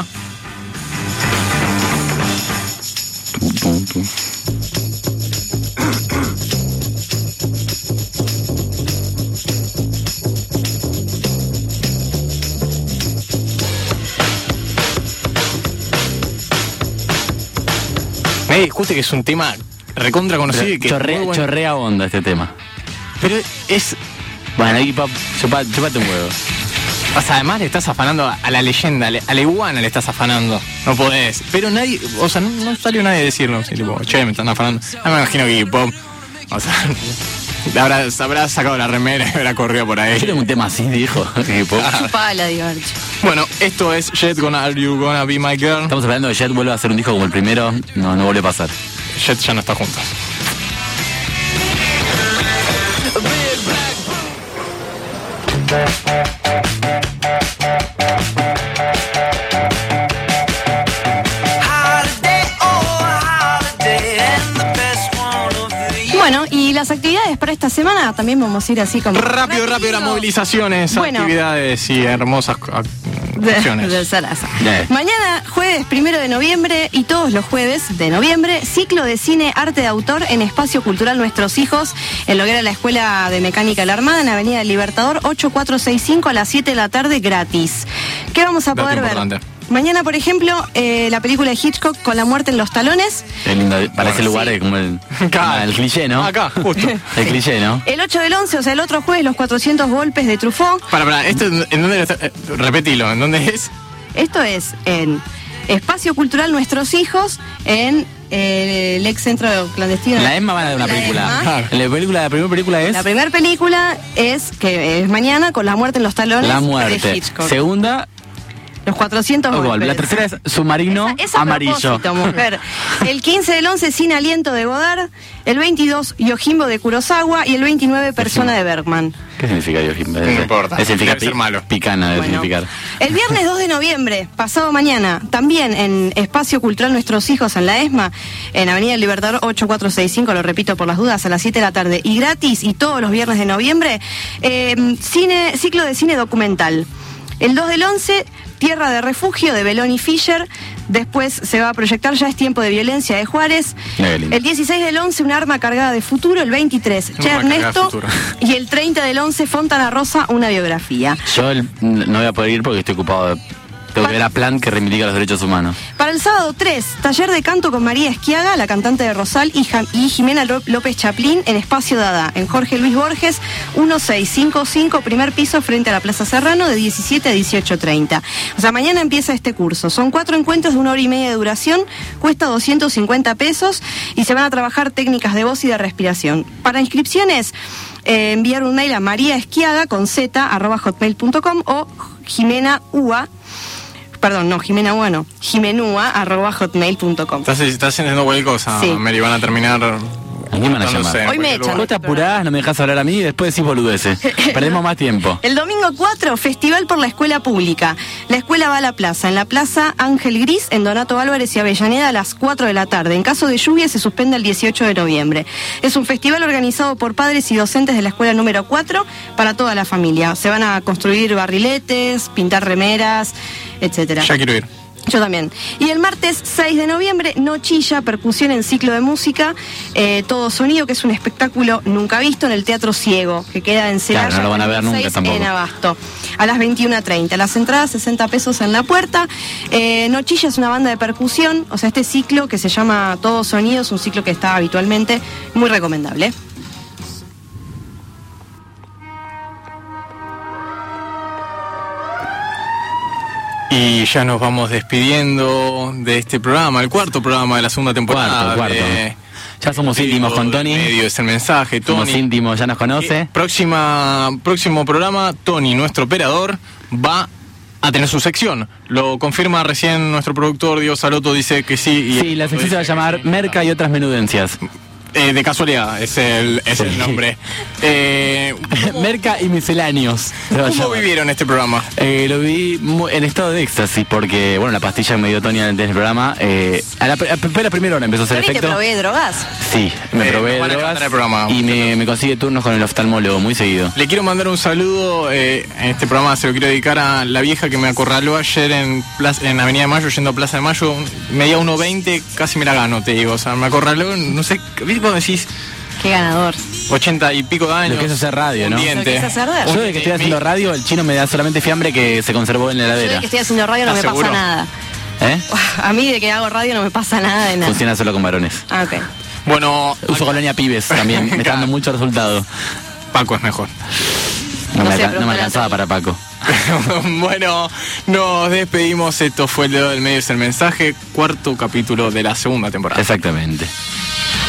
Me discute que es un tema recontra conocido y que chorrea onda este tema. Pero es... Bueno, ahí chupate un huevo. O sea, además le estás afanando a la leyenda, a la iguana le estás afanando. No podés. Pero nadie, o sea, no salió nadie a decirlo. Así, tipo, che, me están afanando. Me imagino que Pop, o sea, habrá sacado la remera y habrá corrido por ahí. Yo tengo un tema así, dijo. Chupala, Diorch. Bueno, esto es Jet con Are You Gonna Be My Girl. Estamos esperando que Jet vuelva a hacer un disco como el primero. No vuelve a pasar. Jet ya no está junto. Bueno, y las actividades para esta semana también vamos a ir así como... Rápido, las movilizaciones, bueno, actividades y hermosas acciones. De Sarasa. Mañana, jueves 1 de noviembre y todos los jueves de noviembre, ciclo de cine arte de autor en Espacio Cultural Nuestros Hijos, en lo que era la Escuela de Mecánica de la Armada, en Avenida del Libertador, 8465 a las 7 de la tarde, gratis. ¿Qué vamos a poder ver? Mañana, por ejemplo, la película de Hitchcock con La muerte en los talones. Es lindo, para ese lugar es como el cliché, ¿no? Acá, justo. El cliché, ¿no? El 8 del 11, o sea, el otro jueves, los 400 golpes de Truffaut. ¿esto en dónde está? Repetilo, ¿en dónde es? Esto es en Espacio Cultural Nuestros Hijos, en el ex centro clandestino. La ESMA van a dar una película. La primera película es... La primera película es mañana con La muerte en los talones. La muerte. De Hitchcock. Segunda... Los 400 golpes. La tercera es Submarino esa Amarillo. Mujer. El 15 del 11, Sin Aliento de Godard. El 22, Yojimbo de Kurosawa. Y el 29, Persona de Bergman. ¿Qué significa Yojimbo? No importa. Significa ser malo. Picana debe significar. El viernes 2 de noviembre, pasado mañana, también en Espacio Cultural Nuestros Hijos, en la ESMA, en Avenida del Libertador 8465, lo repito por las dudas, a las 7 de la tarde. Y gratis, y todos los viernes de noviembre, ciclo de cine documental. El 2 del 11, Tierra de Refugio, de Belloni Fischer. Después se va a proyectar Ya es tiempo de violencia, de Juárez. El 16 del 11, Un arma cargada de futuro. El 23, Che Ernesto. Y el 30 del 11, Fontana Rosa, una biografía. Yo no voy a poder ir porque estoy ocupado. Tengo que ver a Plan, que reivindica los derechos humanos. Para el sábado 3, taller de canto con María Esquiaga, la cantante de Rosal, y Jimena López Chaplin, en Espacio Dada, en Jorge Luis Borges, 1655, primer piso, frente a la Plaza Serrano, de 17 a 18:30. O sea, mañana empieza este curso. Son 4 encuentros de 1 hora y media de duración, cuesta 250 pesos, y se van a trabajar técnicas de voz y de respiración. Para inscripciones, enviar un mail a mariaesquiaga, con z, @hotmail.com, o Jimena Ua, jimenua@hotmail.com. Estás haciendo cualquier cosa, Sí. Mary, van a terminar... ¿A quién van a no llamar? sé, Hoy me echan. Vos te apurás, no me dejás hablar a mí y después decís boludeces. Perdemos más tiempo. El domingo 4, Festival por la Escuela Pública. La escuela va a la plaza, en la Plaza Ángel Gris, en Donato Álvarez y Avellaneda a las 4 de la tarde. En caso de lluvia se suspende el 18 de noviembre. Es un festival organizado por padres y docentes de la escuela número 4 para toda la familia. Se van a construir barriletes, pintar remeras, etcétera. Ya quiero ir. Yo también. Y el martes 6 de noviembre, Nochilla, percusión en ciclo de música, todo sonido, que es un espectáculo nunca visto en el Teatro Ciego, que queda en Celaya, Claro, no lo van a ver 46, nunca tampoco. en Abasto, a las 21:30. Las entradas 60 pesos en la puerta. Nochilla es una banda de percusión, o sea, este ciclo que se llama Todo Sonido es un ciclo que está habitualmente, muy recomendable. Y ya nos vamos despidiendo de este programa, el cuarto programa de la segunda temporada. Cuarto. Ya somos íntimos con Tony. Medio es el mensaje, Tony. Somos íntimos, ya nos conoce. Próximo programa, Tony, nuestro operador, va a tener su sección. Lo confirma recién nuestro productor Diego Saloto, dice que sí. Sí, la sección se va a llamar Merca y otras menudencias. De casualidad, es el nombre. Merca y misceláneos. ¿Cómo vivieron este programa? Lo vi en estado de éxtasis porque, bueno, la pastilla que me dio Tony antes del programa, a la primera hora empezó a hacer ¿Tony te efecto. probé drogas? Sí, me probé van a drogas cantar el programa. y me consigue turnos con el oftalmólogo muy seguido. Le quiero mandar un saludo, en este programa se lo quiero dedicar a la vieja que me acorraló ayer en Avenida de Mayo, yendo a Plaza de Mayo, medía 1.20, casi me la gano, te digo, o sea, me acorraló, no sé, ¿viste cuando decís? Qué ganador. 80 y pico de años. Lo que es hacer radio, ¿no? Lo que es hacer radio. Yo de que estoy haciendo radio, el chino me da solamente fiambre que se conservó en la Yo de heladera. que estoy haciendo radio no me pasa nada. ¿Eh? A mí de que hago radio no me pasa nada de nada. Funciona solo con varones. Ah, ok. Bueno, uso colonia pibes también, me está dando mucho resultado. Paco es mejor. No me alcanzaba para Paco. Bueno, nos despedimos. Esto fue El Dedo del Medio es el mensaje, cuarto capítulo de la segunda temporada. Exactamente.